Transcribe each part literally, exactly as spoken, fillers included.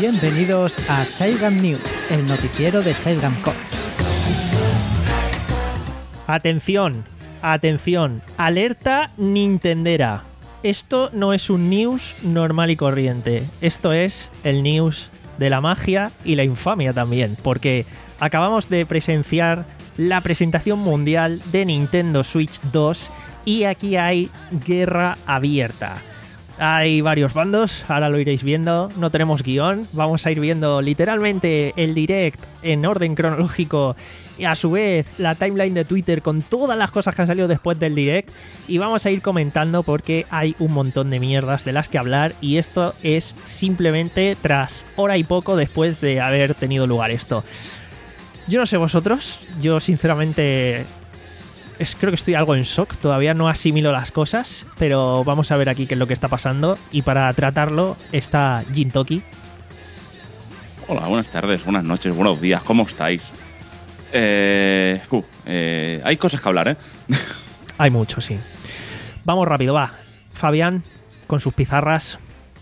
Bienvenidos a Childgam News, el noticiero de Childgam Corps. Atención, atención, alerta nintendera. Esto no es un news normal y corriente, esto es el news de la magia y la infamia también, porque acabamos de presenciar la presentación mundial de Nintendo Switch dos y aquí hay guerra abierta. Hay varios bandos, ahora lo iréis viendo, no tenemos guión, vamos a ir viendo literalmente el direct en orden cronológico y a su vez la timeline de Twitter con todas las cosas que han salido después del direct y vamos a ir comentando porque hay un montón de mierdas de las que hablar y esto es simplemente tras hora y poco después de haber tenido lugar esto. Yo no sé vosotros, yo sinceramente... Es, creo que estoy algo en shock, todavía no asimilo las cosas, pero vamos a ver aquí qué es lo que está pasando y para tratarlo está Jintoki. Hola, buenas tardes, buenas noches, buenos días, ¿cómo estáis? Eh, uh, eh, hay cosas que hablar, ¿eh? Hay mucho, sí. Vamos rápido, va. Fabián, con sus pizarras.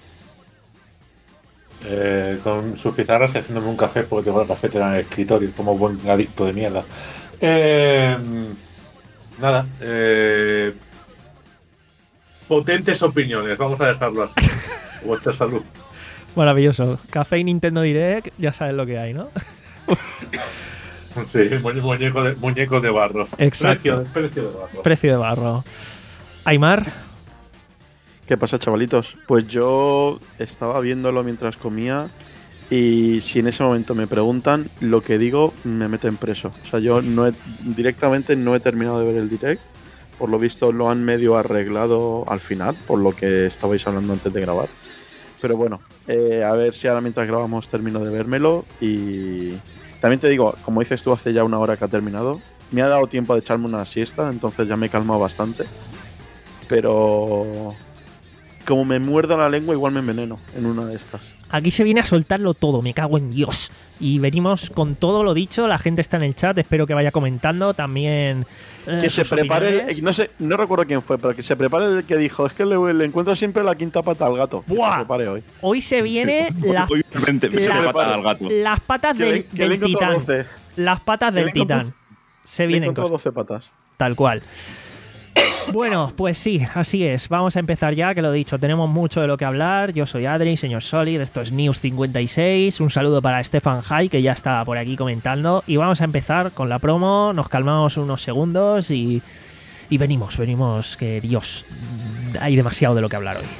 Eh, con sus pizarras y haciéndome un café porque tengo la cafetera en el escritorio, como buen adicto de mierda. Eh... Nada, eh, potentes opiniones, vamos a dejarlo así. Vuestra salud. Maravilloso. Café y Nintendo Direct, ya sabes lo que hay, ¿no? Sí, muñeco de, muñeco de barro. Exacto. Precio, precio de barro. Precio de barro. Aymar. ¿Qué pasa, chavalitos? Pues yo estaba viéndolo mientras comía y si en ese momento me preguntan, lo que digo me meten preso. O sea, yo no he, directamente no he terminado de ver el direct. Por lo visto lo han medio arreglado al final, por lo que estabais hablando antes de grabar. Pero bueno, eh, a ver si ahora mientras grabamos termino de vérmelo. Y también te digo, como dices tú, hace ya una hora que ha terminado. Me ha dado tiempo de echarme una siesta, entonces ya me he calmado bastante. Pero... como me muerda la lengua, igual me enveneno en una de estas. Aquí se viene a soltarlo todo, me cago en Dios. Y venimos con todo lo dicho, la gente está en el chat, espero que vaya comentando también. Eh, que se prepare, el, no sé, no recuerdo quién fue, pero que se prepare el que dijo, es que le, le encuentro siempre la quinta pata al gato. Que ¡buah! se prepare hoy. Hoy se viene la, hoy me se la, pata al gato. Las patas que del, le, que del titán. doce. Las patas del titán. Se vienen cosas. doce patas. Tal cual. Bueno, pues sí, así es. Vamos a empezar ya, que lo he dicho, tenemos mucho de lo que hablar. Yo soy Adri, señor Solid, esto es News cincuenta y seis. Un saludo para Stefan High, que ya está por aquí comentando. Y vamos a empezar con la promo, nos calmamos unos segundos y, y venimos, venimos, que Dios, hay demasiado de lo que hablar hoy.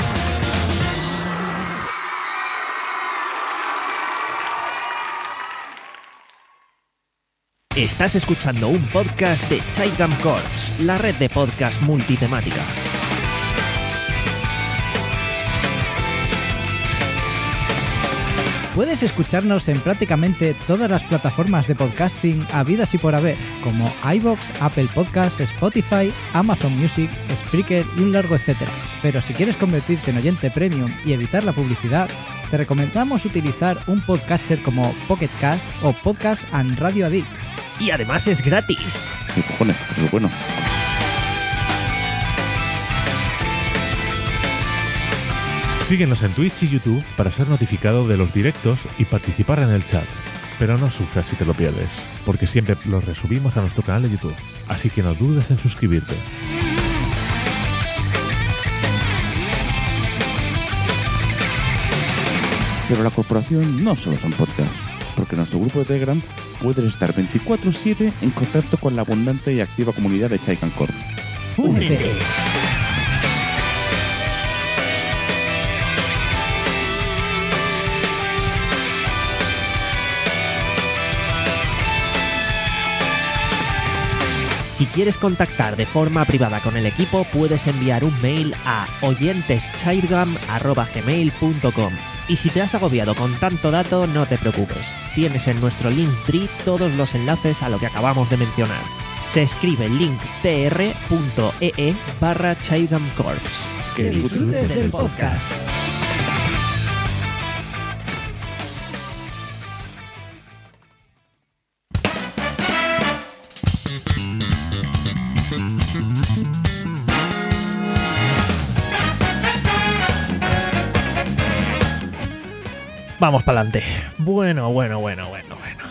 Estás escuchando un podcast de Childgam Corps, la red de podcast multitemática. Puedes escucharnos en prácticamente todas las plataformas de podcasting habidas y por haber, como iVoox, Apple Podcasts, Spotify, Amazon Music, Spreaker y un largo etcétera. Pero si quieres convertirte en oyente premium y evitar la publicidad, te recomendamos utilizar un podcatcher como Pocket Cast o Podcast and Radio Addict. Y además es gratis. ¿Qué cojones? Eso es bueno. Síguenos en Twitch y YouTube para ser notificado de los directos y participar en el chat. Pero no sufras si te lo pierdes, porque siempre los resubimos a nuestro canal de YouTube. Así que no dudes en suscribirte. Pero la corporación no solo son podcasts, porque en nuestro grupo de Telegram puedes estar veinticuatro siete en contacto con la abundante y activa comunidad de Childgam Corps. ¡Únete! Si quieres contactar de forma privada con el equipo, puedes enviar un mail a oyenteschildgam arroba gmail punto com. Y si te has agobiado con tanto dato, no te preocupes. Tienes en nuestro Linktree todos los enlaces a lo que acabamos de mencionar. Se escribe linktr punto ee barra Childgam Corps. Que disfrutes del podcast. Vamos para adelante. Bueno, bueno, bueno, bueno, bueno.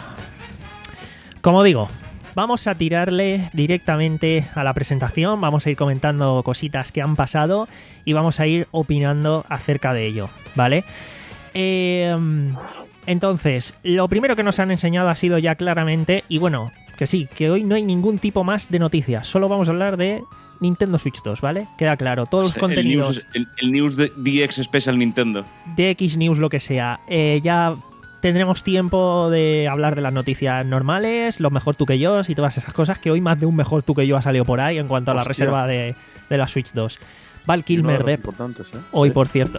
Como digo, vamos a tirarle directamente a la presentación, vamos a ir comentando cositas que han pasado y vamos a ir opinando acerca de ello, ¿vale? Eh, entonces, lo primero que nos han enseñado ha sido ya claramente, y bueno, que sí, que hoy no hay ningún tipo más de noticias, solo vamos a hablar de Nintendo Switch dos, ¿vale? Queda claro, todos los el contenidos news, el, el news de D X Special Nintendo. de X News, lo que sea, eh, ya tendremos tiempo de hablar de las noticias normales, los mejor tú que yo y todas esas cosas, que hoy más de un mejor tú que yo ha salido por ahí en cuanto a la Hostia. reserva de, de la Switch dos. Val Uno de Kilmer los de importantes, ¿eh? hoy, Sí. por cierto.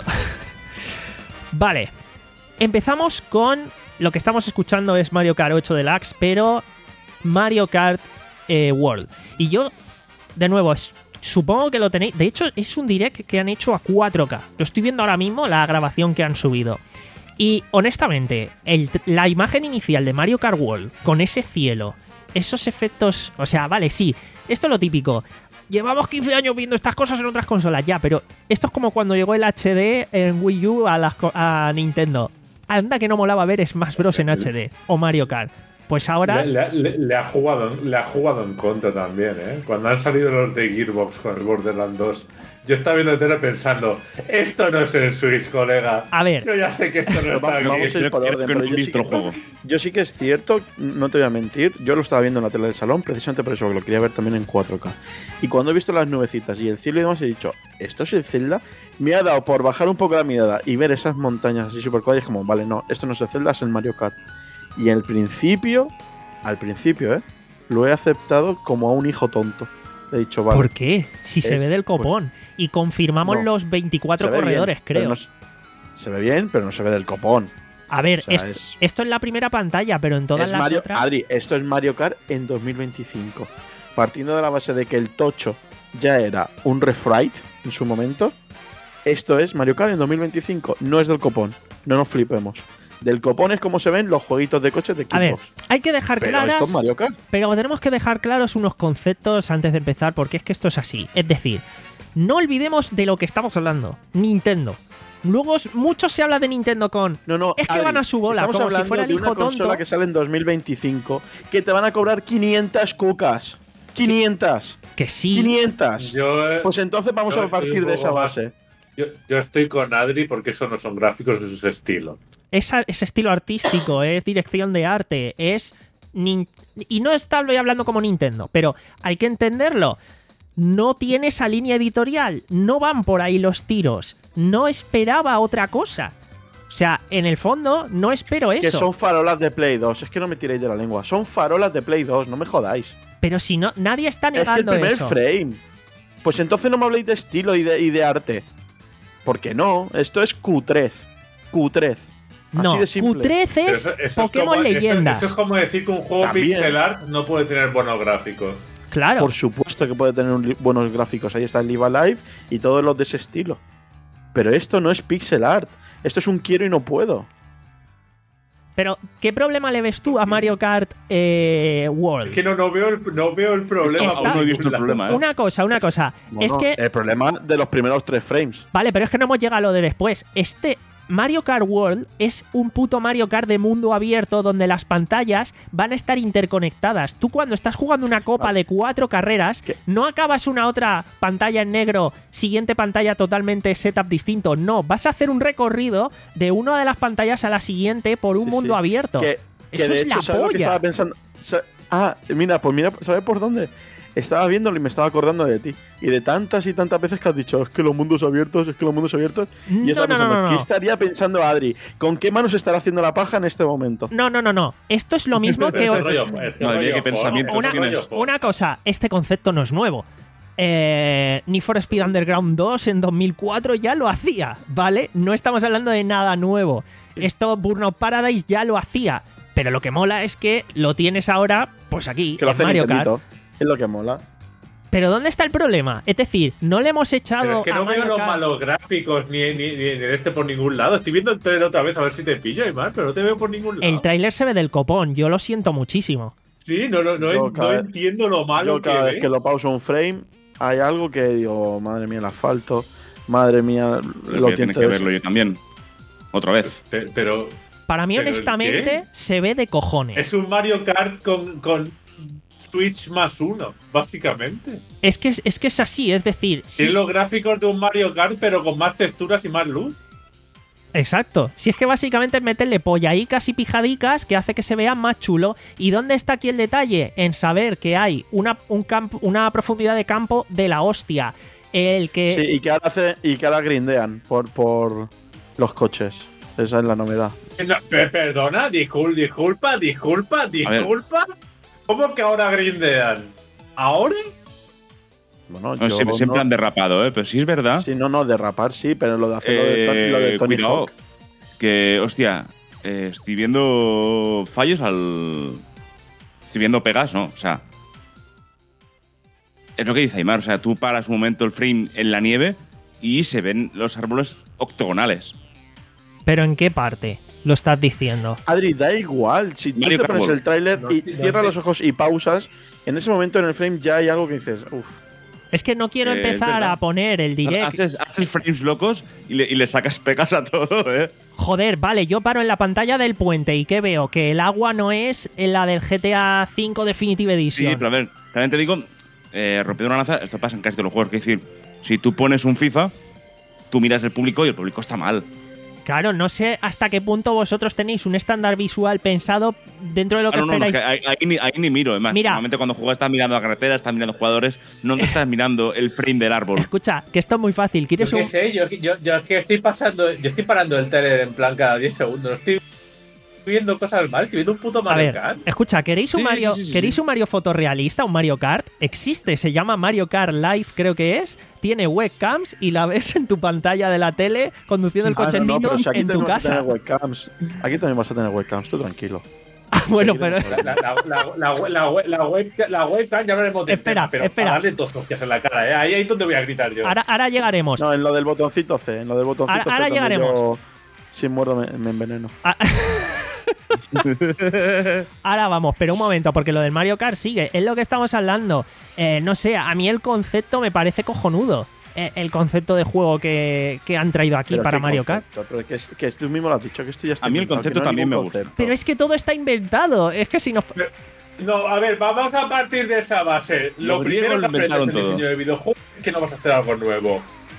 Vale, empezamos con lo que estamos escuchando es Mario Kart ocho Deluxe, pero Mario Kart eh, World. Y yo, de nuevo, es, supongo que lo tenéis. De hecho, es un direct que han hecho a cuatro K. Lo estoy viendo ahora mismo, la grabación que han subido. Y honestamente, el, la imagen inicial de Mario Kart World, con ese cielo, esos efectos. O sea, vale, sí, esto es lo típico. Llevamos quince años viendo estas cosas en otras consolas, ya, pero esto es como cuando llegó el H D en Wii U a, las co- a Nintendo. Anda que no molaba ver Smash Bros. En H D o Mario Kart. Pues ahora. Le, le- le ha jugado, le ha jugado en contra también, ¿eh? Cuando han salido los de Gearbox con el Borderlands dos, yo estaba viendo tele pensando, esto no es el Switch, colega. A ver. Yo ya sé que esto no está Vamos a aquí. ir por Creo orden, que no pero he yo sí visto el que- juego. Yo sí que es cierto, no te voy a mentir, yo lo estaba viendo en la tele del salón precisamente por eso, que lo quería ver también en cuatro K. Y cuando he visto las nubecitas y el cielo y demás, he dicho, ¿esto es el Zelda? Me ha dado por bajar un poco la mirada y ver esas montañas así super cuadradas, y es como, vale, no, esto no es el Zelda, es el Mario Kart. Y al principio, al principio, ¿eh? Lo he aceptado como a un hijo tonto. He dicho, vale. ¿Por qué? Si se Es- ve del copón. Y confirmamos No. los veinticuatro se ve corredores, bien, pero creo. no se- se ve bien, pero no se ve del copón. A ver, O sea, esto, es- esto es la primera pantalla, pero en todas es las Mario, otras. Adri, esto es Mario Kart en dos mil veinticinco. Partiendo de la base de que el tocho ya era un refrite en su momento, esto es Mario Kart en dos mil veinticinco. No es del copón, no nos flipemos. Del copón es como se ven los jueguitos de coches de A ver, Xbox. hay que dejar Pero claras. esto es Mario Kart. Pero tenemos que dejar claros unos conceptos antes de empezar, porque es que esto es así. Es decir, no olvidemos de lo que estamos hablando. Nintendo. Luego s- mucho se habla de Nintendo con. No, no, Es que Adri, van a su bola, estamos como si hablando fuera el de hijo una consola tonto. que sale en dos mil veinticinco, que te van a cobrar quinientas cucas. quinientas. Que sí. quinientas. Yo, eh, Pues entonces vamos yo a estoy partir un de esa poco más- base. yo, yo estoy con Adri porque eso no son gráficos, eso es estilo. Esa- ese estilo artístico, es dirección de arte, es. nin- Y no estoy hablando como Nintendo, pero hay que entenderlo. No tiene esa línea editorial, no van por ahí los tiros. No esperaba otra cosa. O sea, en el fondo, no espero Que eso. son farolas de Play dos. Es que no me tiréis de la lengua. Son farolas de Play dos, no me jodáis. Pero si no, nadie está Es que el negando primer eso. frame. Pues entonces no me habléis de estilo y de, y de arte. Porque no, esto es Q tres. Q tres. No, Así de simple. Q trece Pero es eso- eso es Pokémon como- eso- Leyendas. Eso, es como decir que un juego También. pixel art no puede tener buenos gráficos. Claro. Por supuesto que puede tener un li- buenos gráficos. Ahí está el Live Alive y todos los de ese estilo. Pero esto no es pixel art. Esto es un quiero y no puedo. Pero, ¿qué problema le ves tú a Mario Kart eh, World? Es que no, no, veo, el, no veo el problema. Está- por Aún no he visto el ningún problema, ¿eh? Una cosa, una cosa. Bueno, es que. El problema de los primeros tres frames. Vale, pero es que no hemos llegado a lo de después. Este Mario Kart World es un puto Mario Kart de mundo abierto donde las pantallas van a estar interconectadas. Tú cuando estás jugando una copa de cuatro carreras, ¿Qué? no acabas una otra pantalla en negro, siguiente pantalla totalmente setup distinto. No, vas a hacer un recorrido de una de las pantallas a la siguiente por un Sí, mundo sí. abierto. Que, que Eso de es hecho, la ¿sabes lo que polla. estaba pensando? Sa- Ah, mira, pues mira, ¿sabes por dónde? Estaba viéndolo y me estaba acordando de ti. Y de tantas y tantas veces que has dicho, es que los mundos abiertos, es que los mundos abiertos. Y No, yo estaba no, no, pensando, no, no. ¿qué estaría pensando Adri? ¿Con qué manos estará haciendo la paja en este momento? No, no, no, no. Esto es lo mismo que. Este rollo- este Madre mía, rollo qué pensamiento porno, una, este rollo porno. una cosa, este concepto no es nuevo. Eh, Need for Speed Underground dos en dos mil cuatro ya lo hacía, ¿vale? No estamos hablando de nada nuevo. Esto Burnout Paradise ya lo hacía. Pero lo que mola es que lo tienes ahora, pues aquí, Que lo en hace Mario Kart. Nintendito. Es lo que mola. Pero ¿dónde está el problema? Es decir, no le hemos echado Pero es que a no Mario veo los Kart- malos gráficos ni, ni, ni en este por ningún lado. Estoy viendo el trailer otra vez a ver si te pillo, Aymar, pero no te veo por ningún lado. El tráiler se ve del copón, yo lo siento muchísimo. Sí, no, no, no, Yo en- cada no vez- entiendo lo malo Yo cada que vez ve. que lo pauso un frame, hay algo que digo, madre mía, el asfalto, madre mía, Lo lo que tiene que verlo yo también. Otra vez. Pero, pero Para mí, ¿pero honestamente, qué? se ve de cojones. Es un Mario Kart con, con Switch más uno, básicamente. Es que es, es que es así, es decir... Sí. Si, los gráficos de un Mario Kart, pero con más texturas y más luz. exacto. Si es que básicamente es meterle polladicas y pijadicas que hace que se vea más chulo. ¿Y dónde está aquí el detalle? En saber que hay una, un campo, una profundidad de campo de la hostia. El que... Sí, y que ahora, hace, y que ahora grindean por, por los coches. Esa es la novedad. No, pe- perdona, disculpa, disculpa, disculpa, disculpa. ¿Cómo que ahora grindean? ¿Ahora? Bueno, No, yo siempre, siempre no- han derrapado, ¿eh? Pero sí es verdad. Sí, no, no, derrapar sí, pero lo de hacer lo de, Tony- lo de Eh, Tony cuidado, Hawk. que, hostia, eh, estoy viendo fallos al. Estoy viendo pegas, ¿no? O sea. Es lo que dice Aymar, o sea, tú paras un momento el frame en la nieve y se ven los árboles octogonales. ¿Pero en qué parte lo estás diciendo? Adri, da igual. Si tú Mario te Kart pones World. el tráiler No, y no, cierras no. los ojos y pausas, en ese momento en el frame ya hay algo que dices, uff. Es que no quiero Eh, es empezar verdad. a poner el direct. Haces, haces frames locos y le, y le sacas pegas a todo, ¿eh? Joder, vale, yo paro en la pantalla del puente y ¿qué veo? Que el agua no es la del G T A cinco Definitive Sí, Edition. pero a ver, también te digo, eh, rompiendo una lanza, esto pasa en casi todos los juegos. Es decir, si tú pones un FIFA, tú miras el público y el público está mal. Claro, no sé hasta qué punto vosotros tenéis un estándar visual pensado dentro de lo que Ah, no, no, no, es esperáis. que ahí, ahí ni, ahí ni miro. Además, Mira. normalmente cuando juegas estás mirando la carretera, estás mirando jugadores, no te estás mirando el frame del árbol. Escucha, que esto es muy fácil. Yo ¿Quieres qué un, sé, yo, yo, yo es que estoy pasando, yo estoy parando el tele en plan cada diez segundos. No estoy viendo cosas mal, estoy viendo un puto A Mario ver, Kart. escucha, ¿queréis un Sí, Mario, sí, sí, sí, ¿queréis sí. un Mario fotorrealista, un Mario Kart? Existe, se llama Mario Kart Live, creo que es. Tiene webcams y la ves en tu pantalla de la tele conduciendo el Ah, no, cochecito no, pero si aquí en tu también vas a casa. tener webcams. Aquí también vas a tener webcams, tú tranquilo. Ah, bueno, pero La, la, la, la, la, la, web- la, web, la webcam ya hablaremos de Espera, tema, pero espera. para darle dos hostias en la cara, ¿eh? Ahí es donde voy a gritar yo. ahora, ahora llegaremos. No, en lo del botoncito C, en lo del botoncito Ahora- C. ahora donde llegaremos. yo, si muerdo me, me enveneno. Ah. Ahora vamos, pero un momento, porque lo del Mario Kart sigue. Es lo que estamos hablando. Eh, no sé, a mí el concepto me parece cojonudo. Eh, el concepto de juego que, que han traído aquí Pero para qué Mario Kart. concepto, pero que, es- que tú mismo lo has dicho, que esto ya está A mí el inventado, que concepto no hay también ningún me gusta. concepto. Pero es que todo está inventado. Es que si nos. No, a ver, vamos a partir de esa base. Lo Los primero griegos que lo aprendes en inventaron todo. diseño de videojuegos es que no vas a hacer algo nuevo.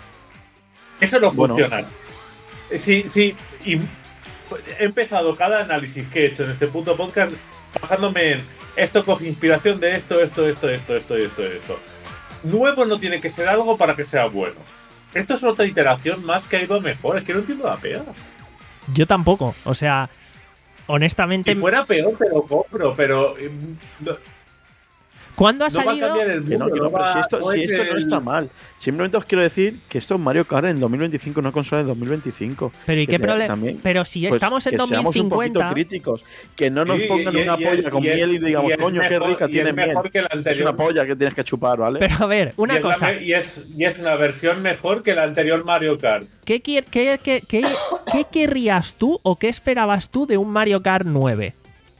Eso no Bueno. funciona. Sí, sí, y he empezado cada análisis que he hecho en este punto podcast basándome en esto coge inspiración de esto, esto, esto, esto, esto, esto, esto. Nuevo no tiene que ser algo para que sea bueno. Esto es otra iteración más que ha ido mejor. Es que no entiendo la pega. Yo tampoco. O sea, honestamente. Si fuera peor, te lo compro, pero eh, no, ¿Cuándo ha no va a salido? cambiar el Que mundo. no, que no, pero va- si esto, no si es esto no el- está mal. Simplemente os quiero decir que esto es Mario Kart en dos mil veinticinco, no consola en dos mil veinticinco. Pero ¿y Que qué te- problema? también, Pero si pues, estamos en que dos mil seamos un poquito cincuenta. críticos. Que no nos Sí, pongan y- una y- polla con y es- miel y digamos, y es coño, qué mejor- rica y tiene es miel. mejor que la Es anterior. una polla que tienes que chupar, ¿vale? Pero a ver, Y una es la cosa. me- y, es, y es una versión mejor que la anterior Mario Kart. ¿Qué, quier- qué, qué- qué- qué querrías tú o qué esperabas tú de un Mario Kart nueve?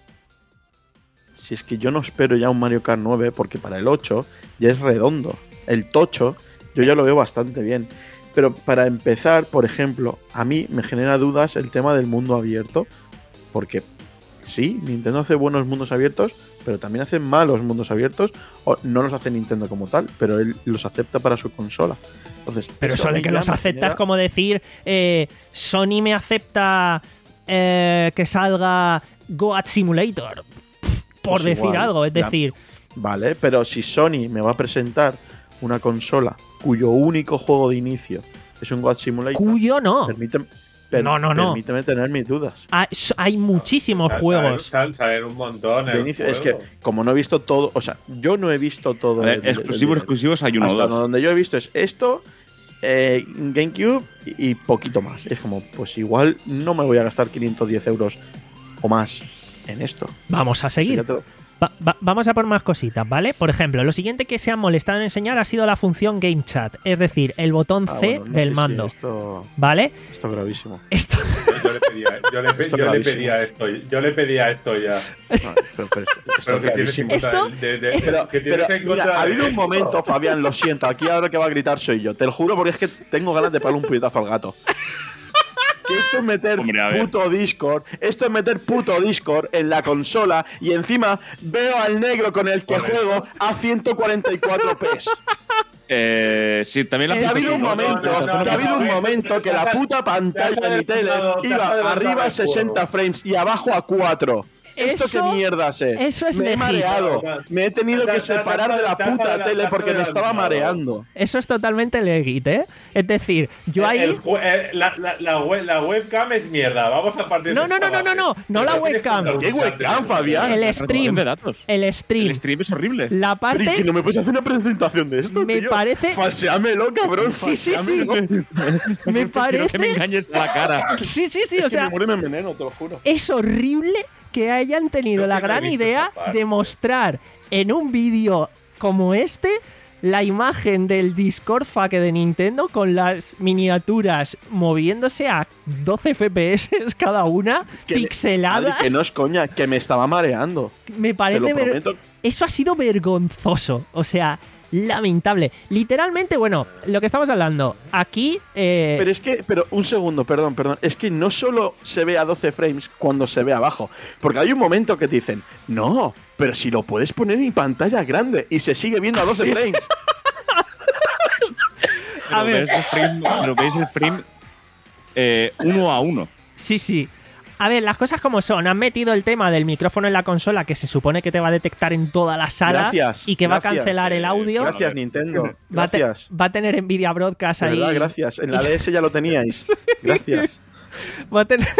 Si es que yo no espero ya un Mario Kart nueve, porque para el ocho ya es redondo. El tocho yo ya lo veo bastante bien. Pero para empezar, por ejemplo, a mí me genera dudas el tema del mundo abierto. Porque sí, Nintendo hace buenos mundos abiertos, pero también hace malos mundos abiertos. O no los hace Nintendo como tal, pero él los acepta para su consola. Entonces, Pero eso a de mí que ya los me aceptas genera- como decir eh, Sony me acepta eh, que salga Goat Simulator. Pff, Por Pues decir igual, algo, es ya. decir, Vale, pero si Sony me va a presentar una consola cuyo único juego de inicio es un God Simulator, cuyo no. permíteme, per- No, no, no. permíteme tener mis dudas. Hay, hay muchísimos Sal- juegos. Salen, salen un montón. De el inicio, es juego. que, como no he visto todo, o sea, yo no he visto todo. A ver, el- el- exclusivos, el- exclusivos hay uno o Hasta dos. donde yo he visto es esto, eh, GameCube y, y poquito más. Es como, pues igual no me voy a gastar quinientos diez euros o más en esto. Vamos a Eso ya seguir. te lo- Va- va- vamos a por más cositas, ¿vale? Por ejemplo, lo siguiente que se han molestado en enseñar ha sido la función Game Chat, es decir, el botón Ah, C bueno, no del sé si mando, esto, ¿vale? esto es gravísimo. Esto, Yo le pedía, yo le, pe- Esto yo le gravísimo. pedía esto. Yo le pedía esto ya. No, pero, pero esto, esto Pero es que tienes que gravísimo. encontrar. Esto- de- de- Pero, que tienes pero, que mira, encontrar. ha habido un esto. momento, Fabián, lo siento, aquí ahora que va a gritar soy yo. Te lo juro porque es que tengo ganas de pegarle un puñetazo al gato. que esto es meter Hombre, a ver. puto Discord, esto es meter puto Discord en la consola y encima veo al negro con el que Correcto. juego a ciento cuarenta y cuatro p. Eh, sí, también la Que ha puse habido un aquí. momento, no, no, que ha habido un no, momento que la puta pantalla de mi tele iba arriba a sesenta frames y abajo a cuatro. ¿Esto Eso- qué mierdas es? eso es Me he legítimo. mareado. Me he tenido Te- que te- separar te- de la te- puta te- tele te- porque te- me estaba te- mareando. Eso es totalmente legit, ¿eh? Es decir, yo ahí. El jue- eh, la, la, la, web- la webcam es mierda. Vamos a partir No, de no, esa no, no, base. no, no la Pero tienes webcam. que ¿Qué usar webcam, antes de- Fabián? El La stream. recolección de datos. El stream. El stream es horrible. La Pero ¿y que parte. no me puedes hacer una presentación de esto, Me tío? parece- Falséamelo, cabrón. Sí, sí, sí. falséamelo. Me Quiero que me parece. engañes a la cara. Sí, sí, sí, o Es que sea. me muero y me enveneno, te lo juro. Es horrible que hayan tenido Creo la que no he gran visto idea esa parte. de mostrar en un vídeo como este la imagen del Discord Fuck de Nintendo con las miniaturas moviéndose a doce F P S cada una, Que- pixeladas. Adri, que no es coña, que me estaba mareando. Me Te parece lo ver- prometo. Eso ha sido vergonzoso. O sea, lamentable. Literalmente, bueno, lo que estamos hablando aquí. eh, Pero es que, pero un segundo, perdón, perdón. Es que no solo se ve a doce frames cuando se ve abajo. Porque hay un momento que te dicen, no, pero si lo puedes poner en pantalla grande y se sigue viendo a doce frames. A Pero ver. ves el frame, pero veis el frame eh, uno a uno. Sí, sí. A ver, las cosas como son. Han metido el tema del micrófono en la consola que se supone que te va a detectar en toda la sala Gracias, y que va a gracias, cancelar el eh, audio. Gracias, Nintendo. Va a, te- Gracias. va a tener Nvidia Broadcast De ahí. verdad, gracias. En la D S ya lo teníais. Gracias. Va a tener.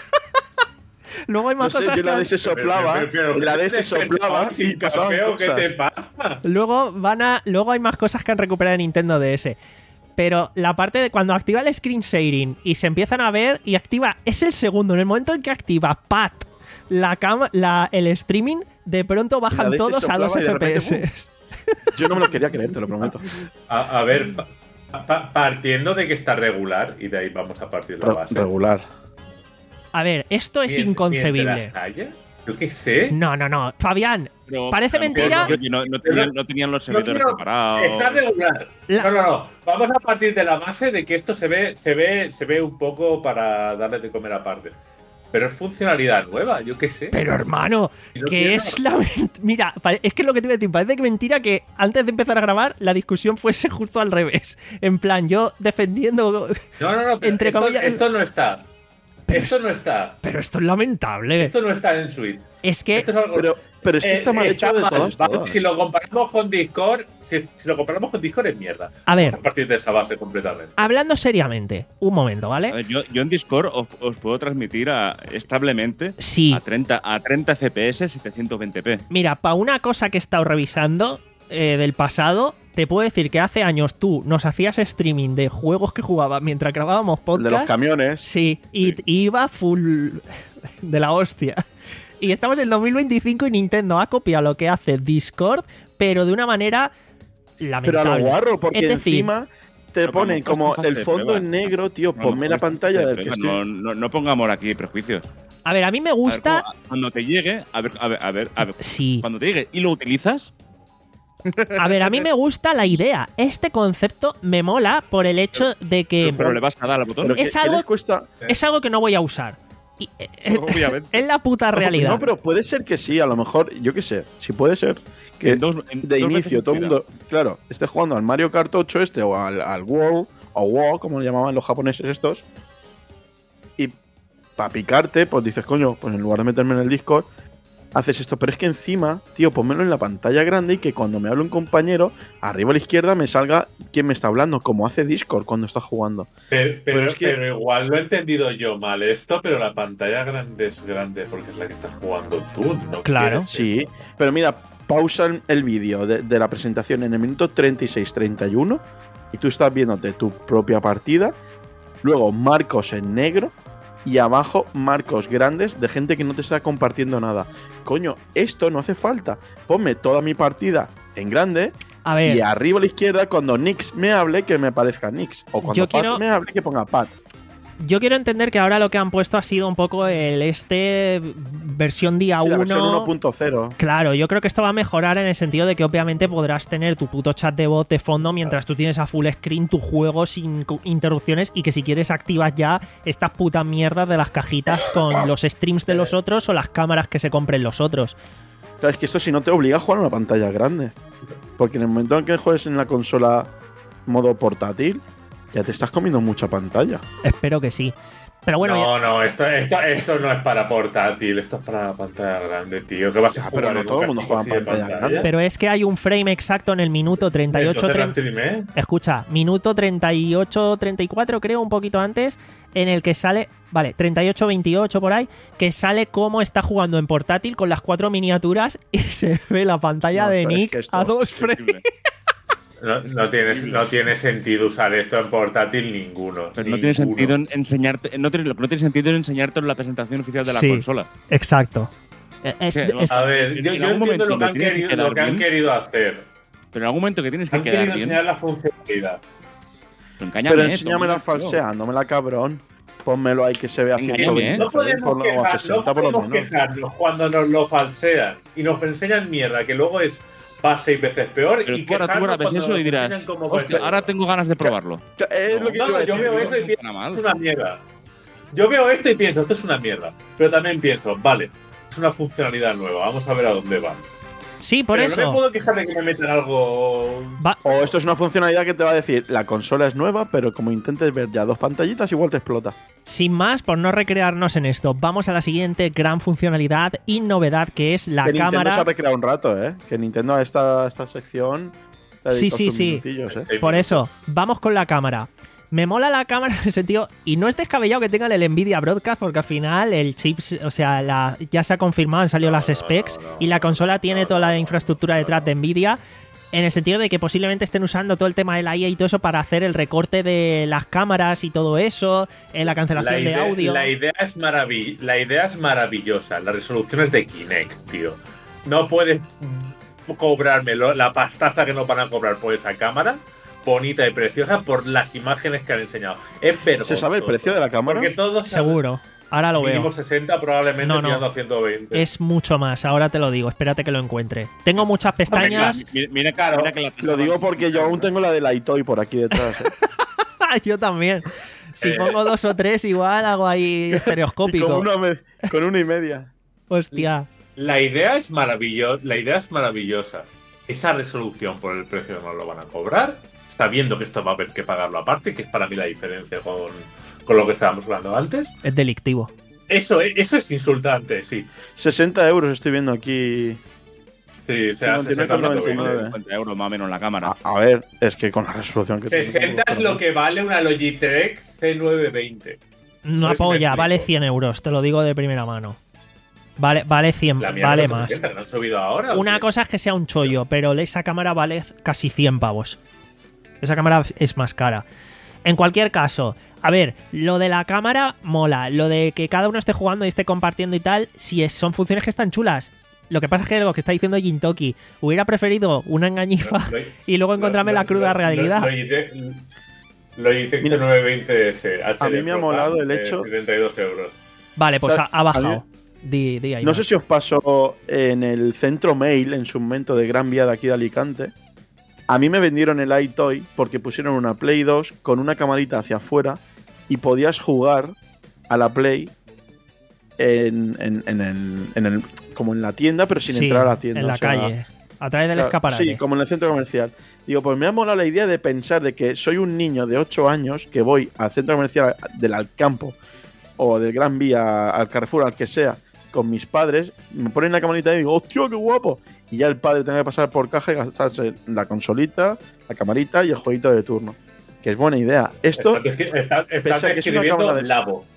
Luego hay No más sé, cosas yo en la que- D S soplaba, Pero- pero- en la D S pero- soplaba pero- y pasaban pero- ¿Qué te cosas. pasa? Luego van a. Luego hay más cosas que han recuperado en Nintendo D S. Pero la parte de cuando activa el screen sharing y se empiezan a ver y activa. Es el segundo. En el momento en que activa Pat la cama, la, el streaming, de pronto bajan D S todos a soplaba dos y de F P repente, S. Yo no me lo quería creer, te lo prometo. A, a ver, pa- pa- partiendo de que está regular, y de ahí vamos a partir de la Re- base. regular. A ver, esto es Mien- inconcebible. mientras haya, yo qué sé. No, no, no. Fabián, Pero Parece a lo mejor mentira. No, no tenían, no tenían los No servidores quiero- preparados. Está regular. La- No, no, no. Vamos a partir de la base de que esto se ve, se ve, se ve un poco para darle de comer aparte. Pero es funcionalidad nueva, yo qué sé. Pero hermano, Y no que quiero- es la... Mira, pare- es que es lo que te iba a decir. Parece que mentira que antes de empezar a grabar la discusión fuese justo al revés. En plan, yo defendiendo... No, no, no. Pero Entre esto, comillas- esto no está. Pero esto no está. Pero esto es lamentable. Esto no está en Switch. Es que... Esto es algo. Pero, pero es que Eh, está mal hecho de mal, todas, ¿vale? todas. Si lo comparamos con Discord, si, si lo comparamos con Discord es mierda. A ver, A partir de esa base completamente. hablando seriamente, un momento, A ¿vale? ver, yo, yo en Discord os, os puedo transmitir a- establemente Sí. a treinta, a treinta F P S setecientos veinte p. Mira, para una cosa que he estado revisando eh, del pasado, te puedo decir que hace años tú nos hacías streaming de juegos que jugabas mientras grabábamos El de los podcast. camiones. Sí, y, Sí. y iba full de la hostia. Y estamos en dos mil veinticinco y Nintendo ha copiado lo que hace Discord, pero de una manera Pero a lamentable. lo guarro, porque Es decir, encima te Pero ponen vamos, como esto es el fácil, fondo prueba. en negro, tío. No, Ponme no, la no, pantalla no, del que no, estoy. no, no pongamos aquí prejuicios. a ver, a mí me A ver, gusta. cómo- cuando te llegue, a ver, a ver, a ver, a ver, Sí. cuando te llegue y lo utilizas, A ver, a mí me gusta la idea. Este concepto me mola por el hecho de que pero le vas a dar al botón. Pero Es ¿qué- qué algo- les cuesta? es algo que no voy a usar. Y, eh, Obviamente. es la puta realidad. No, pero puede ser que sí, a lo mejor, yo qué sé. Si puede ser que En dos- en de dos inicio veces todo el entera. mundo, claro, esté jugando al Mario Kart ocho este o al, al World o WoW, como le llamaban los japoneses estos. Y para picarte, pues dices, coño, pues en lugar de meterme en el Discord, haces esto. Pero es que encima, tío, ponmelo en la pantalla grande y que cuando me hable un compañero, arriba a la izquierda me salga quién me está hablando, como hace Discord cuando está jugando. Pero, pero, Pero es que- pero igual lo he entendido yo mal esto, pero la pantalla grande es grande porque es la que estás jugando tú, ¿no? Claro. quieres Sí, eso. pero mira, pausa el- el vídeo de, de la presentación en el minuto treinta y seis treinta y uno y tú estás viéndote tu propia partida, luego marcos en negro y abajo marcos grandes de gente que no te está compartiendo nada. Coño, esto no hace falta. Ponme toda mi partida en grande A ver, y arriba a la izquierda cuando Nix me hable que me parezca Nix o cuando Yo Pat quiero- me hable que ponga Pat. Yo quiero entender que ahora lo que han puesto ha sido un poco el este versión día Sí, la versión uno. uno punto cero. Claro, yo creo que esto va a mejorar en el sentido de que obviamente podrás tener tu puto chat de voz de fondo mientras tú tienes a full screen tu juego sin cu- interrupciones y que si quieres activas ya estas putas mierdas de las cajitas con los streams de los otros o las cámaras que se compren los otros. Claro, es que esto si no te obliga a jugar a una pantalla grande. Porque en el momento en que juegues en la consola modo portátil, ya te estás comiendo mucha pantalla. Espero que sí. Pero bueno, no, ya- no, esto, esto, esto no es para portátil, esto es para la pantalla grande, tío. ¿Qué vas a Ya, jugar pero no en todo un el mundo castillo juega en así de pantalla grande. pero es que hay un frame exacto en el minuto treinta y ocho. Entonces, treinta la streamé. Escucha, minuto treinta y ocho treinta y cuatro, creo, un poquito antes, en el que sale, vale, treinta y ocho veintiocho por ahí, que sale cómo está jugando en portátil con las cuatro miniaturas y se ve la pantalla No, de esto es Nick que esto a dos es frames. No, no, tiene, no tiene sentido usar esto en portátil ninguno. Pero no tiene ninguno. sentido en enseñarte. No tiene, lo que no tiene sentido es enseñarte en la presentación oficial de la Sí. consola. Exacto. Es- Sí, es- A ver, yo, En yo algún entiendo momento lo que, han tiene que querido, quedar lo que han bien. querido hacer. Pero en algún momento que tienes que Han quedar querido bien. enseñar la funcionalidad. Pero engáñame, Pero eh, enséñamela toma, tío. falseándomela, cabrón. Pónmelo ahí que se vea a Engáñame, ciento veinte, ¿eh? No podemos, por lo- o a quejar- no sesenta por lo podemos menos. quejarnos cuando nos lo falsean y nos enseñan mierda, que luego es va seis veces peor. Pero y tú ahora, tú ahora quejarnos ves cuando eso nos y dirás, enseñan cómo hostia, va. ahora tengo ganas de probarlo. Es lo que No, te iba a no, yo decir. veo tío. eso y no pienso, funciona mal. es una mierda. Yo veo esto y pienso, esto es una mierda. Pero también pienso, vale, es una funcionalidad nueva, vamos a ver a dónde va. sí, por Pero eso. no me puedo quejar de que me metan algo. Va- O esto es una funcionalidad que te va a decir, la consola es nueva, pero como intentes ver ya dos pantallitas, igual te explota. Sin más, por no recrearnos en esto, vamos a la siguiente gran funcionalidad y novedad, que es la que Nintendo se ha cámara. recreado un rato, ¿eh? Que Nintendo a esta, esta sección le ha Sí, dedicado sí, sus sí. minutillos, ¿eh? Por eso, vamos con la cámara. Me mola la cámara en el sentido, y no es descabellado que tengan el Nvidia Broadcast, porque al final el chip, o sea, la, ya se ha confirmado, han salido No, las no, specs, no, no, y la consola tiene no, toda la no, infraestructura detrás de Nvidia, en el sentido de que posiblemente estén usando todo el tema de la I A y todo eso para hacer el recorte de las cámaras y todo eso, en la cancelación La idea, de audio. la idea es maravill- la idea es maravillosa. La resolución es de Kinect, tío. No puedes cobrarme lo- la pastaza que nos van a cobrar por esa cámara, bonita y preciosa, por las imágenes que han enseñado. Es vergonzoso. ¿Se sabe el precio de la cámara? Porque todos Seguro, ahora lo mínimo veo. sesenta, probablemente No, no. tirando a ciento veinte. Es mucho más, ahora te lo digo, espérate que lo encuentre. Tengo muchas Hombre, pestañas. Mira, mira, Claro. mira que la Lo digo porque yo aún tengo la de la iToy por aquí detrás, ¿eh? Yo también. Si Eh. pongo dos o tres, igual hago ahí Y con, estereoscópico. una me- con una y media. Hostia. La idea es maravillosa. La idea es maravillosa. Esa resolución por el precio que nos lo van a cobrar, sabiendo que esto va a haber que pagarlo aparte, que es para mí la diferencia con, con lo que estábamos hablando antes. Es delictivo. Eso, eso es insultante, sí. sesenta euros estoy viendo aquí. Sí, o sea, cincuenta y nueve sesenta, con noventa y nueve. cincuenta euros más o menos la cámara. A, a ver, es que con la resolución que tengo, sesenta es lo que vale una Logitech C novecientos veinte. No A ver si me apoya, explico. vale cien euros, te lo digo de primera mano. Vale, vale cien, La mierda vale de más. sesenta, ¿no han subido ahora? o Una qué? cosa es que sea un chollo, pero esa cámara vale casi cien pavos. Esa cámara es más cara. En cualquier caso, a ver, lo de la cámara mola. Lo de que cada uno esté jugando y esté compartiendo y tal, sí, es, son funciones que están chulas. Lo que pasa es que lo que está diciendo Jintoki, hubiera preferido una engañifa Lo- y luego encontrarme lo- la cruda lo- realidad. lo- Logitech Logitech Mira, C novecientos veinte S. a mí me ha molado el hecho- setenta y dos euros. Vale, pues O sea, ha, ha bajado. a mí- Di, di ahí, No va. sé si os pasó en el centro mail en su momento de Gran Vía de aquí de Alicante. A mí me vendieron el iToy porque pusieron una Play dos con una camarita hacia afuera y podías jugar a la Play en, en- en el, en el- como en la tienda, pero sin Sí, entrar a la tienda. en la o sea, calle. A través del claro, escaparate. Sí, como en el centro comercial. Digo, pues me ha molado la idea de pensar de que soy un niño de ocho años que voy al centro comercial del Alcampo o del Gran Vía, al Carrefour, al que sea, con mis padres, me ponen la camarita y digo, ¡hostia, qué guapo! Y ya el padre tenga que pasar por caja y gastarse la consolita, la camarita y el jueguito de turno. Que es buena idea. Esto, Estás descri- está- pese estás a que es una describiendo cámara de- Labo.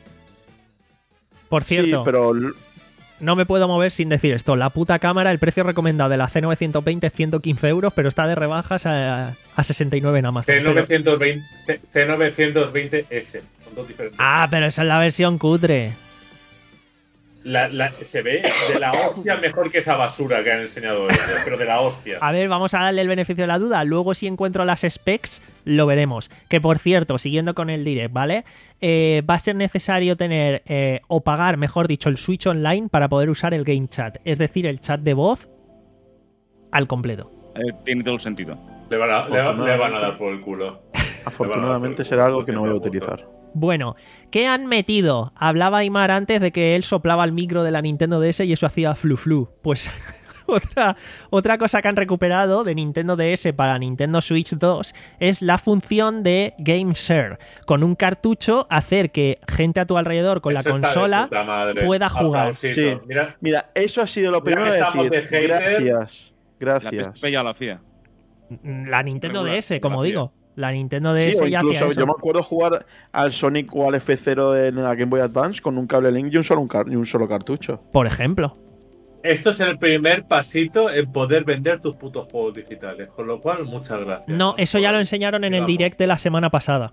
Por sí, cierto, pero l- no me puedo mover sin decir esto. La puta cámara, el precio recomendado de la C novecientos veinte es ciento quince euros, pero está de rebajas a, a sesenta y nueve en Amazon. C Pero- novecientos veinte, C novecientos veinte S. Son dos diferentes. Ah, pero esa es la versión cutre. La, la, se ve de la hostia mejor que esa basura que han enseñado ellos, pero de la hostia. A ver, vamos a darle el beneficio de la duda. Luego, si encuentro las specs, lo veremos. Que, por cierto, siguiendo con el direct, ¿vale? Eh, va a ser necesario tener eh, o pagar, mejor dicho, el Switch Online para poder usar el Game Chat. Es decir, el chat de voz al completo. Eh, tiene todo el sentido. Le van, a, le, le van a dar por el culo. Afortunadamente será algo que no voy a utilizar. Bueno, ¿qué han metido? Hablaba Aymar antes de que él soplaba el micro de la Nintendo D S y eso hacía flu flu. Pues otra, otra cosa que han recuperado de Nintendo D S para Nintendo Switch dos es la función de Game Share. Con un cartucho hacer que gente a tu alrededor con Eso la consola pueda jugar. Sí. Mira, Mira, eso ha sido lo primero de decir. De gracias. Gracias. La P S P ya lo hacía. La Nintendo Regular, D S, como hacía. digo. La Nintendo D S sí, o ya incluso hacía eso. Yo me acuerdo jugar al Sonic o al F cero en la Game Boy Advance con un cable Link y un solo, un car- y un solo cartucho. Por ejemplo. Esto es el primer pasito en poder vender tus putos juegos digitales. Con lo cual, muchas gracias. No, eso ya lo enseñaron en el Vamos. direct de la semana pasada.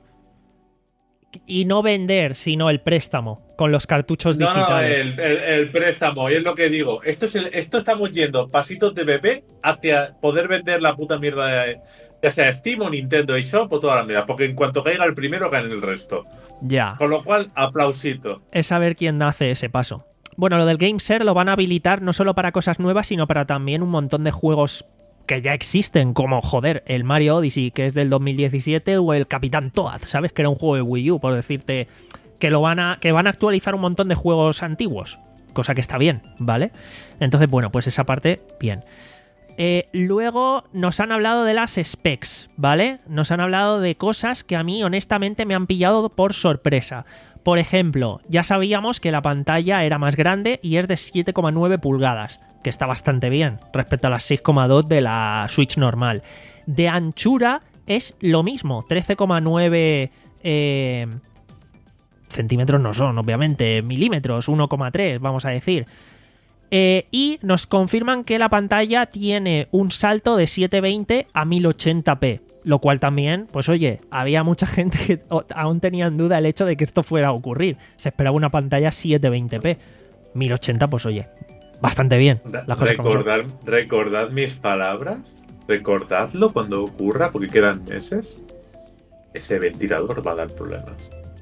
Y no vender, sino el préstamo con los cartuchos No, no, digitales. el, el, el préstamo, y es lo que digo. Esto, es el, esto estamos yendo pasitos de bebé hacia poder vender la puta mierda de, ya sea Steam o Nintendo eShop o toda la mierda. Porque en cuanto caiga el primero, caen el resto. Ya. Con lo cual, aplausito. Es saber quién hace ese paso. Bueno, lo del Game Share lo van a habilitar no solo para cosas nuevas, sino para también un montón de juegos que ya existen, como, joder, el Mario Odyssey, que es del dos mil diecisiete, o el Capitán Toad, ¿sabes? Que era un juego de Wii U, por decirte que lo van a que van a actualizar un montón de juegos antiguos, cosa que está bien, ¿vale? Entonces, bueno, pues esa parte, bien. Eh, luego nos han hablado de las specs, ¿vale? Nos han hablado de cosas que a mí, honestamente, me han pillado por sorpresa. Por ejemplo, ya sabíamos que la pantalla era más grande y es de siete coma nueve pulgadas, que está bastante bien respecto a las seis coma dos de la Switch normal. De anchura es lo mismo, trece coma nueve eh, centímetros no son, obviamente, milímetros, uno coma tres, vamos a decir. Eh, y nos confirman que la pantalla tiene un salto de setecientos veinte a mil ochenta p, lo cual también, pues oye, había mucha gente que aún tenía en duda el hecho de que esto fuera a ocurrir. Se esperaba una pantalla setecientos veinte p. mil ochenta, pues oye, bastante bien. Las cosas como son. Recordad, recordad mis palabras. Recordadlo cuando ocurra, porque quedan meses. Ese ventilador va a dar problemas.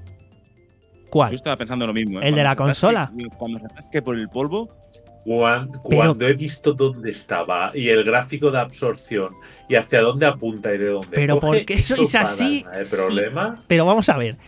Yo ¿Cuál? estaba pensando lo mismo. ¿eh? ¿El de la Cuando se atasque- consola? Cuando se atasque por el polvo, Cuando, Pero- cuando he visto dónde estaba y el gráfico de absorción y hacia dónde apunta y de dónde Pero coge, ¿por qué eso sois va a así? dar, ¿eh? Sí. ¿Problema? Pero vamos a ver.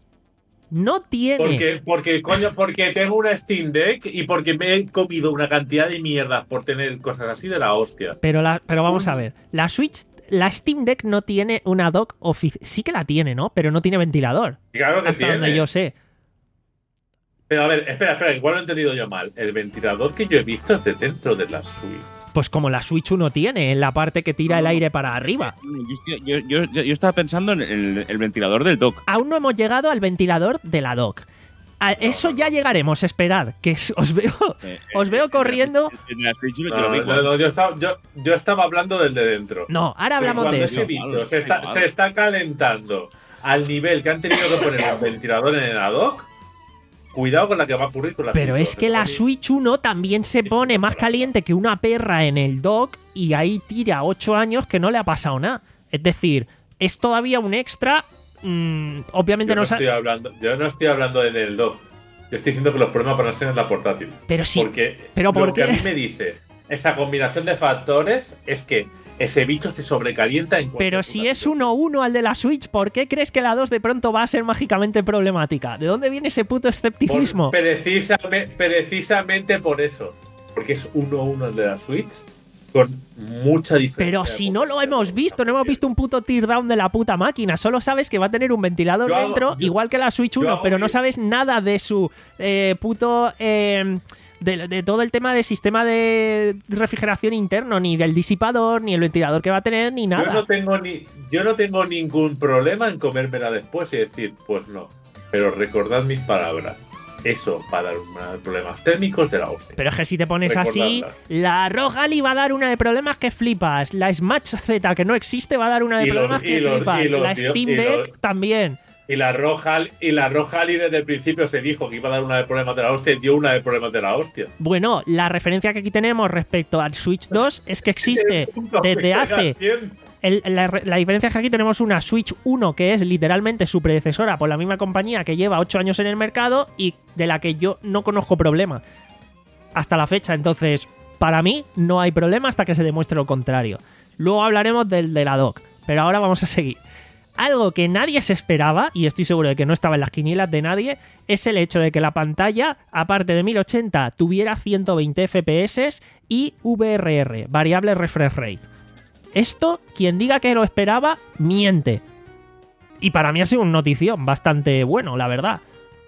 No tiene... Porque, porque, coño, porque tengo una Steam Deck y porque me he comido una cantidad de mierda por tener cosas así de la hostia. Pero, la, pero vamos a ver. La Switch... La Steam Deck no tiene una dock oficial. Sí que la tiene, ¿no? Pero no tiene ventilador. Claro que Hasta tiene. donde yo sé. Pero a ver, espera, espera, igual lo he entendido yo mal. El ventilador que yo he visto es de dentro de la Switch. Pues como la Switch uno tiene, en la parte que tira No, el no. aire para arriba. yo, estoy- yo- yo- yo- yo estaba pensando en el, el ventilador del dock. Aún no hemos llegado al ventilador de la dock. A eso ya llegaremos, esperad. Que es- os veo, Eh, os eh, veo eh, corriendo. En la Switch yo No, lo vi no, igual. no, yo, estaba, yo, yo estaba hablando del de dentro. No, ahora Pero hablamos cuando de ese eso. bicho Igual, se está, igual. se está calentando al nivel que han tenido que poner un ventilador en la dock, cuidado con la que va a ocurrir con la Pero Switch es dos, que la ¿no? Switch uno también se pone más caliente que una perra en el dock y ahí tira ocho años que no le ha pasado nada. Es decir, es todavía un extra. mm, obviamente Yo no no, sa- estoy hablando, yo no estoy hablando en el dock. Yo estoy diciendo que los problemas van a ser en la portátil. Pero sí. Porque pero lo ¿por que qué? a mí me dice esa combinación de factores es que ese bicho se sobrecalienta en cualquier Pero si puta es situación. uno uno al de la Switch, ¿por qué crees que la dos de pronto va a ser mágicamente problemática? ¿De dónde viene ese puto Por- escepticismo? precisamente, precisamente por eso. Porque es uno uno el de la Switch con mucha diferencia. Pero de si no lo potencia. hemos visto, no hemos visto un puto teardown de la puta máquina. Solo sabes que va a tener un ventilador Yo hago- dentro, yo- igual que la Switch yo uno, hago pero no mi- sabes nada de su eh, puto... eh, de, de todo el tema de sistema de refrigeración interno, ni del disipador, ni el ventilador que va a tener, ni Yo nada. no tengo ni yo no tengo ningún problema en comérmela después y decir, pues no. Pero recordad mis palabras. Eso va a dar unos problemas térmicos de la hostia. Pero es que si te pones así, Recordadla. la Rogali va a dar una de problemas que flipas. La Smash Z, que no existe, va a dar una de Y los- problemas y que los- flipas. y los La dio- Steam y Deck los- también. Y la roja y la roja Ali desde el principio se dijo que iba a dar una de problemas de la hostia y dio una de problemas de la hostia. Bueno, la referencia que aquí tenemos respecto al Switch dos es que existe desde hace... El, la, la diferencia es que aquí tenemos una Switch uno que es literalmente su predecesora por la misma compañía que lleva ocho años en el mercado y de la que yo no conozco problema hasta la fecha. Entonces, para mí no hay problema hasta que se demuestre lo contrario. Luego hablaremos del de la dock, pero ahora vamos a seguir. Algo que nadie se esperaba, y estoy seguro de que no estaba en las quinielas de nadie, es el hecho de que la pantalla, aparte de mil ochenta, tuviera ciento veinte F P S y V R R, variable refresh rate. Esto, quien diga que lo esperaba, miente. Y para mí ha sido una notición bastante bueno, la verdad.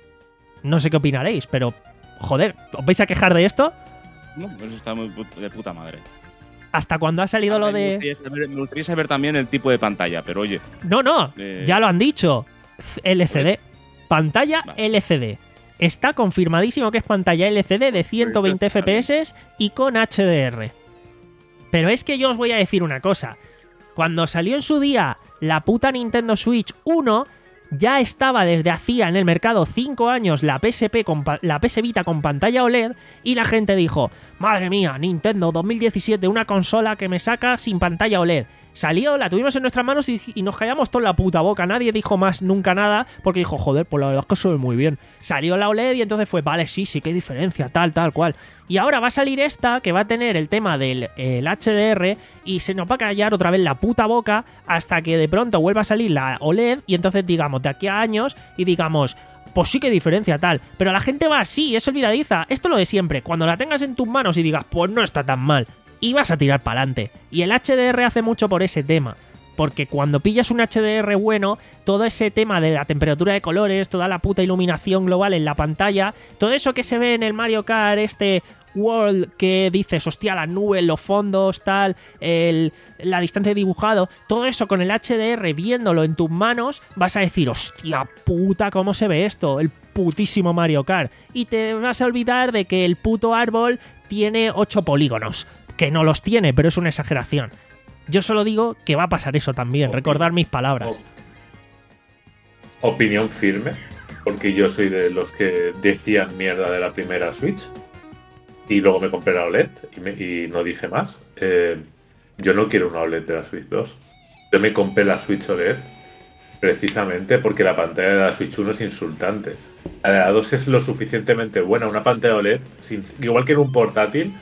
No sé qué opinaréis, pero, joder, ¿os vais a quejar de esto? No, eso está muy de puta madre. Hasta cuando ha salido lo de... Me gustaría, saber, me gustaría saber también el tipo de pantalla, pero oye... No, no, eh... ya lo han dicho. L C D. Pantalla vale. L C D. Está confirmadísimo que es pantalla L C D de ciento veinte F P S y con H D R. Pero es que yo os voy a decir una cosa. Cuando salió en su día la puta Nintendo Switch uno... ya estaba desde hacía en el mercado cinco años la P S P con la P S Vita con pantalla O L E D y la gente dijo, madre mía, Nintendo dos mil diecisiete, una consola que me saca sin pantalla O L E D. Salió, la tuvimos en nuestras manos y, y nos callamos toda la puta boca. Nadie dijo más nunca nada porque dijo, joder, pues la verdad es que se ve muy bien. Salió la O L E D y entonces fue, vale, sí, sí, qué diferencia, tal, tal, cual. Y ahora va a salir esta que va a tener el tema del el H D R y se nos va a callar otra vez la puta boca hasta que de pronto vuelva a salir la O L E D y entonces digamos de aquí a años y digamos, pues sí que diferencia tal. Pero la gente va así, es olvidadiza. Esto es lo de siempre. Cuando la tengas en tus manos y digas, pues no está tan mal, y vas a tirar para adelante. Y el H D R hace mucho por ese tema. Porque cuando pillas un H D R bueno, todo ese tema de la temperatura de colores, toda la puta iluminación global en la pantalla, todo eso que se ve en el Mario Kart, este World que dices, hostia, las nubes, los fondos, tal, el, la distancia de dibujado, todo eso con el H D R viéndolo en tus manos, vas a decir, hostia puta, ¿cómo se ve esto? El putísimo Mario Kart. Y te vas a olvidar de que el puto árbol tiene ocho polígonos. Que no los tiene, pero es una exageración. Yo solo digo que va a pasar eso también, Opin recordar mis palabras. Opinión firme, porque yo soy de los que decían mierda de la primera Switch y luego me compré la O L E D y, me, y no dije más. Eh, yo no quiero una O L E D de la Switch dos. Yo me compré la Switch O L E D precisamente porque la pantalla de la Switch uno es insultante. La de la dos es lo suficientemente buena. Una pantalla O L E D, sin, igual que en un portátil,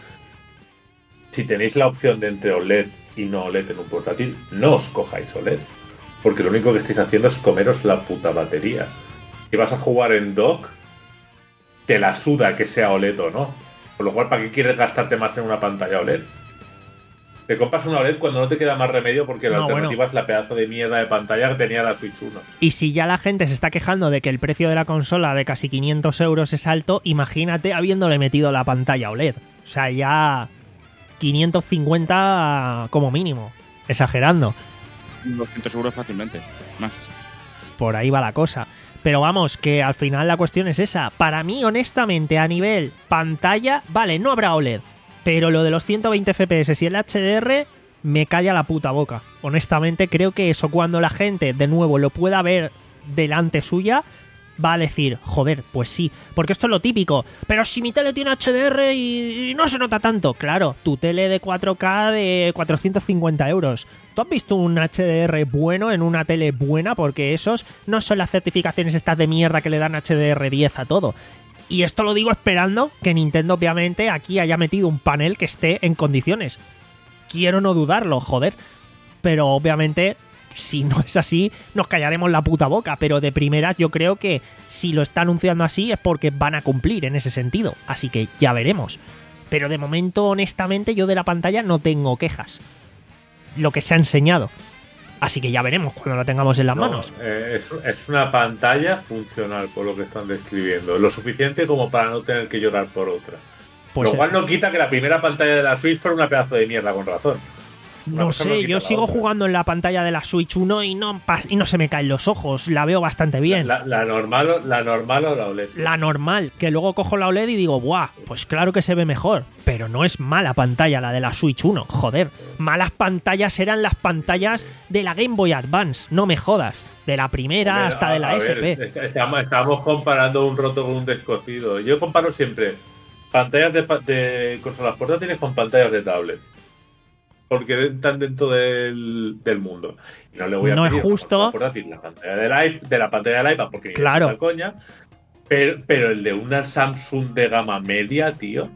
si tenéis la opción de entre O L E D y no O L E D en un portátil, no os cojáis O L E D. Porque lo único que estáis haciendo es comeros la puta batería. Si vas a jugar en dock, te la suda que sea O L E D o no. Por lo cual, ¿para qué quieres gastarte más en una pantalla O L E D? Te compras una O L E D cuando no te queda más remedio porque la no, alternativa bueno. es la pedazo de mierda de pantalla que tenía la Switch uno. Y si ya la gente se está quejando de que el precio de la consola de casi quinientos euros es alto, imagínate habiéndole metido la pantalla O L E D. O sea, ya... quinientos cincuenta como mínimo, exagerando. doscientos euros fácilmente, más. Por ahí va la cosa. Pero vamos, que al final la cuestión es esa. Para mí, honestamente, a nivel pantalla, vale, no habrá O L E D, pero lo de los ciento veinte F P S y el H D R me calla la puta boca. Honestamente, creo que eso cuando la gente, de nuevo, lo pueda ver delante suya, va a decir, joder, pues sí, porque esto es lo típico, pero si mi tele tiene H D R y, y no se nota tanto. Claro, tu tele de cuatro K de cuatrocientos cincuenta euros. ¿Tú has visto un H D R bueno en una tele buena? Porque esos no son las certificaciones estas de mierda que le dan H D R diez a todo. Y esto lo digo esperando que Nintendo obviamente aquí haya metido un panel que esté en condiciones. Quiero no dudarlo, joder. Pero obviamente... si no es así, nos callaremos la puta boca, pero de primeras yo creo que si lo está anunciando así es porque van a cumplir en ese sentido, así que ya veremos. Pero de momento, honestamente, yo de la pantalla no tengo quejas. Lo que se ha enseñado. Así que ya veremos cuando la tengamos en las no, manos. Eh, es, es una pantalla funcional, por lo que están describiendo. Lo suficiente como para no tener que llorar por otra. Pues lo cual no quita que la primera pantalla de la Switch fuera una pedazo de mierda, con razón. Una No cosa sé, no quita yo la sigo otra. jugando en la pantalla de la Switch uno y no, pas- y no se me caen los ojos. La veo bastante bien. La, la normal, o- la normal o la O L E D. La normal, que luego cojo la O L E D y digo, ¡buah! Pues claro que se ve mejor. Pero no es mala pantalla la de la Switch uno, joder. Malas pantallas eran las pantallas de la Game Boy Advance, no me jodas. De la primera Hombre, hasta a- de la a S ver, P. est- estamos, estamos comparando un roto con un descosido. Yo comparo siempre pantallas de, pa- de consolas portátiles con pantallas de tablet. Porque están dentro del, del mundo. Y no le voy a No es pedir a una justo. consola portátil la pantalla del iP- de la pantalla del iPad porque ni Claro. de puta coña. Pero, pero el de una Samsung de gama media, tío.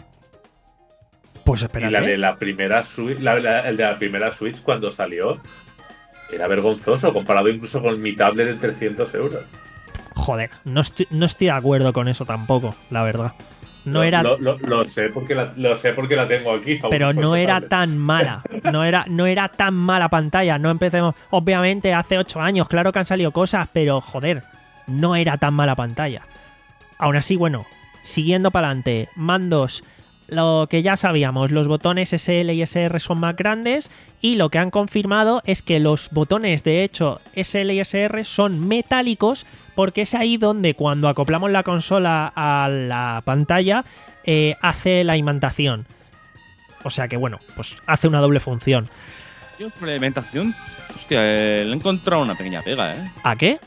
Pues Y la de espérate. la primera Switch, la- la- el de la primera Switch cuando salió. Era vergonzoso, comparado incluso con mi tablet de trescientos euros. Joder, no estoy, no estoy de acuerdo con eso tampoco, la verdad. No Lo- era. Lo, lo- lo sé porque la, lo sé porque la tengo aquí. aún Pero soy no era tablet. tan mala. No era, no era tan mala pantalla. No empecemos. Obviamente, hace ocho años, claro que han salido cosas, pero joder, no era tan mala pantalla. Aún así, bueno, siguiendo para adelante. Mandos, lo que ya sabíamos, los botones S L y S R son más grandes. Y lo que han confirmado es que los botones, de hecho, S L y S R son metálicos. Porque es ahí donde cuando acoplamos la consola a la pantalla eh, hace la imantación. O sea que bueno, pues hace una doble función. Yo por la alimentación, hostia, eh, le he encontrado una pequeña pega, ¿eh? ¿A qué?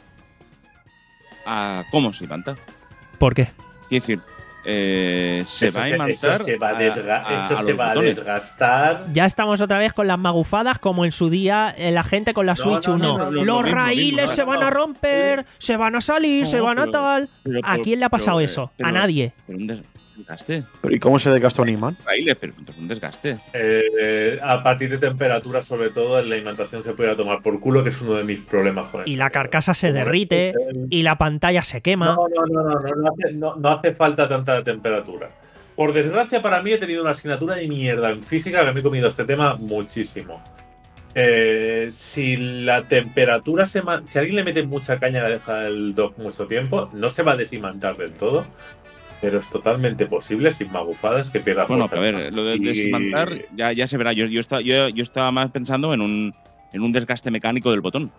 A cómo se imanta. ¿Por qué? Quiero decir, eh, se Eso va a se- imantar. Eso se va a, a- desga- a- eso a se los va a botones. desgastar. Ya estamos otra vez con las magufadas como en su día eh, la gente con la No, Switch no, uno. no, no, no, Los lo mismo, raíles lo mismo, se no, van no. a romper, se van a salir, No, se van a pero- tal. pero- ¿A quién le ha pero, pasado eh, eso? pero- A nadie. Pero un des- desgaste. ¿Pero ¿y cómo se desgasta un imán? Raíles, pero entonces un desgaste. Eh, a partir de temperatura, sobre todo, la imantación se puede tomar por culo, que es uno de mis problemas con Y esto. la carcasa se Como derrite el- y la pantalla se quema. No, no, no, no, no, no hace, no, no hace falta tanta temperatura. Por desgracia, para mí he tenido una asignatura de mierda en física que me he comido este tema muchísimo. Eh, si la temperatura se ma- si alguien le mete mucha caña y la deja el dock mucho tiempo, no se va a desimantar del todo, pero es totalmente posible, sin magufadas, que pierda Bueno, fuerza. pero a ver, lo de Y- desmantar ya, ya se verá. Yo, yo, estaba, yo, yo estaba más pensando en un, en un desgaste mecánico del botón.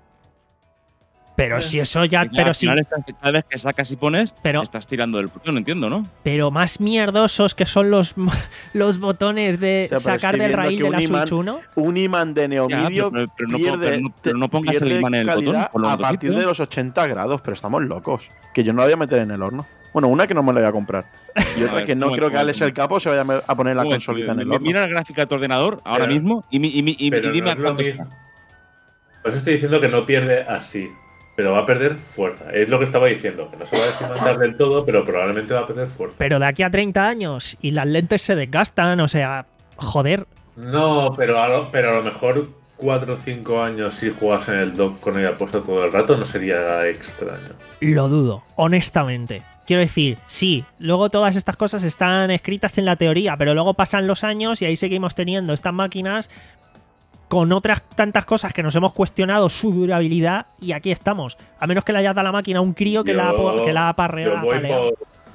Pero si eso ya. Que Pero al si. final estás- cada vez que sacas y pones, Pero- estás tirando del botón, entiendo, ¿no? Pero más mierdosos que son los, los botones de O sea, pero sacar estoy del viendo raíl que de un la imán- Switch uno. Un imán de Ya, neomidio pero, pero no, pierde, pero no- pero no pongas el pierde imán en el botón, calidad ponlo en a otro partir sitio. de los ochenta grados, pero estamos locos. Que yo no la voy a meter en el horno. Bueno, una que no me la voy a comprar. Y A otra ver, que no un creo momento, que Alex un el Capo se vaya a poner la Un momento, consolita en el mi- horno. Mira la gráfica de tu ordenador ahora Pero- mismo y, mi- y, mi- y, Pero y dime no a es lo cuánto mismo. está. Por eso estoy diciendo que no pierde así, pero va a perder fuerza. Es lo que estaba diciendo, que no se va a desimantar del todo, pero probablemente va a perder fuerza. Pero de aquí a treinta años y las lentes se desgastan, o sea, joder. No, pero a lo, pero a lo mejor cuatro o cinco años si juegas en el dock con ella puesta todo el rato no sería extraño. Lo dudo, honestamente. Quiero decir, sí, luego todas estas cosas están escritas en la teoría, pero luego pasan los años y ahí seguimos teniendo estas máquinas con otras tantas cosas que nos hemos cuestionado su durabilidad y aquí estamos. A menos que le haya dado la máquina a un crío que, Yo- la, ha po- que la ha Yo parreado. voy, por,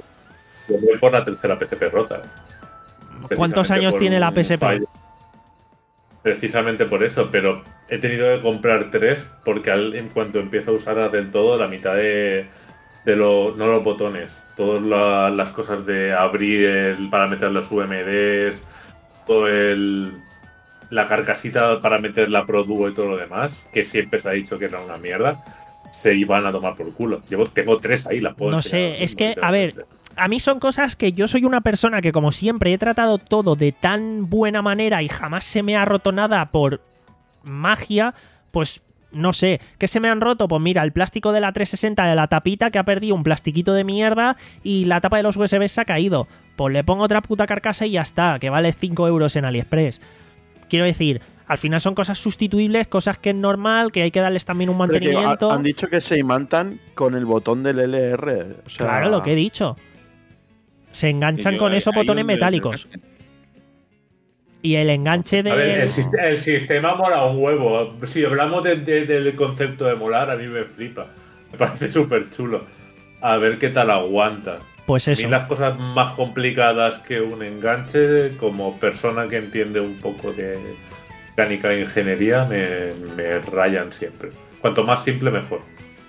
yo voy por la tercera P S P rota. ¿Cuántos Precisamente años por tiene la un P S P? fallo. Precisamente por eso, pero he tenido que comprar tres porque al- en cuanto empiezo a usar del todo la mitad de, de los, no los botones, todas la- las cosas de abrir el, para meter los U M Ds, todo el, la carcasita para meter la Pro Duo y todo lo demás, que siempre se ha dicho que era una mierda, se iban a tomar por culo. Llevo, tengo tres ahí, las puedo No enseñar sé, ahora es mismo, que, a ver, literalmente. a mí son cosas que yo soy una persona que como siempre he tratado todo de tan buena manera y jamás se me ha roto nada por magia, pues no sé, ¿qué se me han roto? Pues mira, el plástico de la trescientos sesenta de la tapita que ha perdido un plastiquito de mierda y la tapa de los U S B se ha caído. Pues le pongo otra puta carcasa y ya está, que vale cinco euros en AliExpress. Quiero decir, al final son cosas sustituibles, cosas que es normal, que hay que darles también un Pero que mantenimiento. ha- han dicho que se imantan con el botón del L R. O sea, Claro, lo que he dicho. Se enganchan Yo- con ahí- esos ahí botones donde- metálicos. Y el enganche de... A ver, el, sist- el sistema mola un huevo. Si hablamos de- de- del concepto de molar, a mí me flipa. Me parece súper chulo. A ver qué tal aguanta. Pues A eso. mí las cosas más complicadas que un enganche, como persona que entiende un poco de, mecánica de ingeniería me, me rayan siempre. Cuanto más simple, mejor.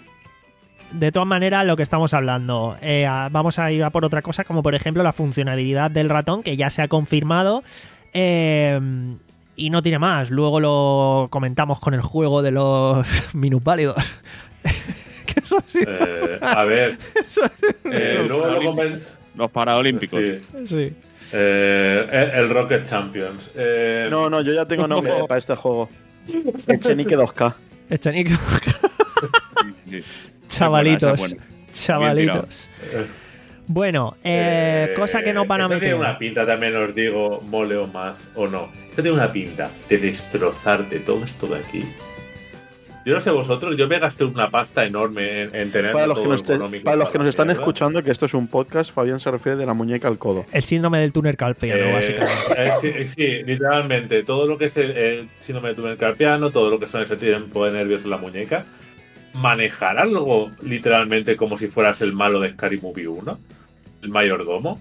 De todas maneras, lo que estamos hablando, eh, a- vamos a ir a por otra cosa, como por ejemplo la funcionalidad del ratón, que ya se ha confirmado. Eh, y no tiene más. Luego lo comentamos con el juego de los minusválidos. Que eso sí. Eh, a ver. eh, luego lo comen- Los Paraolímpicos. Sí. Sí. Eh, el, el Rocket Champions. Eh, No, no, yo ya tengo nombre para este juego. Echenique dos K. Echenique. Sí, sí. Chavalitos. Es buena, Chavalitos. eh, Bueno, eh, eh, cosa que nos van a esto meter. tiene una pinta, también os digo, mole o más o no. Esto tiene una pinta de destrozarte todo esto de aquí. Yo no sé vosotros, yo me gasté una pasta enorme en, en tener Para los que todo nos, te- económico para los que nos están mierda. escuchando, que esto es un podcast, Fabián se refiere de la muñeca al codo. El síndrome del túnel carpiano, Eh, básicamente. eh, sí, eh, sí, literalmente. Todo lo que es el, el síndrome de túnel carpiano, todo lo que son ese tiempo de nervios en la muñeca. Manejar algo literalmente como si fueras el malo de Scary Movie uno, el mayordomo,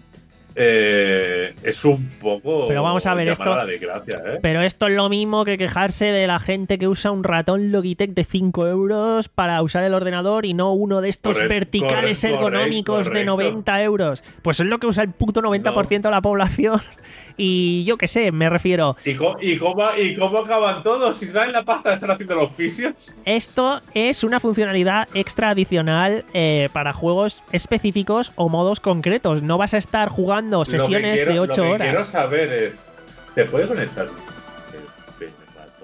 eh, es un poco. Pero vamos a ver, llamar esto- a la desgracia, ¿eh? Pero esto es lo mismo que quejarse de la gente que usa un ratón Logitech de cinco euros para usar el ordenador y no uno de estos Correcto, verticales correcto, ergonómicos de correcto. noventa euros. Pues es lo que usa el puto noventa por ciento de la población. Y yo qué sé, me refiero. ¿Y, co- y cómo, ¿Y cómo acaban todos? Si traen la pasta de estar haciendo los fisios. Esto es una funcionalidad extra adicional eh, para juegos específicos o modos concretos. No vas a estar jugando Lo que sesiones quiero- de ocho Lo que horas. quiero saber es: ¿te puede conectar el, el ratón?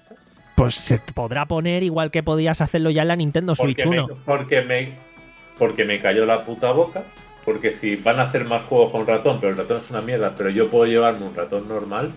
Pues se podrá poner igual que podías hacerlo ya en la Nintendo Switch Porque me, uno. porque, me, porque me cayó la puta boca. Porque si van a hacer más juegos con ratón, pero el ratón es una mierda, pero yo puedo llevarme un ratón normal,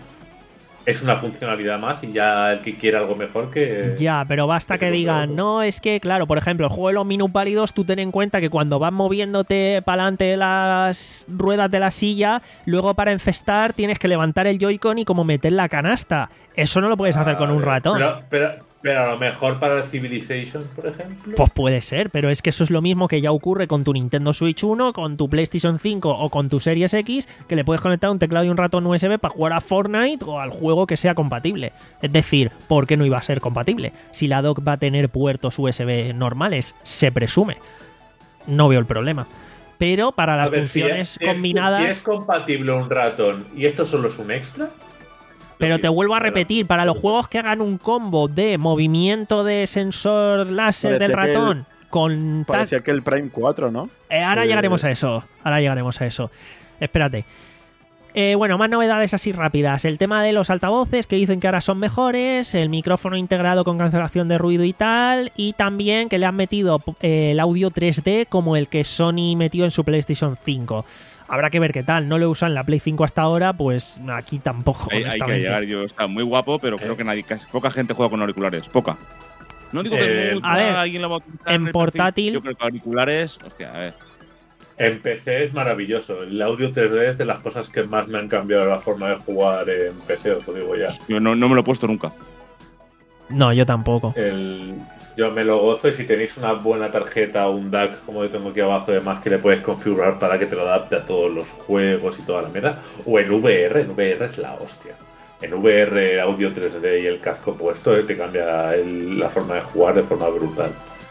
es una funcionalidad más y ya el que quiera algo mejor que. Ya, pero basta que que digan, otro. no, es que, claro, por ejemplo, el juego de los minusválidos, tú ten en cuenta que cuando vas moviéndote para adelante de las ruedas de la silla, luego para encestar tienes que levantar el Joy-Con y como meter la canasta. Eso no lo puedes hacer con un Vale, ratón. Pero, pero, pero a lo mejor para el Civilization, por ejemplo. Pues puede ser, pero es que eso es lo mismo que ya ocurre con tu Nintendo Switch uno, con tu PlayStation cinco o con tu Series X, que le puedes conectar un teclado y un ratón U S B para jugar a Fortnite o al juego que sea compatible. Es decir, ¿por qué no iba a ser compatible? Si la dock va a tener puertos U S B normales, se presume. No veo el problema. Pero para las A ver, si funciones es- si es- combinadas... Si es compatible un ratón y esto solo es un extra. Pero te vuelvo a Pero- repetir, para los juegos que hagan un combo de movimiento de sensor láser del Parecía que el- ratón con tac- Parecía que el Prime cuatro, ¿no? Eh, ahora Eh, llegaremos a eso. Ahora llegaremos a eso. Espérate. Eh, bueno, más novedades así rápidas. El tema de los altavoces, que dicen que ahora son mejores. El micrófono integrado con cancelación de ruido y tal. Y también que le han metido eh, el audio tres D como el que Sony metió en su PlayStation cinco. Habrá que ver qué tal. No lo usan en la Play cinco hasta ahora, pues aquí tampoco, Hay, hay que honestamente. llegar, yo está muy guapo, pero creo que nadie, casi, poca gente juega con auriculares, poca. No digo que Eh, mucha, a ver, alguien lo va a utilizar en el portátil- perfil. Yo creo que auriculares, hostia, a ver. En P C es maravilloso. El audio tres D es de las cosas que más me han cambiado la forma de jugar en P C, os lo digo ya. Yo no, no me lo he puesto nunca. No, yo tampoco. El- yo me lo gozo y si tenéis una buena tarjeta o un D A C como yo tengo aquí abajo, además que le puedes configurar para que te lo adapte a todos los juegos y toda la mierda. O en V R, en V R es la hostia. En V R, audio tres D y el casco puesto eh, te cambia el- la forma de jugar de forma brutal.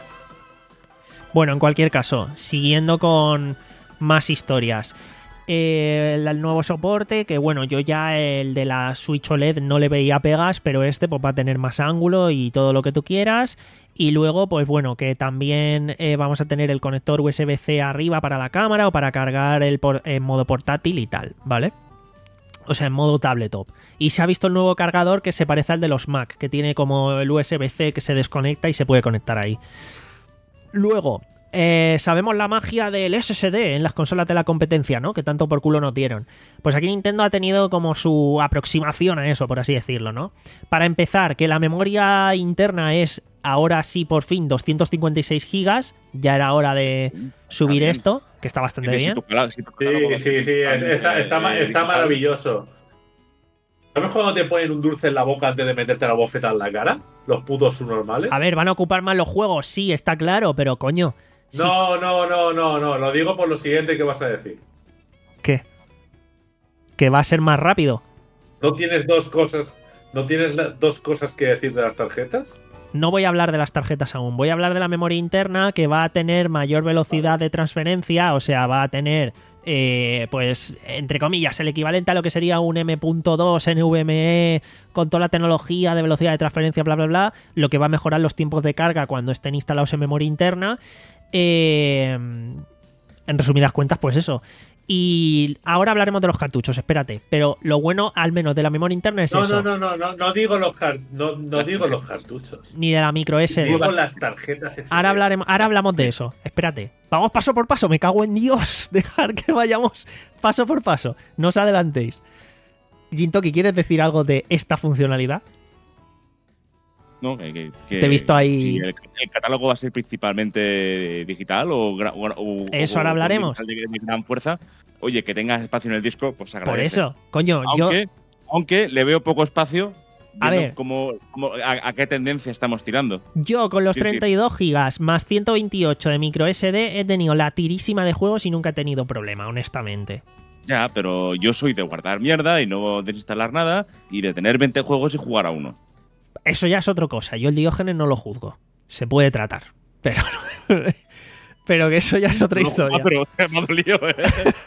Bueno, en cualquier caso, siguiendo con más historias. Eh, el, el nuevo soporte, que bueno, yo ya el de la Switch O L E D no le veía pegas, pero este pues va a tener más ángulo y todo lo que tú quieras. Y luego, pues bueno, que también eh, vamos a tener el conector U S B C arriba para la cámara o para cargar el por- en modo portátil y tal, ¿vale? O sea, en modo tabletop. Y se ha visto el nuevo cargador que se parece al de los Mac, que tiene como el U S B C que se desconecta y se puede conectar ahí. Luego, eh, sabemos la magia del S S D en las consolas de la competencia, ¿no? Que tanto por culo nos dieron. Pues aquí Nintendo ha tenido como su aproximación a eso, por así decirlo, ¿no? Para empezar, que la memoria interna es ahora sí por fin doscientos cincuenta y seis gigas. Ya era hora de subir bien. esto, que está bastante Si bien. tu cala- si tu Sí, catálogo sí, sí, digital, está, eh, está, ma- eh, está digital, maravilloso. ¿Sabes cuando te ponen un dulce en la boca antes de meterte la bofeta en la cara? Los putos subnormales. A ver, van a ocupar más los juegos, sí, está claro, pero coño. sí- No, no, no, no, no. Lo digo por lo siguiente que vas a decir. ¿Qué? Que va a ser más rápido. No tienes dos cosas. ¿No tienes la- dos cosas que decir de las tarjetas? No voy a hablar de las tarjetas aún, voy a hablar de la memoria interna, que va a tener mayor velocidad de transferencia, o sea, va a tener, eh, pues, entre comillas, el equivalente a lo que sería un eme punto dos NVMe con toda la tecnología de velocidad de transferencia, bla, bla, bla, lo que va a mejorar los tiempos de carga cuando estén instalados en memoria interna. Eh, en resumidas cuentas, pues eso. Y ahora hablaremos de los cartuchos, espérate. Pero lo bueno, al menos de la memoria interna, es No, eso. no, no, no, no, no digo los car- no, no digo los cartuchos. Ni de la micro ese de. Digo las tarjetas ese de. Ahora, hablaremos, ahora hablamos de eso. Espérate. Vamos paso por paso. Me cago en Dios. Dejar que vayamos paso por paso. No os adelantéis. Jintoki, ¿quieres decir algo de esta funcionalidad? No, que, que- que- Te he visto ahí- si el, el catálogo va a ser principalmente digital o, gra- o- o- Eso o- ahora o hablaremos. de, de gran fuerza. Oye, que tengas espacio en el disco, pues se Por agradece. eso, coño, yo. Aunque, aunque le veo poco espacio. A viendo ver. cómo- cómo- a, a qué tendencia estamos tirando. Yo con los Sí, sí. treinta y dos gigas más ciento veintiocho de micro ese de he tenido la tirísima de juegos y nunca he tenido problema, honestamente. Ya, pero yo soy de guardar mierda y no desinstalar nada y de tener veinte juegos y jugar a uno. Eso ya es otra cosa. Yo el Diógenes no lo juzgo. Se puede tratar. Pero, pero que eso ya es otra No, historia. ah, pero me ha dolido, ¿eh?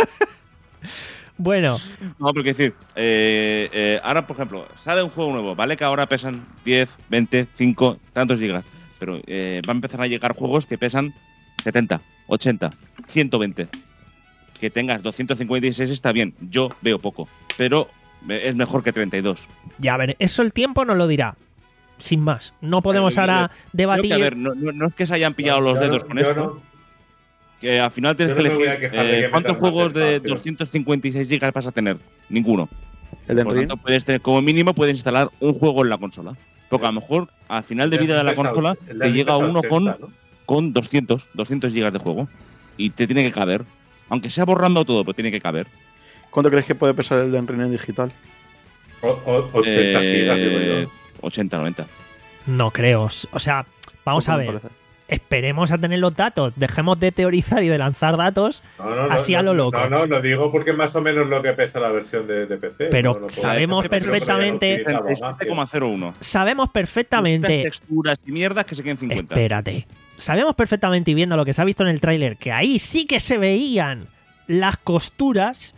Bueno, No, pero quiero decir, eh, eh, ahora, por ejemplo, sale un juego nuevo, ¿vale? Que ahora pesan diez, veinte, cinco, tantos gigas. Pero eh, va a empezar a llegar juegos que pesan setenta, ochenta, ciento veinte. Que tengas doscientos cincuenta y seis está bien. Yo veo poco. Pero es mejor que treinta y dos. ya a ver, eso el tiempo nos lo dirá. Sin más. No podemos Pero yo ahora Creo debatir. que, a ver, no, no- no es que se hayan pillado los Yo dedos no- con yo esto. no- Que al final tienes yo que no me voy a elegir quejar de eh, que cuántos metan más juegos de espacio. doscientos cincuenta y seis gigas vas a tener. Ninguno. El de Por Ring. tanto, puedes tener, como mínimo puedes instalar un juego en la consola. Porque a lo mejor al final de vida de la pesa- consola el te Ring llega pesa uno con, ochenta, ¿no? con doscientos, doscientos gigas de juego. Y te tiene que caber. Aunque sea borrando todo, pero tiene que caber. ¿Cuánto crees que puede pesar el de Ring en digital? O- o- ochenta Eh, gigas, digo yo. ochenta, noventa. No creo. O sea, vamos Poco a me ver. parece. Esperemos a tener los datos. Dejemos de teorizar y de lanzar datos. No, no, no, así a no, lo loco. No, no, no digo porque más o menos lo que pesa la versión de, de P C. Pero no, no puedo- sabemos pero- pero- pero- perfectamente- pero- pero- treinta y siete coma cero uno. Sabemos Estas perfectamente. texturas y mierdas que se queden cincuenta. Espérate. Sabemos perfectamente y viendo lo que se ha visto en el tráiler que ahí sí que se veían las costuras,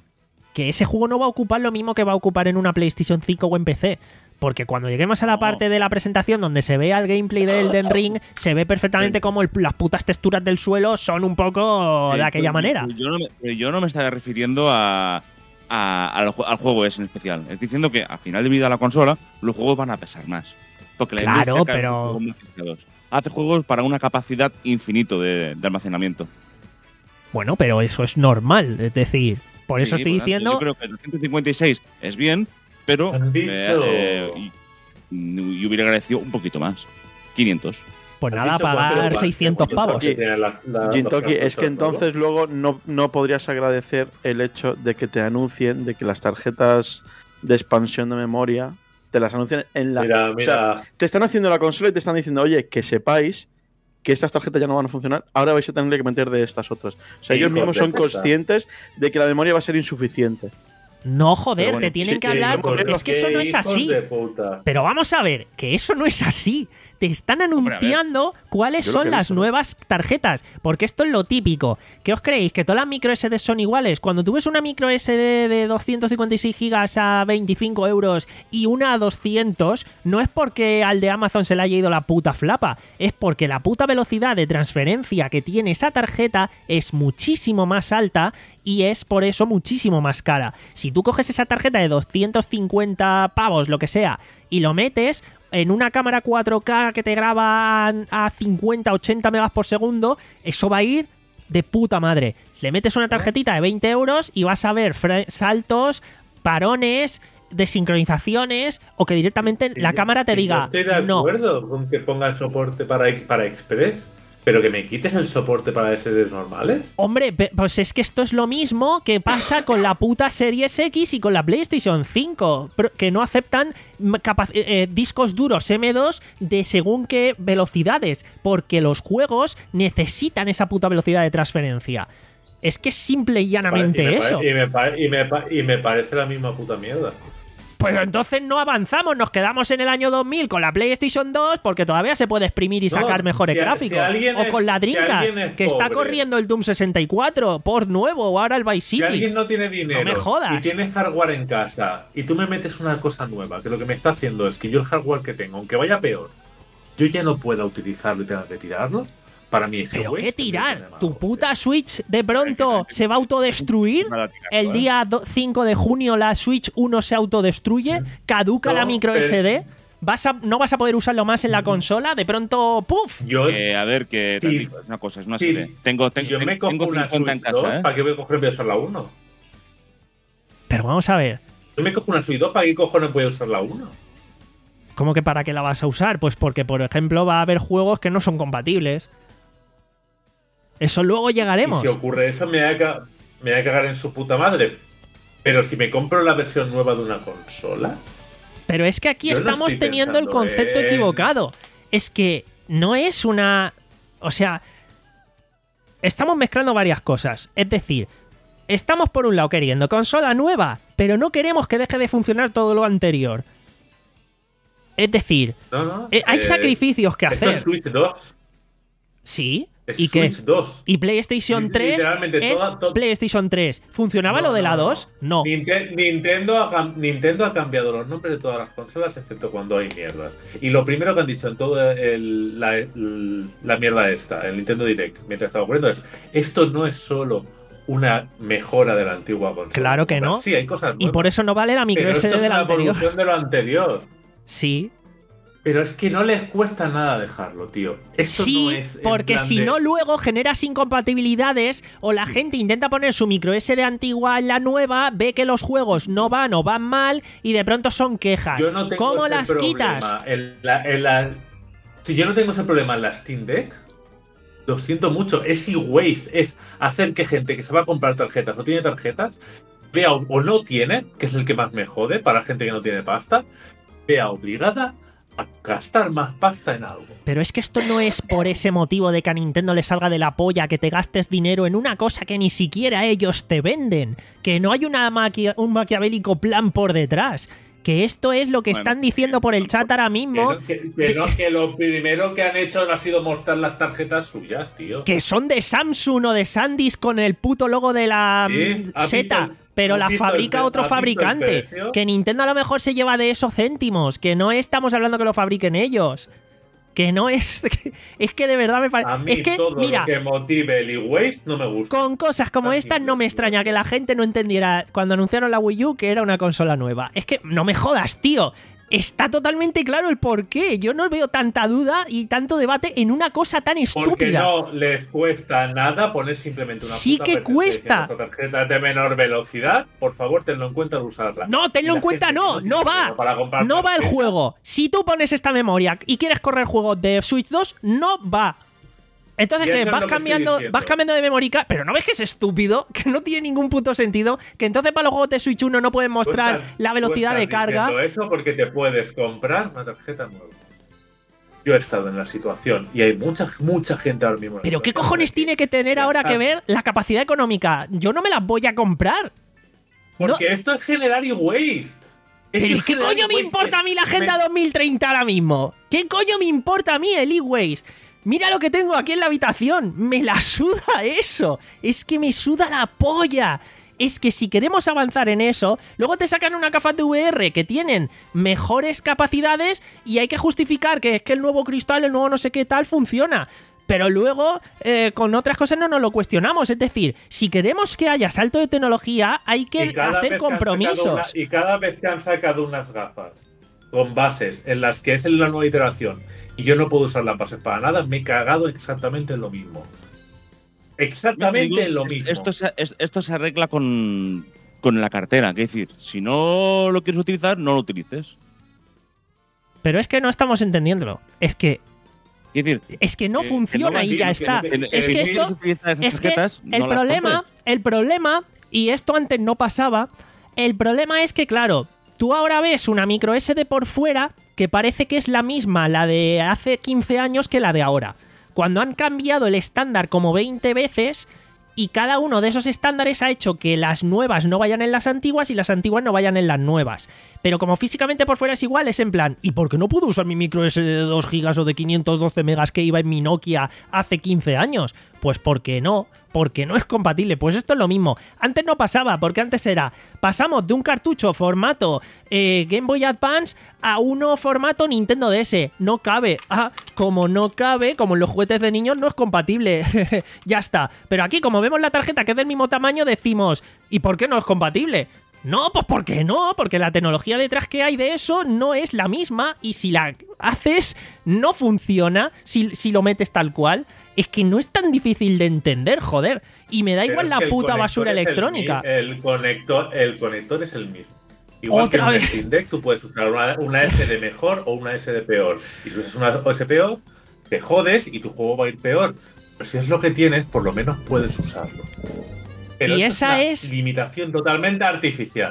que ese juego no va a ocupar lo mismo que va a ocupar en una PlayStation cinco o en P C. Porque cuando lleguemos a la No. parte de la presentación donde se vea el gameplay de Elden Ring, se ve perfectamente cómo el- las putas texturas del suelo son un poco de Eh, aquella yo- manera. Yo no me, yo no me estaba refiriendo a, a- al, ju- al juego ese en especial. Es diciendo que al final de vida de la consola, los juegos van a pesar más. Porque la Claro, industria cada vez pero- hace juegos más pesados. Hace juegos para una capacidad infinito de, de almacenamiento. Bueno, pero eso es normal. Es decir, por eso Sí, estoy por tanto, diciendo. Yo creo que el doscientos cincuenta y seis es bien, pero. Han dicho- eh, eh, y, y hubiera agradecido un poquito más. quinientos. Pues ¿Has nada, dicho cuánto pagar cuesta? seiscientos ¿Cuánto pavos. Jintoki, tiene la- la- Jintoki, los es que cartuchos, entonces luego no, no podrías agradecer el hecho de que te anuncien de que las tarjetas de expansión de memoria te las anuncian en la. Mira, o sea, mira. te están haciendo la consola y te están diciendo, oye, que sepáis que estas tarjetas ya no van a funcionar, ahora vais a tener que meter de estas otras. O sea, ellos Hijos mismos de son puta. conscientes de que la memoria va a ser insuficiente. No, joder, Pero bueno, te tienen sí, que sí, hablar. hijos de- Es que eso no es hijos así. de puta. Pero vamos a ver, que eso no es así. Te están Hombre, a ver. anunciando cuáles Yo lo son que he las visto, ¿no? nuevas tarjetas. Porque esto es lo típico. ¿Qué os creéis? ¿Que todas las micro ese de son iguales? Cuando tú ves una micro ese de de doscientos cincuenta y seis gigas a veinticinco euros y una a doscientos, no es porque al de Amazon se le haya ido la puta flapa. Es porque la puta velocidad de transferencia que tiene esa tarjeta es muchísimo más alta y es por eso muchísimo más cara. Si tú coges esa tarjeta de doscientos cincuenta pavos, lo que sea, y lo metes en una cámara cuatro K que te graba a cincuenta, ochenta megas por segundo, eso va a ir de puta madre. Le metes una tarjetita de veinte euros y vas a ver fra- saltos, parones, desincronizaciones o que directamente Sí, la yo- cámara te sí, diga yo estoy de no. acuerdo con que pongan soporte para, para Express, pero que me quites el soporte para S Ds normales. Hombre, pe- pues es que esto es lo mismo que pasa con la puta Series X y con la PlayStation cinco, pero que no aceptan m- capa- eh, eh, discos duros eme dos de según qué velocidades, porque los juegos necesitan esa puta velocidad de transferencia. Es que es simple y llanamente y me, eso. pare- y, me, pa- y, me, pa- y me parece la misma puta mierda. Pues entonces no avanzamos, nos quedamos en el año dos mil con la PlayStation dos porque todavía se puede exprimir y sacar No, mejores si a- gráficos. si alguien o es- con la si Dreamcast, alguien es que está pobre. corriendo el Doom sesenta y cuatro por nuevo o ahora el Vice Si City. alguien no tiene dinero me jodas. y tiene hardware en casa y tú me metes una cosa nueva, que lo que me está haciendo es que yo el hardware que tengo, aunque vaya peor, yo ya no pueda utilizarlo y tenga que tirarlo, para mí es ¿Pero waste, qué tirar? me parece ¿Tu una puta Switch de pronto se va a autodestruir? ¿El día do- cinco de junio la Switch uno se autodestruye? ¿Caduca No, la micro pero- S D? ¿Vas a, ¿No vas a poder usarlo más en la consola? De pronto, ¡puf! Yo, Eh, a ver, que Sí. te digo, es una cosa, es una Sí. serie. Tengo, tengo, yo me cojo tengo una cincuenta en Switch dos, casa, ¿eh? ¿para qué voy a coger voy a usar la uno? Pero vamos a ver, Yo me cojo una Switch dos, ¿para qué cojones voy a usar la uno? ¿cómo que para qué la vas a usar? Pues porque, por ejemplo, va a haber juegos que no son compatibles. Eso luego llegaremos. Y si ocurre eso, me voy, a ca- me voy a cagar en su puta madre. Pero si me compro la versión nueva de una consola, Pero es que aquí Yo no estamos estoy teniendo el pensando concepto en- equivocado. Es que no es una... O sea, estamos mezclando varias cosas. Es decir, estamos por un lado queriendo consola nueva, pero no queremos que deje de funcionar todo lo anterior. Es decir, no, no. eh, hay eh, sacrificios que esto hacer. es Switch dos. Sí. Es ¿Y qué? Switch dos. ¿Y PlayStation Li- tres literalmente es toda- to- PlayStation tres? ¿Funcionaba No, lo de la no, no. dos? No. Ninte- Nintendo, ha, cam- Nintendo ha cambiado los nombres de todas las consolas, excepto cuando hay mierdas. Y lo primero que han dicho en toda el- la, el- la mierda esta, el Nintendo Direct, mientras estaba ocurriendo, es: esto no es solo una mejora de la antigua consola. Claro que no. Sí, hay cosas Y nuevas. por eso no vale la micro pero S esto D es de la una anterior. evolución de lo anterior. Sí. Pero es que no les cuesta nada dejarlo, tío. Esto Sí, no es en porque plan si de- no luego generas incompatibilidades o la gente intenta poner su micro S D antigua en la nueva, ve que los juegos no van o van mal y de pronto son quejas. Yo no tengo ¿Cómo ese las problema. quitas? En la- en la- Si yo no tengo ese problema en la Steam Deck, lo siento mucho, es e-waste, es hacer que gente que se va a comprar tarjetas o tiene tarjetas, vea o o no tiene, que es el que más me jode para gente que no tiene pasta, vea obligada a gastar más pasta en algo. Pero es que esto no es por ese motivo de que a Nintendo le salga de la polla que te gastes dinero en una cosa que ni siquiera ellos te venden. Que no hay una maqui- un maquiavélico plan por detrás. Que esto es lo que Bueno, están diciendo por el chat ahora Que, mismo. no- que- que no- que lo primero que han hecho no ha sido mostrar las tarjetas suyas, tío. Que son de Samsung o de SanDisk con el puto logo de la Sí, mm, ¿has Z, visto el- pero has la visto el fabrica pre- otro has visto el fabricante. precio? Que Nintendo a lo mejor se lleva de esos céntimos, que no estamos hablando que lo fabriquen ellos. Que no es... Es que de verdad me A parece... mí Es que, todo mira, lo que motive el e-waste no me gusta. con cosas como Tan estas no simple, me tío. extraña que la gente no entendiera cuando anunciaron la Wii U que era una consola nueva. Es que no me jodas, tío. Está totalmente claro el porqué. Yo no veo tanta duda y tanto debate en una cosa tan Porque estúpida. no les cuesta nada poner simplemente una Sí puta que advertencia cuesta. diciendo, "Esta tarjeta es de menor velocidad, por favor, tenlo en cuenta al usarla". No, tenlo Y en la cuenta, gente no, tiene no va. dinero para comprar No va el tarjetas. juego. Si tú pones esta memoria y quieres correr juegos de Switch dos, no va. Entonces, Y ¿qué? eso es Vas lo que estoy cambiando, diciendo. vas cambiando de memory card. Pero no ves que es estúpido, que no tiene ningún puto sentido. Que entonces para los juegos de Switch uno no pueden Tú mostrar estás- la tú velocidad estás de carga. diciendo eso porque te puedes comprar una tarjeta nueva. Yo he estado en la situación y hay mucha, mucha gente ahora mismo. en la Pero ¿qué situación cojones de tiene que tener ya ahora está. que ver la capacidad económica? Yo no me las voy a comprar. Porque esto es generar e-waste. Es ¿Pero que qué generar coño me e-waste importa a mí la me- Agenda dos mil treinta ahora mismo? ¿Qué coño me importa a mí el e-waste? Mira lo que tengo aquí en la habitación. Me la suda eso. Es que me suda la polla. Es que si queremos avanzar en eso, luego te sacan una gafas de V R que tienen mejores capacidades y hay que justificar que es que el nuevo cristal, el nuevo no sé qué tal, funciona. Pero luego, eh, con otras cosas no nos lo cuestionamos. Es decir, si queremos que haya salto de tecnología, hay que Y cada hacer vez que han compromisos. sacado una- y cada vez que han sacado unas gafas con bases en las que es en la nueva iteración y yo no puedo usar las bases para nada, me he cagado exactamente en lo mismo. Exactamente Digo, en lo es- mismo. Esto se, es- esto se arregla con, con la cartera. Es decir, si no lo quieres utilizar, no lo utilices. Pero es que no estamos entendiéndolo. Es que Es decir, es que no Que- que funciona no y ya que- está. que- que- Es que si no esto quieres utilizar esas es que tarjetas, el no las problema, compres. el problema y esto antes no pasaba, el problema es que claro, tú ahora ves una micro S D por fuera que parece que es la misma la de hace quince años que la de ahora. Cuando han cambiado el estándar como veinte veces Y cada uno de esos estándares ha hecho que las nuevas no vayan en las antiguas y las antiguas no vayan en las nuevas. Pero como físicamente por fuera es igual, es en plan, ¿y por qué no puedo usar mi micro ese de dos gigas o de quinientos doce megas que iba en mi Nokia hace quince años? Pues porque no, porque no es compatible. Pues esto es lo mismo. Antes no pasaba, porque antes era, pasamos de un cartucho formato eh, Game Boy Advance a uno formato Nintendo D S. No cabe. Ah, como no cabe, como en los juguetes de niños, no es compatible. Ya está. Pero aquí, como vemos la tarjeta que es del mismo tamaño, decimos, ¿y por qué no es compatible? No, pues ¿por qué no? Porque la tecnología detrás que hay de eso no es la misma y si la haces no funciona, si, si lo metes tal cual. Es que no es tan difícil de entender, joder. Y me da Pero igual es la que el puta conector electrónica es electrónica. El, el, conector, el conector es el mismo. Igual Otra que en vez. el Steam Deck tú puedes usar una, una S D mejor o una S D peor. Y si usas una S D peor, te jodes y tu juego va a ir peor. Pero si es lo que tienes, por lo menos puedes usarlo. Pero Y esto esa es es- una limitación totalmente artificial.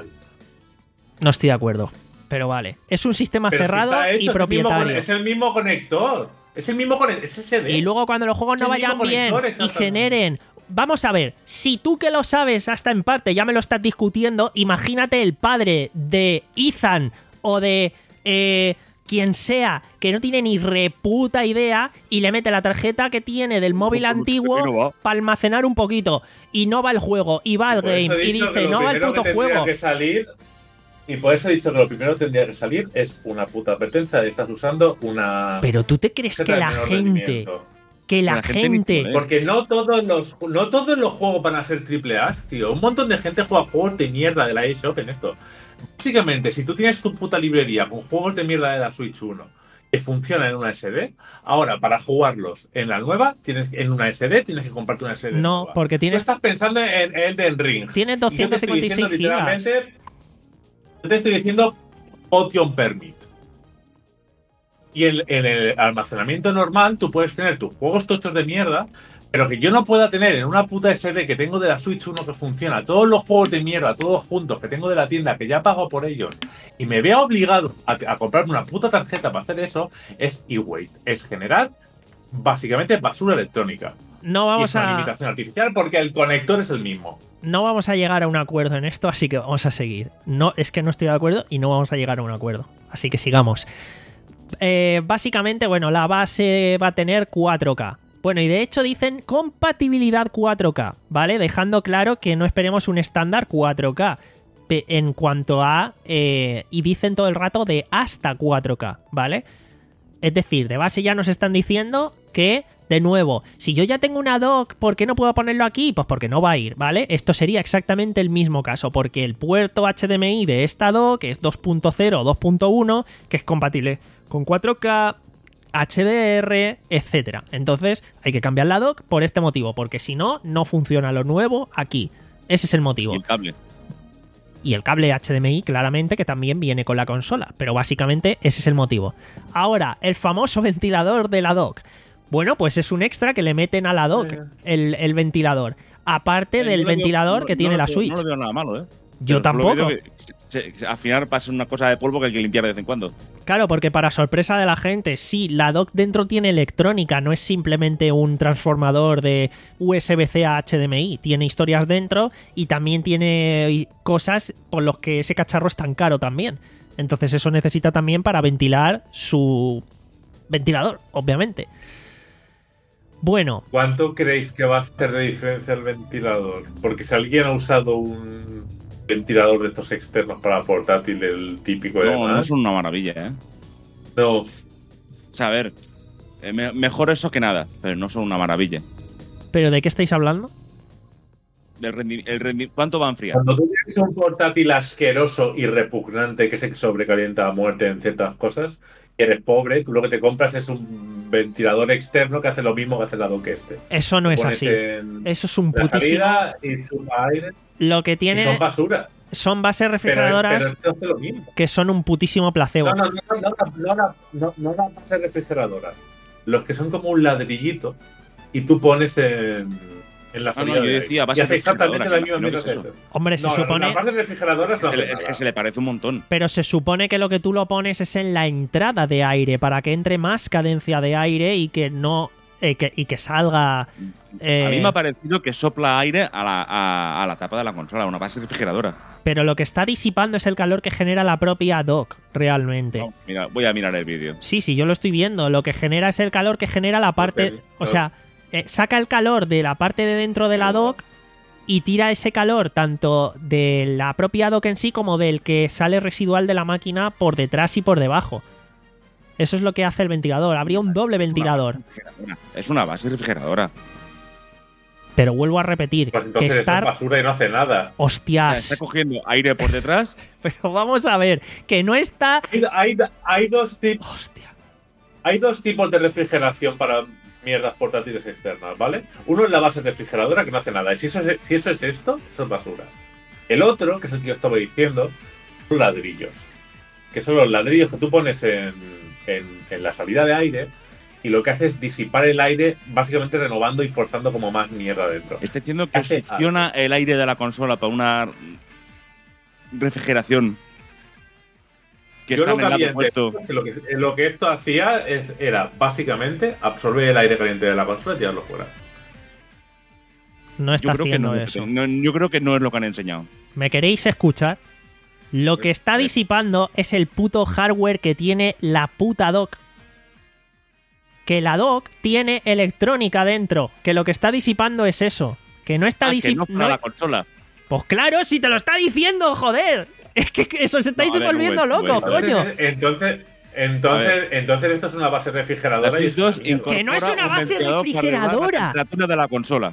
No estoy de acuerdo. Pero vale. Es un sistema Pero si cerrado está hecho, y es el mismo propietario. con- es el mismo conector. Es el mismo conector. Es S D. Y luego cuando los juegos Es no el mismo vayan bien conector, y exactamente. generen... Vamos a ver, si tú que lo sabes hasta en parte ya me lo estás discutiendo, imagínate el padre de Ethan o de eh, quien sea que no tiene ni reputa idea y le mete la tarjeta que tiene del móvil no antiguo va. para almacenar un poquito y no va el juego y va al Por eso game he y dicho que dice lo no va el primero puto que tendría juego. que salir, y por eso he dicho que lo primero que tendría que salir es una puta advertencia de que estás usando una. Pero tú te crees que tarjeta de la menor gente, rendimiento. que la La gente ni gente... sabe. Porque no todos los no todos los juegos van a ser triple A, tío. Un montón de gente juega juegos de mierda de la eShop en esto. Básicamente, si tú tienes tu puta librería con juegos de mierda de la Switch uno que funcionan en una S D, ahora para jugarlos en la nueva, tienes en una S D tienes que comprarte una S D No, nueva. porque Tú tienes, estás pensando en Elden Ring. tienes Y yo te estoy doscientos cincuenta y seis diciendo gigas. literalmente, yo te estoy diciendo Potion Permit. Y en, en el almacenamiento normal tú puedes tener tus juegos tochos de mierda, pero que yo no pueda tener en una puta S D que tengo de la Switch uno que funciona, todos los juegos de mierda, todos juntos que tengo de la tienda, que ya pago por ellos, y me vea obligado a, a comprarme una puta tarjeta para hacer eso, es e-waste. Es generar básicamente basura electrónica. No Y vamos es una a... limitación artificial porque el conector es el mismo. No vamos a llegar a un acuerdo en esto, así que vamos a seguir. No, es que no estoy de acuerdo y no vamos a llegar a un acuerdo. Así que sigamos. Eh, básicamente, bueno, la base va a tener cuatro K. Bueno, y de hecho dicen compatibilidad cuatro K, ¿vale? Dejando claro que no esperemos un estándar cuatro K. Pe- En cuanto a... eh, y dicen todo el rato de hasta cuatro K, ¿vale? Es decir, de base ya nos están diciendo que, de nuevo, si yo ya tengo una dock, ¿por qué no puedo ponerlo aquí? Pues porque no va a ir, ¿vale? Esto sería exactamente el mismo caso, porque el puerto H D M I de esta dock es dos punto cero o dos punto uno, que es compatible con cuatro K, H D R, etcétera. Entonces hay que cambiar la dock por este motivo, porque si no, no funciona lo nuevo aquí. Ese es el motivo. Y el cable. Y el cable H D M I, claramente, que también viene con la consola. Pero básicamente ese es el motivo. Ahora, el famoso ventilador de la dock. Bueno, pues es un extra que le meten a la dock, el, el ventilador. Aparte del Eh, no lo veo- ventilador no- que no tiene lo la veo- Switch. No lo veo nada malo, ¿eh? Yo Pero solo tampoco. veo que se- se- al final va a ser una cosa de polvo que hay que limpiar de vez en cuando. Claro, porque para sorpresa de la gente, sí, la dock dentro tiene electrónica, no es simplemente un transformador de U S B C a H D M I. Tiene historias dentro y también tiene cosas por los que ese cacharro es tan caro también. Entonces eso necesita también para ventilar su ventilador, obviamente. Bueno, ¿Cuánto creéis que va a hacer de diferencia el ventilador? Porque si alguien ha usado un ventilador de estos externos para portátil, el típico de No, no demás, son una maravilla, ¿eh? no. O sea, a ver, eh, me- mejor eso que nada, pero no son una maravilla. ¿pero de qué estáis hablando? El rendi- el rendi- ¿Cuánto va a enfriar? Cuando tú tienes un portátil asqueroso y repugnante que se sobrecalienta a muerte en ciertas cosas, y eres pobre, tú lo que te compras es un ventilador externo que hace lo mismo que hace el lado que este. Eso no es Pones así. en Eso es un la putísimo... salida y chupa aire Lo que y tiene son basura. son bases Pero, refrigeradoras pero esto hace lo mismo. que son un putísimo placebo. No, no, no, no, no, no, no, no, no las bases refrigeradoras. Los que son como un ladrillito y tú pones en, en la Ah, salida no, yo de decía aire. base Y hace exactamente la misma refrigeradora, mierda que que no es este. Hombre, se No, no, supone... las bases refrigeradoras Es no que, le- hacen es que nada. se le parece un montón. Pero se supone que lo que tú lo pones es en la entrada de aire para que entre más cadencia de aire y que no eh, que, y que salga. Eh, A mí me ha parecido que sopla aire a la, a, a la tapa de la consola, una base refrigeradora. Pero lo que está disipando es el calor que genera la propia dock, realmente. No, mira, voy a mirar el vídeo. Sí, sí, yo lo estoy viendo. Lo que genera es el calor que genera la parte. Ok, O sea, eh, saca el calor de la parte de dentro de la dock y tira ese calor tanto de la propia dock en sí como del que sale residual de la máquina por detrás y por debajo. Eso es lo que hace el ventilador. Habría un doble ventilador. Es una base refrigeradora. Pero vuelvo a repetir Pues que entonces esto es estar. basura y no hace nada. O sea, Hostias. está cogiendo aire por detrás. Pero vamos a ver, que no está. Hay, hay, hay dos tipos. Hostia. Hay dos tipos de refrigeración para mierdas portátiles externas, ¿vale? Uno es la base refrigeradora que no hace nada. Y si eso es, si eso es esto, eso es basura. El otro, que es el que yo estaba diciendo, son ladrillos. Que son los ladrillos que tú pones en, en, en la salida de aire y lo que hace es disipar el aire, básicamente renovando y forzando como más mierda dentro. Está diciendo que Hace- succiona el aire de la consola para una refrigeración que Yo está lo en que el había lado opuesto. entendido que lo, que lo que esto hacía es, era básicamente absorber el aire caliente de la consola y tirarlo fuera. No está Yo creo, que haciendo no, eso. no- yo creo que no es lo que han enseñado. ¿Me queréis escuchar? Lo que está disipando es el puto hardware que tiene la puta dock. Que la dock tiene electrónica dentro. Que lo que está disipando es eso. Que no está Ah, que no disipando. para la consola. Pues claro, si te lo está diciendo, joder. Es que que eso se estáis No, a ver, volviendo un momento, locos, un momento. coño. Entonces, entonces, entonces, entonces esto es una base refrigeradora. Las y Switch es una dos mierda. Que no es incorpora una un base ventilador para regular refrigeradora. la temperatura de la consola.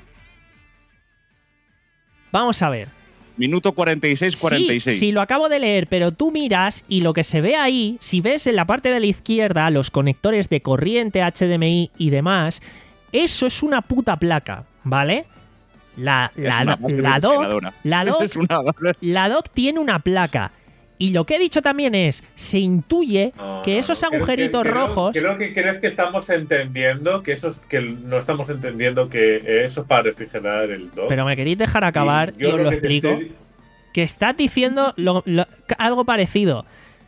Vamos a ver. Minuto cuarenta y seis cuarenta y seis. Sí, sí, lo acabo de leer, pero tú miras y lo que se ve ahí, si ves en la parte de la izquierda los conectores de corriente, H D M I y demás, eso es una puta placa, ¿vale? La, Es la, una base la dock, refrigeradora. la dock, Es una base- la dock tiene una placa. Y lo que he dicho también es, se intuye No, que no, esos no, creo agujeritos que- creo- rojos... Creo que creo que estamos entendiendo que eso es- que no estamos entendiendo que eso es para refrigerar el dock. Pero me queréis dejar acabar y, yo os lo que te explico. estoy- Que estás diciendo lo- lo- algo parecido.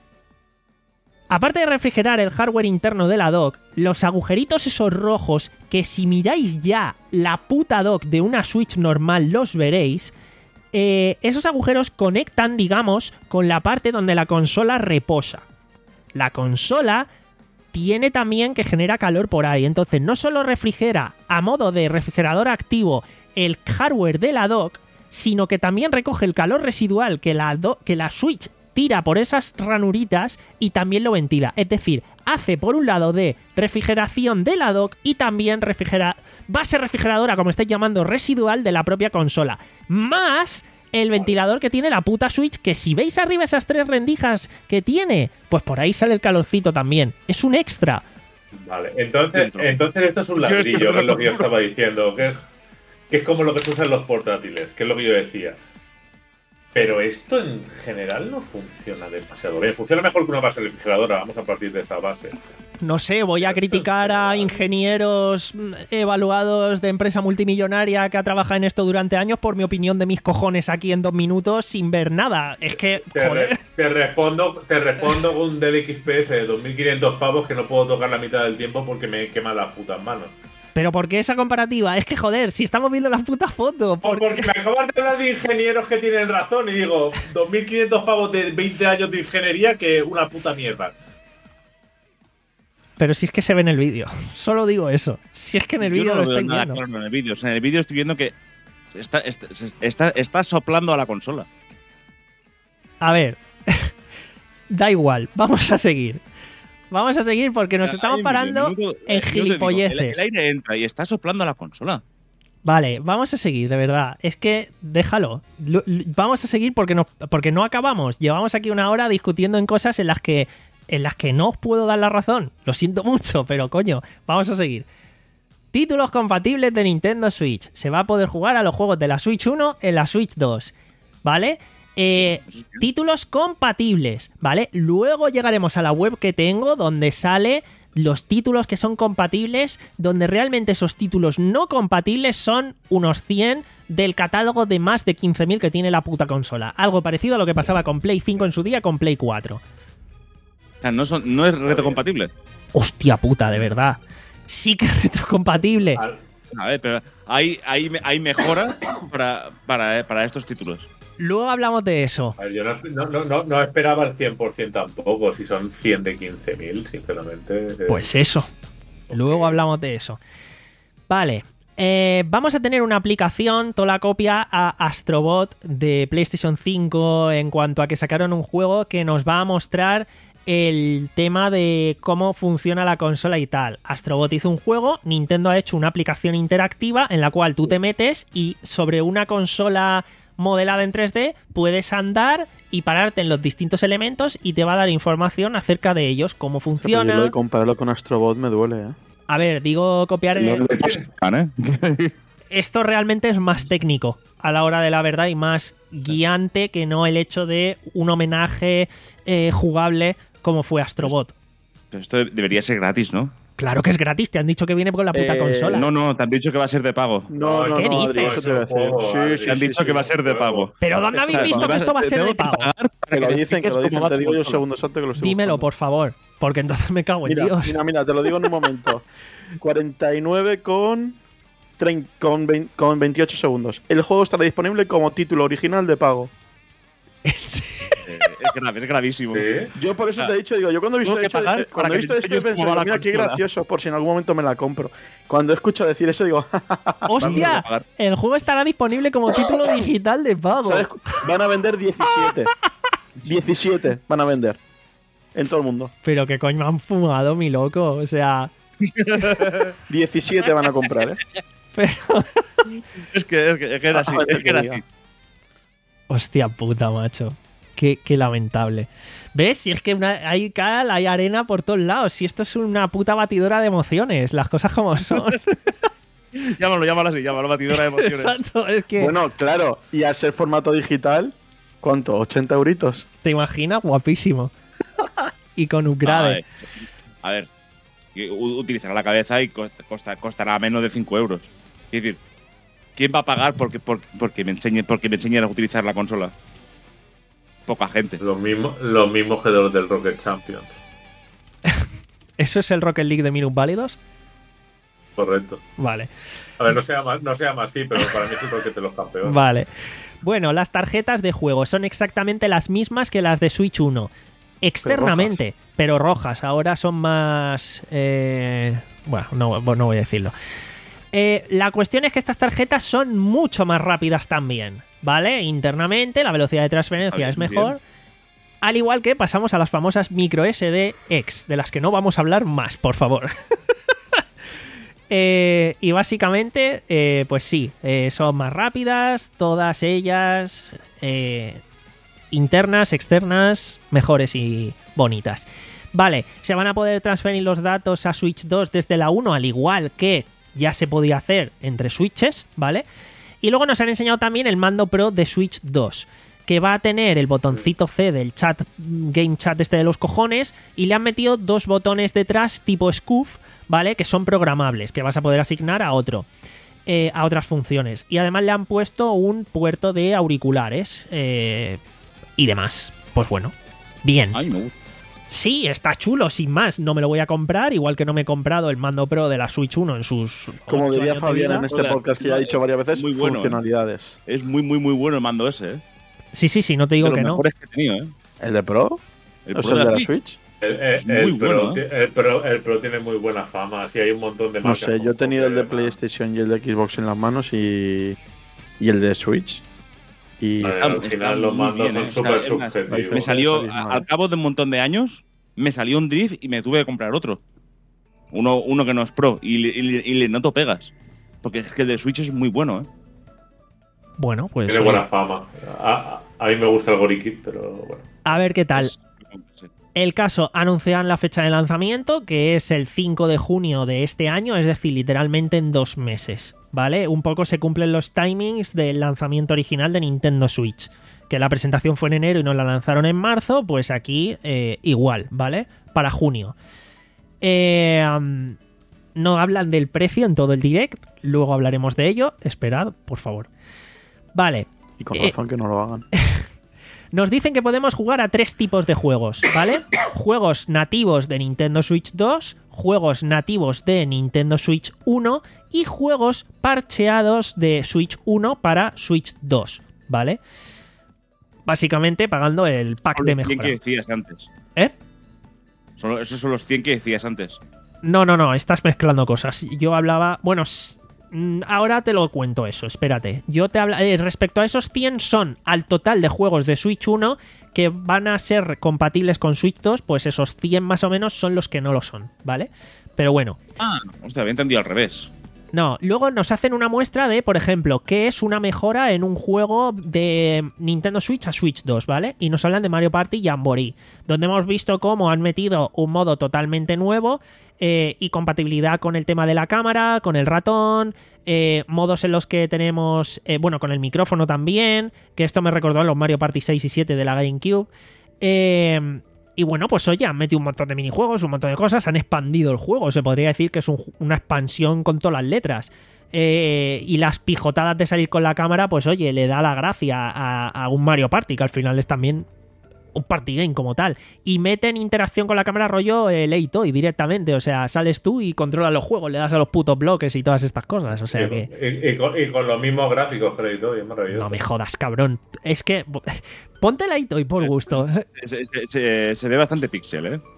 Aparte de refrigerar el hardware interno de la dock, los agujeritos esos rojos, que si miráis ya la puta dock de una Switch normal los veréis, eh, esos agujeros conectan, digamos, con la parte donde la consola reposa. La consola tiene también que genera calor por ahí, entonces no solo refrigera a modo de refrigerador activo el hardware de la dock, sino que también recoge el calor residual que la, do- que la Switch tira por esas ranuritas y también lo ventila. Es decir, hace por un lado de refrigeración de la dock y también refrigera base refrigeradora, como estáis llamando, residual de la propia consola. Más el ventilador que tiene la puta Switch, que si veis arriba esas tres rendijas que tiene, pues por ahí sale el calorcito también. Es un extra. Vale, entonces, Dentro. entonces esto es un Yo estoy ladrillo, que es lo que yo seguro. estaba diciendo, que es, que es como lo que se usa en los portátiles, que es lo que yo decía. Pero esto en general no funciona demasiado bien. Funciona mejor que una base refrigeradora, vamos a partir de esa base. No sé, voy a Esto criticar a es- ingenieros mm, evaluados de empresa multimillonaria que ha trabajado en esto durante años por mi opinión de mis cojones aquí en dos minutos sin ver nada. Es que, Te, re- joder. te respondo te respondo con un Dell X P S de dos mil quinientos pavos que no puedo tocar la mitad del tiempo porque me queman las putas manos. Pero ¿por qué esa comparativa? Es que, joder, si estamos viendo las putas fotos. O ¿por porque qué? me acabas de hablar de ingenieros que tienen razón y digo, dos mil quinientos pavos de veinte años de ingeniería que una puta mierda. Pero si es que se ve en el vídeo. Solo digo eso. Si es que en el Yo vídeo no lo veo estoy nada viendo. claro en el vídeo. O sea, en el vídeo estoy viendo que está, está, está, está soplando a la consola. A ver. Da igual. Vamos a seguir. Vamos a seguir porque nos Ahí estamos en parando minuto, en eh, yo te digo, gilipolleces. El, el aire entra y está soplando a la consola. Vale, vamos a seguir, de verdad. Es que déjalo. Lo- lo- vamos a seguir porque no, porque no acabamos. Llevamos aquí una hora discutiendo en cosas en las que en las que no os puedo dar la razón. Lo siento mucho, pero coño, vamos a seguir. Títulos compatibles de Nintendo Switch. Se va a poder jugar a los juegos de la Switch uno en la Switch dos. ¿Vale? Eh, títulos compatibles, ¿vale? Luego llegaremos a la web que tengo donde sale los títulos que son compatibles, donde realmente esos títulos no compatibles son unos cien del catálogo de más de quince mil que tiene la puta consola. Algo parecido a lo que pasaba con Play cinco en su día con Play cuatro. O sea, no, son, no es retrocompatible. Hostia puta, de verdad. sí que es retrocompatible. Al- A ver, pero hay, hay, hay mejoras para, para, para estos títulos. Luego hablamos de eso. a ver, yo no, no, no, no, no esperaba el cien por ciento tampoco, si son cien de quince mil, sinceramente. eh, Pues eso. Luego hablamos de eso. Vale. eh, vamos a tener una aplicación, toda la copia a Astrobot de PlayStation cinco en cuanto a que sacaron un juego que nos va a mostrar el tema de cómo funciona la consola y tal. Astrobot hizo un juego, Nintendo ha hecho una aplicación interactiva en la cual tú te metes y sobre una consola modelada en tres D puedes andar y pararte en los distintos elementos y te va a dar información acerca de ellos, cómo Pero yo lo funciona. de compararlo con Astrobot me duele, ¿eh? A ver, digo copiar en No el... le pasan, ¿eh? Esto realmente es más técnico a la hora de la verdad y más guiante que no el hecho de un homenaje eh, jugable como fue Astrobot. Pero esto debería ser gratis, ¿no? Claro que es gratis, te han dicho que viene con la puta Eh, consola. No, no, te han dicho que va a ser de pago. No, no, ¿Qué no, Adri, dices? eso te voy a decir. Juego, Sí, Adri. sí, Te han sí, dicho sí, que va a sí. ser de pago. Pero ¿dónde habéis O sea, visto que esto va a ser de pago? Que lo dicen, que lo dicen, te digo yo un segundo santo que lo estoy Dímelo, buscando. por favor, porque entonces me cago en Mira, Dios. mira, mira, te lo digo en un momento. cuarenta y nueve con, trein- con, vein- con veintiocho segundos. El juego estará disponible como título original de pago. Eh, es, grave, es gravísimo. Sí. Yo por eso Ah, te he dicho, digo, yo cuando he visto tengo que esto, pagar eh, para cuando he que visto esto he yo pensado, mueva la mira, qué consola. gracioso, por si en algún momento me la compro. Cuando escucho decir eso, digo, ¡Hostia! pagar. El juego estará disponible como título digital de pago. ¿sabes? Van a vender diecisiete. diecisiete van a vender. En todo el mundo. Pero qué coño me han fumado, mi loco. O sea, diecisiete van a comprar, ¿eh? pero... Es que, es que, es que era así. Ah, Es que era que así. Hostia puta, macho. Qué, qué lamentable. ¿Ves? Si es que una- hay cal, hay arena por todos lados. Si esto es una puta batidora de emociones. Las cosas como son. Llámalo, llámalo así, llámalo batidora de emociones. Exacto. Es que... Bueno, claro. Y al ser formato digital, ¿cuánto? ¿ochenta euritos? ¿Te imaginas? Guapísimo. Y con Ah, upgrade. eh, a ver, que u- utilizará la cabeza y costa- costa- costará menos de cinco euros. Es decir, ¿quién va a pagar porque, porque, porque, me enseñe, porque me enseñen a utilizar la consola? Poca gente. Los mismos, los mismos que los del Rocket Champions. ¿Eso es el Rocket League de minusválidos? Correcto. Vale. A ver, no se llama, no se llama así, pero para mí es el Rocket de los campeones. Vale. Bueno, las tarjetas de juego son exactamente las mismas que las de Switch uno. Externamente, pero rojas. Ahora son más... eh, Bueno, no, no voy a decirlo. Eh, la cuestión es que estas tarjetas son mucho más rápidas también, ¿vale? Internamente la velocidad de transferencia Vale, es mejor. bien. Al igual que pasamos a las famosas micro S D X, de las que no vamos a hablar más, por favor. Eh, y básicamente, eh, pues sí, eh, son más rápidas, todas ellas eh, internas, externas, mejores y bonitas. Vale, se van a poder transferir los datos a Switch dos desde la uno, al igual que ya se podía hacer entre Switches, ¿vale? Y luego nos han enseñado también el mando Pro de Switch dos, que va a tener el botoncito C del chat, Game Chat este de los cojones, y le han metido dos botones detrás tipo Scoof, ¿vale? Que son programables, que vas a poder asignar a otro, eh, a otras funciones. Y además le han puesto un puerto de auriculares eh, y demás. Pues bueno, bien. Ay, me gusta. Sí, está chulo, sin más. No me lo voy a comprar, igual que no me he comprado el mando Pro de la Switch uno en sus Como ocho diría años de Fabián vida. en este Joder, podcast que ya ha dicho varias veces, muy bueno, funcionalidades. Es muy, muy, muy bueno el mando ese, ¿eh? Sí, sí, sí, no te digo De los que no. mejores que he tenido, ¿eh? ¿El de Pro? El ¿O Pro sea, el de la Switch. Switch? El, el- Es muy el Pro, bueno, ti- el, Pro, el Pro tiene muy buena fama. Así hay un montón de No marcas. sé, yo he como tenido el de Pokémon. PlayStation y el de Xbox en las manos y, y el de Switch. Y Vale, Está- al está final los muy mandos bien, son ¿eh? súper Está- es más, subjetivos. Me salió, Está a- bien, al cabo de un montón de años, me salió un drift y me tuve que comprar otro. Uno, uno que no es pro. Y, le- y le- y le noto pegas. Porque es que el de Switch es muy bueno, ¿eh? Bueno, pues Tiene oye, buena fama. A, a- a mí me gusta el Gorikit, pero bueno. a ver qué tal. Es- sí. El caso, anuncian la fecha de lanzamiento, que es el cinco de junio de este año, es decir, literalmente en dos meses, ¿vale? Un poco se cumplen los timings del lanzamiento original de Nintendo Switch, que la presentación fue en enero y nos la lanzaron en marzo, pues aquí eh, igual, ¿vale? Para junio. Eh, um, no hablan del precio en todo el direct, luego hablaremos de ello, esperad, por favor. Vale. Y con Eh, razón que no lo hagan. Nos dicen que podemos jugar a tres tipos de juegos, ¿vale? Juegos nativos de Nintendo Switch dos, juegos nativos de Nintendo Switch uno y juegos parcheados de Switch uno para Switch dos, ¿vale? Básicamente pagando el pack Son de los cien mejora. que decías antes. ¿Eh? Son- esos son los cien que decías antes. No, no, no, estás mezclando cosas. Yo hablaba... Bueno, s- mm, ahora te lo cuento eso, espérate. Yo te habla... eh, respecto a esos cien son al total de juegos de Switch uno que van a ser compatibles con Switch dos, pues esos cien más o menos son los que no lo son, ¿vale? Pero bueno, Ah, hostia, había entendido al revés. no, luego nos hacen una muestra de, por ejemplo, qué es una mejora en un juego de Nintendo Switch a Switch dos, ¿vale? Y nos hablan de Mario Party Jamboree, donde hemos visto cómo han metido un modo totalmente nuevo eh, y compatibilidad con el tema de la cámara, con el ratón, eh, modos en los que tenemos, eh, bueno, con el micrófono también, que esto me recordó a los Mario Party seis y siete de la GameCube. Eh... Y bueno, pues oye, han metido un montón de minijuegos, un montón de cosas, han expandido el juego. Se podría decir que es un- una expansión con todas las letras. Eh, y las pijotadas de salir con la cámara, pues oye, le da la gracia a, a un Mario Party, que al final es también un party game como tal. Y meten interacción con la cámara rollo eh, Lay Toy directamente. O sea, sales tú y controlas los juegos, le das a los putos bloques y todas estas cosas. O sea y, que... y- y con, y con los mismos gráficos, crédito, y es maravilloso. No me jodas, cabrón. Es que... Ponte Lay Toy por gusto. Se, se- se- se ve bastante pixel, ¿eh?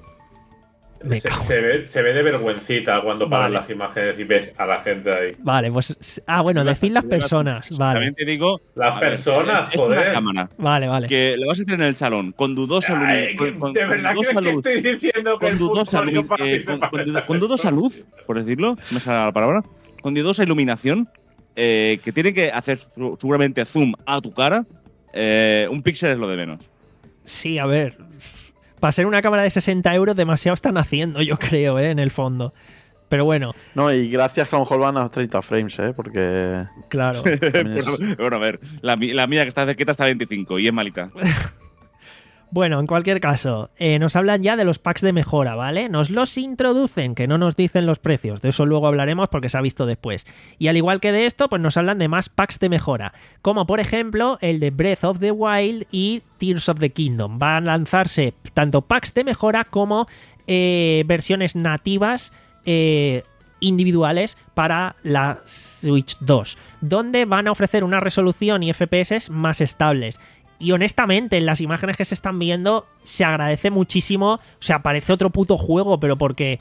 Me se, cago. se ve, se ve de vergüencita cuando paran Vale. las imágenes y ves a la gente ahí. Vale, pues... Ah, bueno, decid las personas. Vale, También te digo. Las a ver, personas, es, es joder. una cámara vale, vale. que la vas a tener en el salón con dudosa luz. Ay, que- con, con- ¿De con verdad dudosa crees que luz. estoy diciendo que Con el dudosa fútbol luz, no parece eh, con, para con- eso? con dudosa luz, por decirlo, me sale la palabra, con dudosa iluminación, eh, que tiene que hacer su- seguramente zoom a tu cara, eh, un píxel es lo de menos. Sí, a ver. Para ser una cámara de sesenta euros, demasiado están haciendo, yo creo, ¿eh? En el fondo. Pero bueno, No, y gracias que a lo mejor van a treinta frames, ¿eh? Porque. claro. también es- Bueno, bueno, a ver, la, mi- la mía que está cerquita está a veinticinco y es malita. Bueno, en cualquier caso, eh, nos hablan ya de los packs de mejora, ¿vale? Nos los introducen, que no nos dicen los precios. De eso luego hablaremos porque se ha visto después. Y al igual que de esto, pues nos hablan de más packs de mejora. Como por ejemplo el de Breath of the Wild y Tears of the Kingdom. Van a lanzarse tanto packs de mejora como eh, versiones nativas eh, individuales para la Switch dos, donde van a ofrecer una resolución y F P S más estables. Y honestamente, en las imágenes que se están viendo, se agradece muchísimo. O sea, parece otro puto juego, pero porque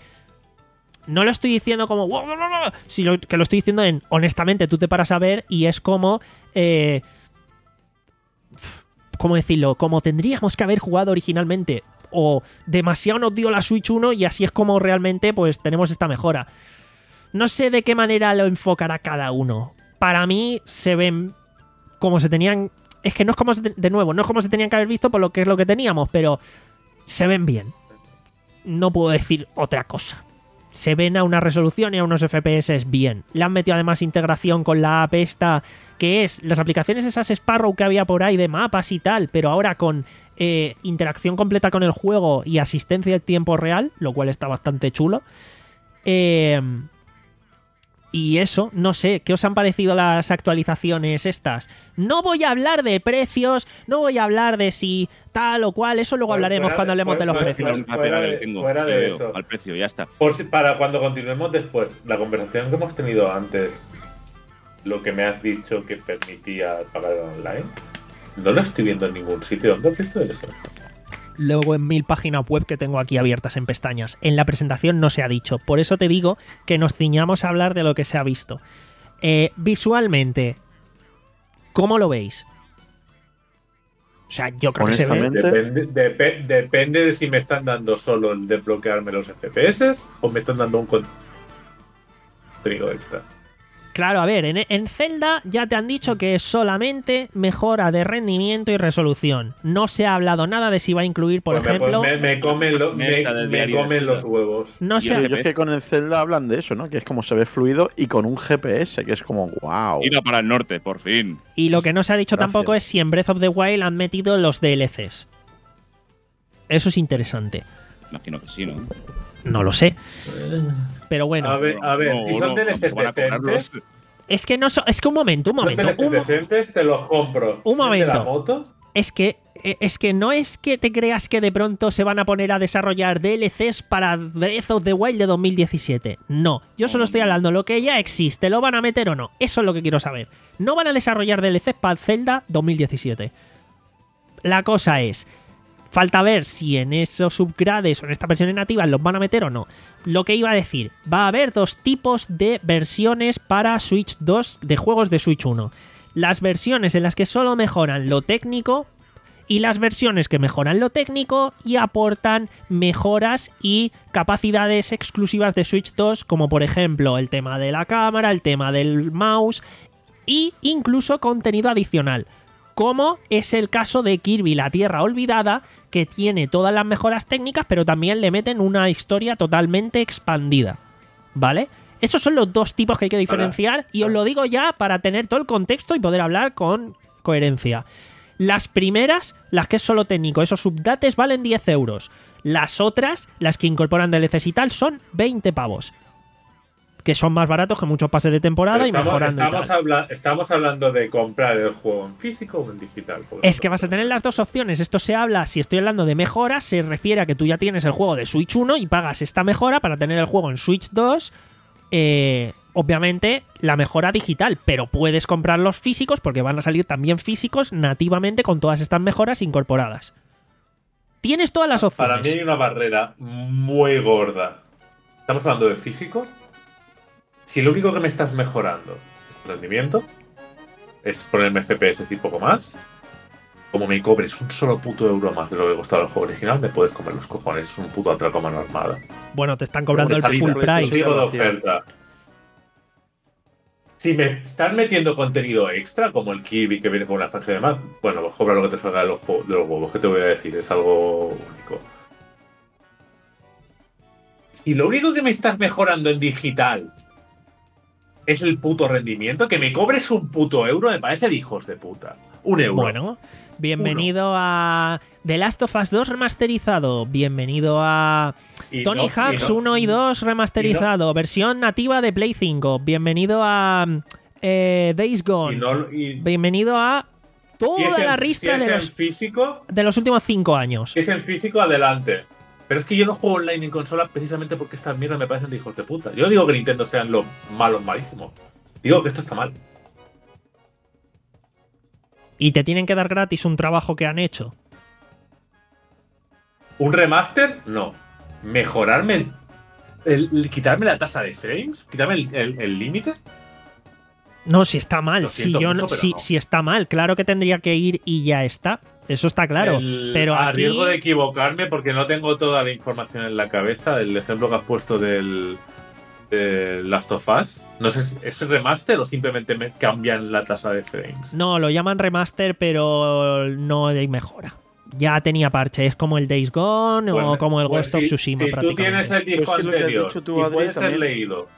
no lo estoy diciendo como "Wow, wow, wow", sino que lo estoy diciendo en honestamente, tú te paras a ver y es como eh, ¿cómo decirlo? Como tendríamos que haber jugado originalmente. O demasiado nos dio la Switch uno y así es como realmente pues tenemos esta mejora. No sé de qué manera lo enfocará cada uno. Para mí se ven como se tenían... Es que no es como se, de nuevo, no es como se tenían que haber visto por lo que es lo que teníamos, pero se ven bien. No puedo decir otra cosa. Se ven a una resolución y a unos F P S bien. Le han metido además integración con la app esta, que es las aplicaciones esas Sparrow que había por ahí de mapas y tal, pero ahora con eh, interacción completa con el juego y asistencia en tiempo real, lo cual está bastante chulo. Eh... Y eso, no sé, ¿qué os han parecido las actualizaciones estas? No voy a hablar de precios, no voy a hablar de si tal o cual, eso luego Fuera- hablaremos fuera cuando de- hablemos de los fuera- precios. fuera- Un papel fuera que de- tengo, fuera de le veo eso. al precio, ya está. Por si- para cuando continuemos después, la conversación que hemos tenido antes, lo que me has dicho que permitía pagar online, no lo estoy viendo en ningún sitio. ¿Dónde has visto eso? Luego en mil páginas web que tengo aquí abiertas en pestañas. En la presentación no se ha dicho. Por eso te digo que nos ciñamos a hablar de lo que se ha visto. Eh, visualmente, ¿cómo lo veis? O sea, yo creo que se ve... Honestamente, Depende, depe- depende de si me están dando solo el desbloquearme los F P S o me están dando un contenido extra. Claro, a ver, en, en Zelda ya te han dicho que es solamente mejora de rendimiento y resolución. No se ha hablado nada de si va a incluir, por Pues me- ejemplo... me, me comen, lo- me- Esta del me diario de comen Zelda. los huevos. No Yo se ha- yo es que con el Zelda hablan de eso, ¿no? Que es como se ve fluido y con un G P S, que es como wow. Tira para el norte, por fin. Y lo que no se ha dicho Gracias. tampoco es si en Breath of the Wild han metido los D L Cs. Eso es interesante. Imagino que sí, ¿no? No lo sé. Pero bueno, A ver, a ver, No, si no, son D L Cs no van a decentes, cobrarlos. es que no so- es que un momento, un son momento. D L Cs Un, decentes, te los compro. Un ¿El de la momento. moto? es que es que no es que te creas que de pronto se van a poner a desarrollar D L Cs para Breath of the Wild de dos mil diecisiete. No, yo solo estoy hablando de lo que ya existe, ¿lo van a meter o no? Eso es lo que quiero saber. No van a desarrollar D L Cs para Zelda dos mil diecisiete. La cosa es, falta ver si en esos upgrades o en estas versiones nativas los van a meter o no. Lo que iba a decir, va a haber dos tipos de versiones para Switch dos de juegos de Switch uno. Las versiones en las que solo mejoran lo técnico y las versiones que mejoran lo técnico y aportan mejoras y capacidades exclusivas de Switch dos, como por ejemplo el tema de la cámara, el tema del mouse e incluso contenido adicional, como es el caso de Kirby la Tierra Olvidada, que tiene todas las mejoras técnicas, pero también le meten una historia totalmente expandida, ¿vale? Esos son los dos tipos que hay que diferenciar y os lo digo ya para tener todo el contexto y poder hablar con coherencia. Las primeras, las que es solo técnico, esos updates valen diez euros. Las otras, las que incorporan D L Cs y tal, son veinte pavos. Que son más baratos que muchos pases de temporada estamos, y mejorando estamos, y tal. habla, estamos hablando de comprar el juego en físico o en digital. Es que vas a tener las dos opciones. Esto se habla, si estoy hablando de mejoras, se refiere a que tú ya tienes el juego de Switch uno y pagas esta mejora para tener el juego en Switch dos. Eh, obviamente la mejora digital, pero puedes comprar los físicos porque van a salir también físicos nativamente con todas estas mejoras incorporadas. Tienes todas las opciones. Para mí hay una barrera muy gorda. ¿Estamos hablando de físico? Si lo único que me estás mejorando es el rendimiento, es ponerme F P S y poco más, como me cobres un solo puto euro más de lo que costaba el juego original, me puedes comer los cojones. Es un puto atraco a mano armada. Bueno, te están cobrando el Salida, full price. Digo de oferta. Si me están metiendo contenido extra, como el Kirby que viene con una expansión de más, bueno, pues cobra lo que te salga de los, de los huevos, que te voy a decir, es algo único. Si lo único que me estás mejorando en digital es el puto rendimiento, que me cobres un puto euro me parece de hijos de puta. Un euro. Bueno, bienvenido Uno. a The Last of Us dos remasterizado. Bienvenido a y Tony no, Hawk's no, uno y dos remasterizado. Y no, versión nativa de Play cinco. Bienvenido a eh, Days Gone. Y no, y, bienvenido a toda la ristra si de, los, físico, de los últimos cinco años. Si es en físico, adelante. Pero es que yo no juego online en consola precisamente porque estas mierdas me parecen de hijos de puta. Yo no digo que Nintendo sean los malos malísimos. Digo que esto está mal. ¿Y te tienen que dar gratis un trabajo que han hecho? ¿Un remaster? No. ¿Mejorarme? El, el, ¿Quitarme la tasa de frames? ¿Quitarme el límite? No, si está mal. Si, yo mucho, no, si, no. si está mal, claro que tendría que ir y ya está. Eso está claro. El, pero a aquí... riesgo de equivocarme porque no tengo toda la información en la cabeza. El ejemplo que has puesto del de Last of Us. No sé, ¿es remaster o simplemente me cambian la tasa de frames? No, lo llaman remaster, pero no hay mejora. Ya tenía parche. Es como el Days Gone bueno, o como el pues Ghost si, of Tsushima. Si tú tienes el disco pues anterior tú, y Adri, puedes ser también. leído.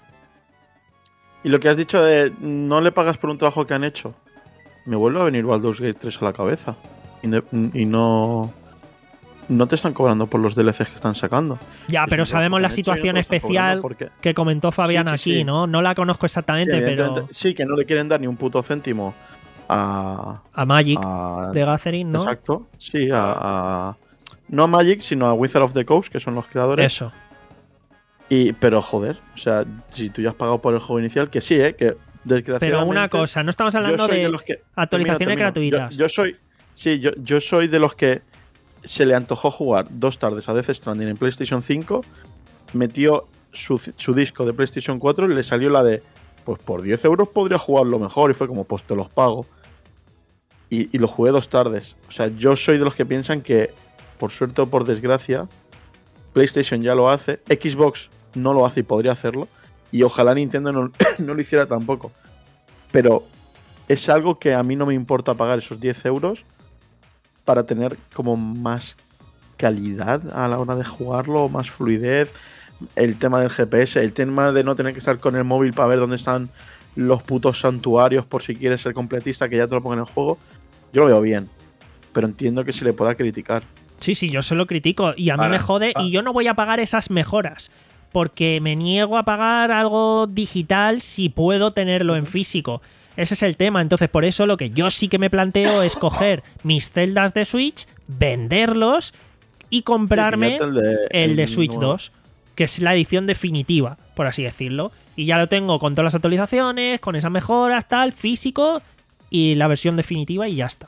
Y lo que has dicho de no le pagas por un trabajo que han hecho. Me vuelve a venir Baldur's Gate tres a la cabeza. Y, de, y no... No te están cobrando por los D L Cs que están sacando. Ya, es pero sabemos la situación especial porque... que comentó Fabián sí, sí, aquí, sí. ¿no? No la conozco exactamente, sí, pero... Sí, que no le quieren dar ni un puto céntimo a... A Magic a, de Gathering, ¿no? Exacto, sí, a, a... No a Magic, sino a Wizard of the Coast, que son los creadores. Eso. Y, pero, joder, o sea, si tú ya has pagado por el juego inicial, que sí, ¿eh? Que desgraciadamente... Pero una cosa, no estamos hablando de, de los que, termino, actualizaciones termino. gratuitas. Yo, yo soy... Sí, yo, yo soy de los que se le antojó jugar dos tardes a Death Stranding en PlayStation cinco, metió su, su disco de PlayStation cuatro y le salió la de, pues por diez euros podría jugarlo mejor, y fue como, pues te los pago. Y, y lo jugué dos tardes. O sea, yo soy de los que piensan que, por suerte o por desgracia, PlayStation ya lo hace, Xbox no lo hace y podría hacerlo, y ojalá Nintendo no, no lo hiciera tampoco. Pero es algo que a mí no me importa pagar esos diez euros para tener como más calidad a la hora de jugarlo, más fluidez, el tema del G P S, el tema de no tener que estar con el móvil para ver dónde están los putos santuarios por si quieres ser completista, que ya te lo pongan en el juego. Yo lo veo bien, pero entiendo que se le pueda criticar. Sí, sí, yo se lo critico y a mí vale. me jode y yo no voy a pagar esas mejoras porque me niego a pagar algo digital si puedo tenerlo en físico. Ese es el tema. Entonces, por eso lo que yo sí que me planteo es coger mis Zeldas de Switch, venderlos y comprarme Sí, el de, el de el Switch nuevo. dos, que es la edición definitiva, por así decirlo. Y ya lo tengo con todas las actualizaciones, con esas mejoras, tal, físico, y la versión definitiva y ya está.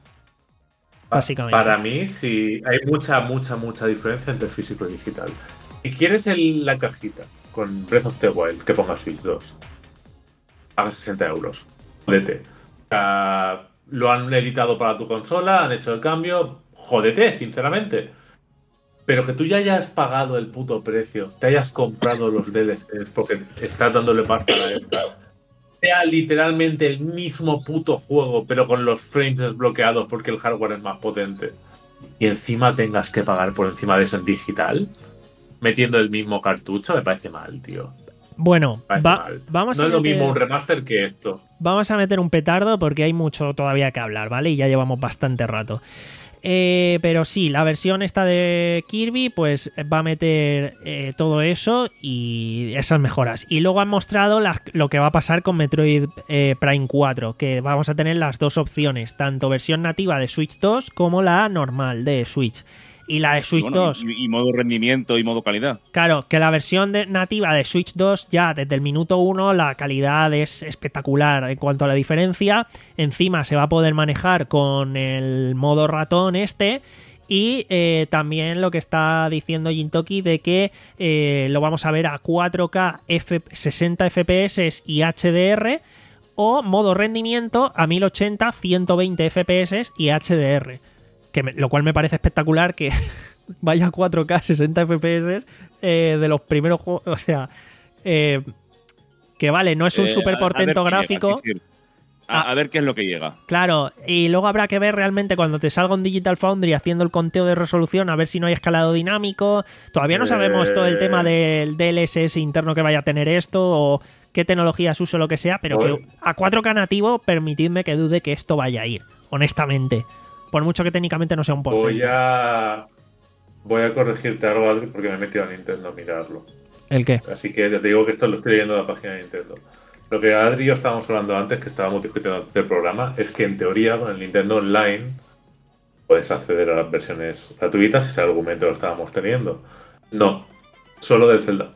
Básicamente. Para mí, sí, hay mucha, mucha, mucha diferencia entre físico y digital. Si quieres el- la cajita con Breath of the Wild que ponga Switch dos, paga sesenta euros. Jódete. O sea, lo han editado para tu consola, han hecho el cambio. Jódete, sinceramente. Pero que tú ya hayas pagado el puto precio, te hayas comprado los D L Cs porque estás dándole pasta a esta, sea literalmente el mismo puto juego, pero con los frames desbloqueados porque el hardware es más potente, y encima tengas que pagar por encima de eso en digital, metiendo el mismo cartucho, me parece mal, tío. Bueno, Me parece va- mal. vamos no a es lo meter- mismo un remaster que esto. Vamos a meter un petardo porque hay mucho todavía que hablar, ¿vale? Y ya llevamos bastante rato. Eh, pero sí, la versión esta de Kirby pues va a meter eh, todo eso y esas mejoras. Y luego han mostrado las- lo que va a pasar con Metroid eh, Prime cuatro, que vamos a tener las dos opciones, tanto versión nativa de Switch dos como la normal de Switch. Y la de Switch Bueno, dos... y, y modo rendimiento y modo calidad. Claro, que la versión de- nativa de Switch dos ya desde el minuto uno la calidad es espectacular en cuanto a la diferencia. Encima se va a poder manejar con el modo ratón este. Y eh, también lo que está diciendo Jintoki de que eh, lo vamos a ver a cuatro K, F- sesenta F P S y H D R. O modo rendimiento a mil ochenta, ciento veinte F P S y H D R. Que me- lo cual me parece espectacular que vaya a cuatro K, sesenta F P S eh, de los primeros juegos. O sea, eh, que vale, no es un Eh, super a- a ver portento qué llega, gráfico. es decir, a, Ah. a ver qué es lo que llega. Claro, y luego habrá que ver realmente cuando te salga un Digital Foundry haciendo el conteo de resolución, a ver si no hay escalado dinámico. Todavía no sabemos todo el tema del D L S S interno que vaya a tener esto o qué tecnologías uso, lo que sea, pero Bueno. que a cuatro K nativo, permitidme que dude que esto vaya a ir, honestamente. Por mucho que técnicamente no sea un portento. Voy a. Voy a corregirte algo, Adri, porque me he metido a Nintendo a mirarlo. ¿El qué? Así que te digo que esto lo estoy leyendo en la página de Nintendo. Lo que Adri y yo estábamos hablando antes, que estábamos discutiendo antes del programa, es que en teoría con el Nintendo Online puedes acceder a las versiones gratuitas, ese argumento lo estábamos teniendo. No, solo del Zelda.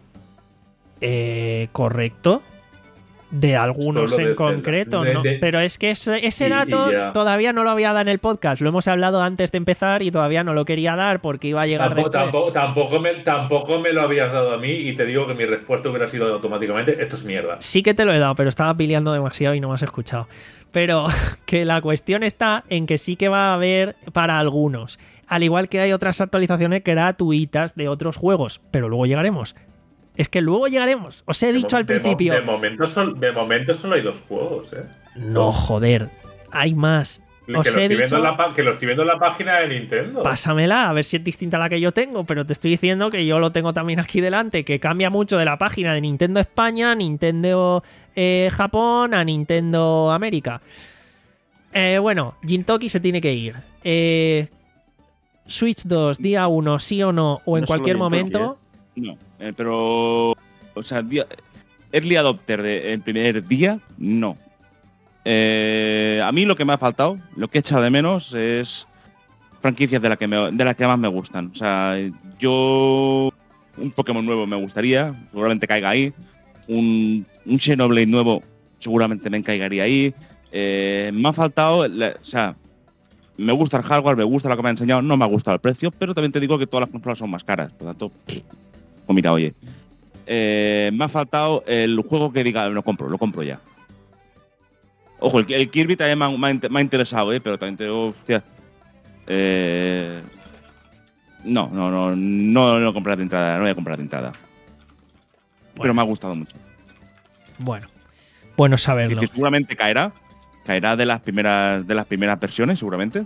Eh, correcto. De algunos Solo en de Zelda. concreto, De- ¿no? de- Pero es que ese, ese Y- y dato ya. todavía no lo había dado en el podcast. Lo hemos hablado antes de empezar y todavía no lo quería dar porque iba a llegar Tampoco, después. tampoco, tampoco, me, tampoco me lo habías dado a mí y te digo que mi respuesta hubiera sido automáticamente, esto es mierda. Sí que te lo he dado, pero estaba peleando demasiado y no me has escuchado. Pero que la cuestión está en que sí que va a haber para algunos. Al igual que hay otras actualizaciones gratuitas de otros juegos. Pero luego llegaremos. Es que luego llegaremos. Os he De dicho mo- al de mo- principio. De, momento, sol- de momento solo hay dos juegos, ¿eh? No, joder. Hay más. Que, Os lo he estoy viendo dicho. en la, pa- que lo estoy viendo en la página de Nintendo. Pásamela, a ver si es distinta a la que yo tengo, pero te estoy diciendo que yo lo tengo también aquí delante, que cambia mucho de la página de Nintendo España, Nintendo eh, Japón a Nintendo América. Eh, bueno, Jintoki se tiene que ir. Eh, Switch dos, día uno, sí o no, o en No cualquier solo Jintoki, momento. No, eh, pero. O sea, día- early adopter de, el primer día, no. Eh, a mí lo que me ha faltado, lo que he echado de menos es franquicias de las que, me- de las que más me gustan. O sea, yo. Un Pokémon nuevo me gustaría, seguramente caiga ahí. Un, un Xenoblade nuevo seguramente me encaigaría ahí. Eh, me ha faltado. la- o sea, me gusta el hardware, me gusta lo que me ha enseñado, no me ha gustado el precio, pero también te digo que todas las consolas son más caras. Por lo tanto, pues mira, oye. Eh, me ha faltado el juego que diga, lo compro, lo compro ya. Ojo, el, el Kirby también me ha, me ha int- me ha interesado, ¿eh? Pero también te digo, hostia. Eh, no, no, no, no, no comprar de entrada, no voy a comprar de entrada. Pero me ha gustado mucho. Bueno, bueno Es saberlo. decir, seguramente caerá. Caerá de las primeras, de las primeras versiones, seguramente.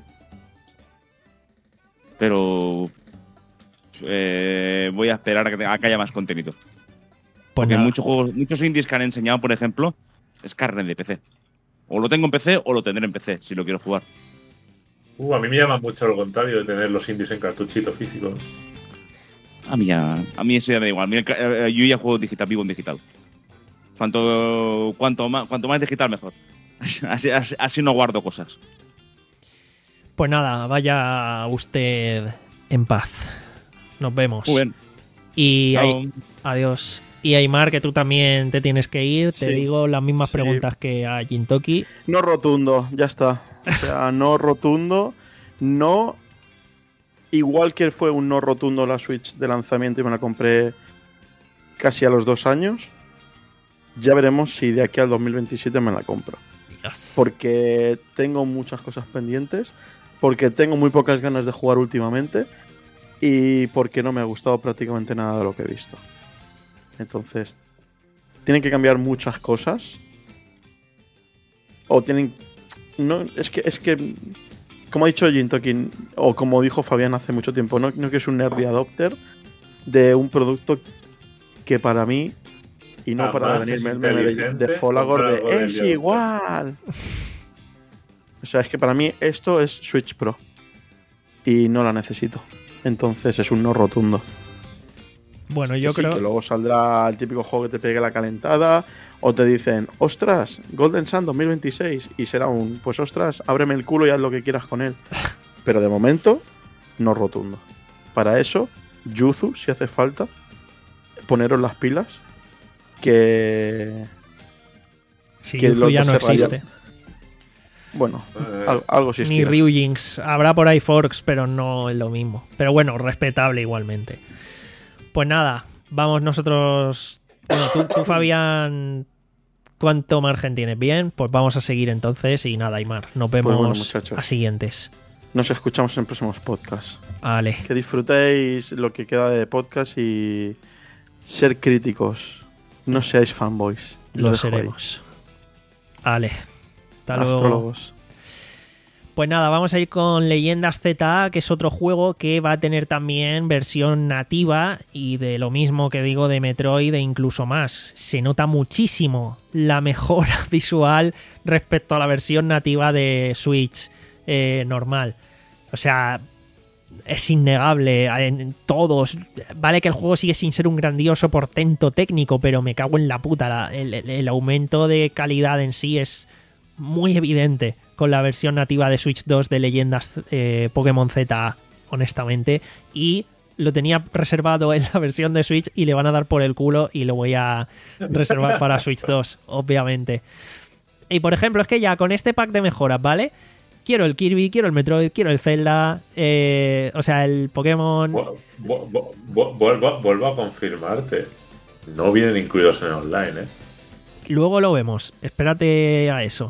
Pero eh, voy a esperar a que, te- a que haya más contenido. Pues Porque nada. muchos juegos, muchos indies que han enseñado, por ejemplo, es carne de P C. O lo tengo en P C o lo tendré en P C, si lo quiero jugar. Uh, a mí me llama mucho lo contrario de tener los indies en cartuchito físico. A mí, ya, a mí eso ya me da igual. A mí el ca- eh, yo ya juego digital, vivo en digital. Cuanto, cuanto, más, cuanto más digital, mejor. Así, así, así no guardo cosas. Pues nada, vaya usted en paz. Nos vemos. Muy bien. Y Chao. ahí- adiós. Y Aymar, que tú también te tienes que ir, te Sí. digo las mismas Sí. preguntas que a Jintoki. No rotundo, ya está. O sea, no rotundo, no. Igual que fue un no rotundo la Switch de lanzamiento y me la compré casi a los dos años, ya veremos si de aquí al dos mil veintisiete me la compro. Porque tengo muchas cosas pendientes, porque tengo muy pocas ganas de jugar últimamente y porque no me ha gustado prácticamente nada de lo que he visto. Entonces, tienen que cambiar muchas cosas. O tienen. No, es que, es que. Como ha dicho Jintoki, o como dijo Fabián hace mucho tiempo, no, no que es un early adopter de un producto que para mí, y no Además, para es venirme el meme de, inteligente, de Folagor compra algo de del es Yellow". igual. O sea, es que para mí esto es Switch Pro. Y no la necesito. Entonces es un no rotundo. Bueno, Que yo sí, creo. que luego saldrá el típico juego que te pegue la calentada, o te dicen, ostras, Golden Sun dos mil veintiséis, y será un, pues ostras, ábreme el culo y haz lo que quieras con él. Pero de momento, no rotundo. Para eso, Yuzu, si hace falta, poneros las pilas, que, Si que Yuzu lo ya que no se raya- existe. bueno, Eh, al- algo sí Ni Ryujinx. Habrá por ahí forks, pero no es lo mismo. Pero bueno, respetable igualmente. Pues nada, vamos nosotros. Bueno, tú, tú, Fabián, ¿cuánto margen tienes? Bien, pues vamos a seguir entonces. Y nada, Aymar, nos vemos Pues bueno, muchachos. a siguientes. Nos escuchamos en próximos podcasts. Vale, Que disfrutéis lo que queda de podcast y ser críticos. No seáis fanboys. lo dejo ahí. seremos. Vale, hasta luego. Astrólogos. Pues nada, vamos a ir con Leyendas Z A, que es otro juego que va a tener también versión nativa y de lo mismo que digo de Metroid e incluso más. Se nota muchísimo la mejora visual respecto a la versión nativa de Switch eh, normal. O sea, es innegable en todos. Vale que el juego sigue sin ser un grandioso portento técnico, pero me cago en la puta. La- el, el- el aumento de calidad en sí es muy evidente con la versión nativa de Switch dos de Leyendas eh, Pokémon Z A, honestamente. Y lo tenía reservado en la versión de Switch y le van a dar por el culo y lo voy a reservar para Switch dos, obviamente. Y por ejemplo, es que ya con este pack de mejoras, ¿vale? Quiero el Kirby, quiero el Metroid, quiero el Zelda, eh, o sea, el Pokémon... vu- vu- vu- vu- Vuelvo, vuelvo a confirmarte. No vienen incluidos en online, ¿eh? Luego lo vemos, espérate a eso.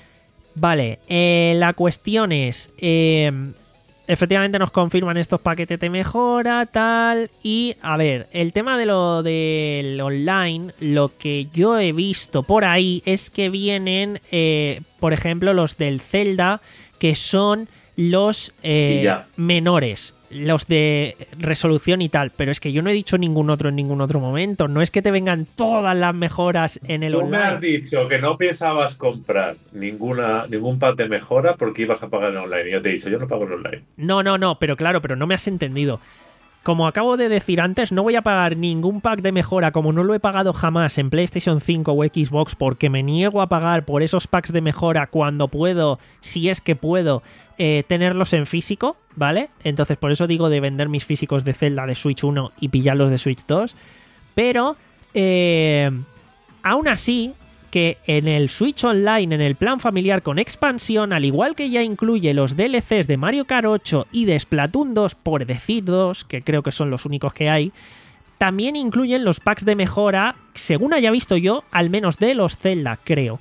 Vale, eh, la cuestión es... eh, efectivamente nos confirman estos paquetes de mejora, tal... Y, a ver, el tema de lo del online, lo que yo he visto por ahí es que vienen, eh, por ejemplo, los del Zelda, que son los eh, Y ya. menores, los de resolución y tal, pero es que yo no he dicho ningún otro en ningún otro momento. No es que te vengan todas las mejoras en el Tú me has online. dicho que no pensabas comprar ninguna, ningún pack de mejora porque ibas a pagar en online. Y yo te he dicho, yo no pago en online. No, no, no, pero claro, pero no me has entendido. Como acabo de decir antes, no voy a pagar ningún pack de mejora, como no lo he pagado jamás en PlayStation cinco o Xbox, porque me niego a pagar por esos packs de mejora cuando puedo, si es que puedo, eh, tenerlos en físico, ¿vale? Entonces por eso digo de vender mis físicos de Zelda de Switch uno y pillarlos de Switch dos. Pero, eh, aún así, que en el Switch Online, en el plan familiar con expansión, al igual que ya incluye los D L Cs de Mario Kart ocho y de Splatoon dos, por decir dos, que creo que son los únicos que hay, también incluyen los packs de mejora, según haya visto yo, al menos de los Zelda, creo.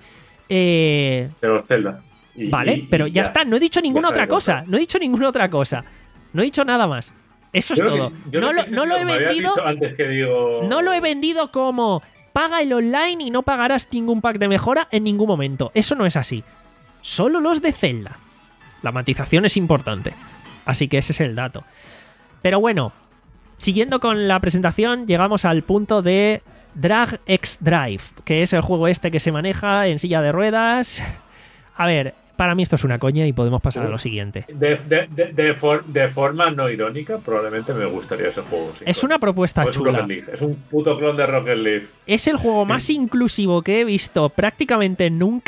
Eh, Pero Zelda. Y- vale, y- pero y ya está, no he dicho ninguna Deja de otra cosa, contar. no he dicho ninguna otra cosa, no he dicho nada más. Eso es Yo lo que- todo. yo No que lo, no lo he me habías vendido... dicho antes que digo. No lo he vendido como paga el online y no pagarás ningún pack de mejora en ningún momento. Eso no es así. Solo los de Zelda. La matización es importante. Así que ese es el dato. Pero bueno, siguiendo con la presentación, llegamos al punto de Drag X Drive, que es el juego este que se maneja en silla de ruedas. A ver, para mí esto es una coña y podemos pasar a lo siguiente. De, de, de, de for- de forma no irónica, probablemente me gustaría ese juego. sí, Es claro. una propuesta O es un chula. Rocket League, es un puto clon de Rocket League. Es el juego más inclusivo que he visto prácticamente nunca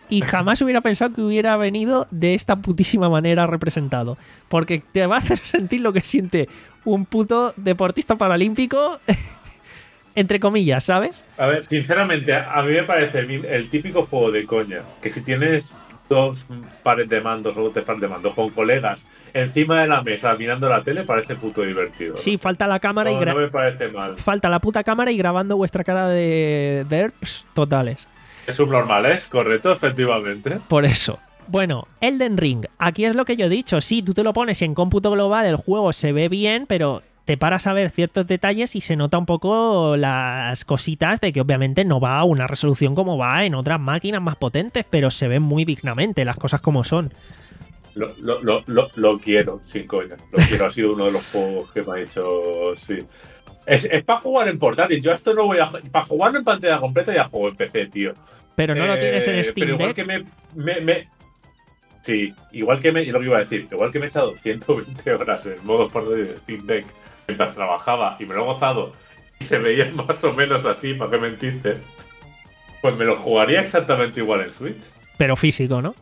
y jamás hubiera pensado que hubiera venido de esta putísima manera representado. Porque te va a hacer sentir lo que siente un puto deportista paralímpico, entre comillas, ¿sabes? A ver, sinceramente, a mí me parece el, el típico juego de coña. Que si tienes dos pares de mandos o tres pares de mandos con colegas encima de la mesa mirando la tele, parece puto divertido, ¿no? Sí, falta la cámara no, y gra- no me parece mal. falta la puta cámara y grabando vuestra cara de derps totales. Es subnormal, ¿eh? Correcto, efectivamente. Por eso. Bueno, Elden Ring. Aquí es lo que yo he dicho. Sí, tú te lo pones en cómputo global, el juego se ve bien, pero te paras a ver ciertos detalles y se nota un poco las cositas de que obviamente no va a una resolución como va en otras máquinas más potentes, pero se ven muy dignamente las cosas como son. Lo, lo, lo, lo, lo quiero, sin coña. Lo quiero, ha sido uno de los juegos que me ha hecho, sí. Es, es para jugar en portátil. Yo esto no voy a... Para jugarlo en pantalla completa ya juego en P C, tío. Pero no Eh, lo tienes en Steam Pero igual Deck. que me, me, me... Sí, igual que me... Lo que iba a decir. Igual que me he echado ciento veinte horas en modo portátil de Steam Deck mientras trabajaba y me lo he gozado y se veía más o menos así, para qué mentirte, pues me lo jugaría exactamente igual en Switch. Pero físico, ¿no?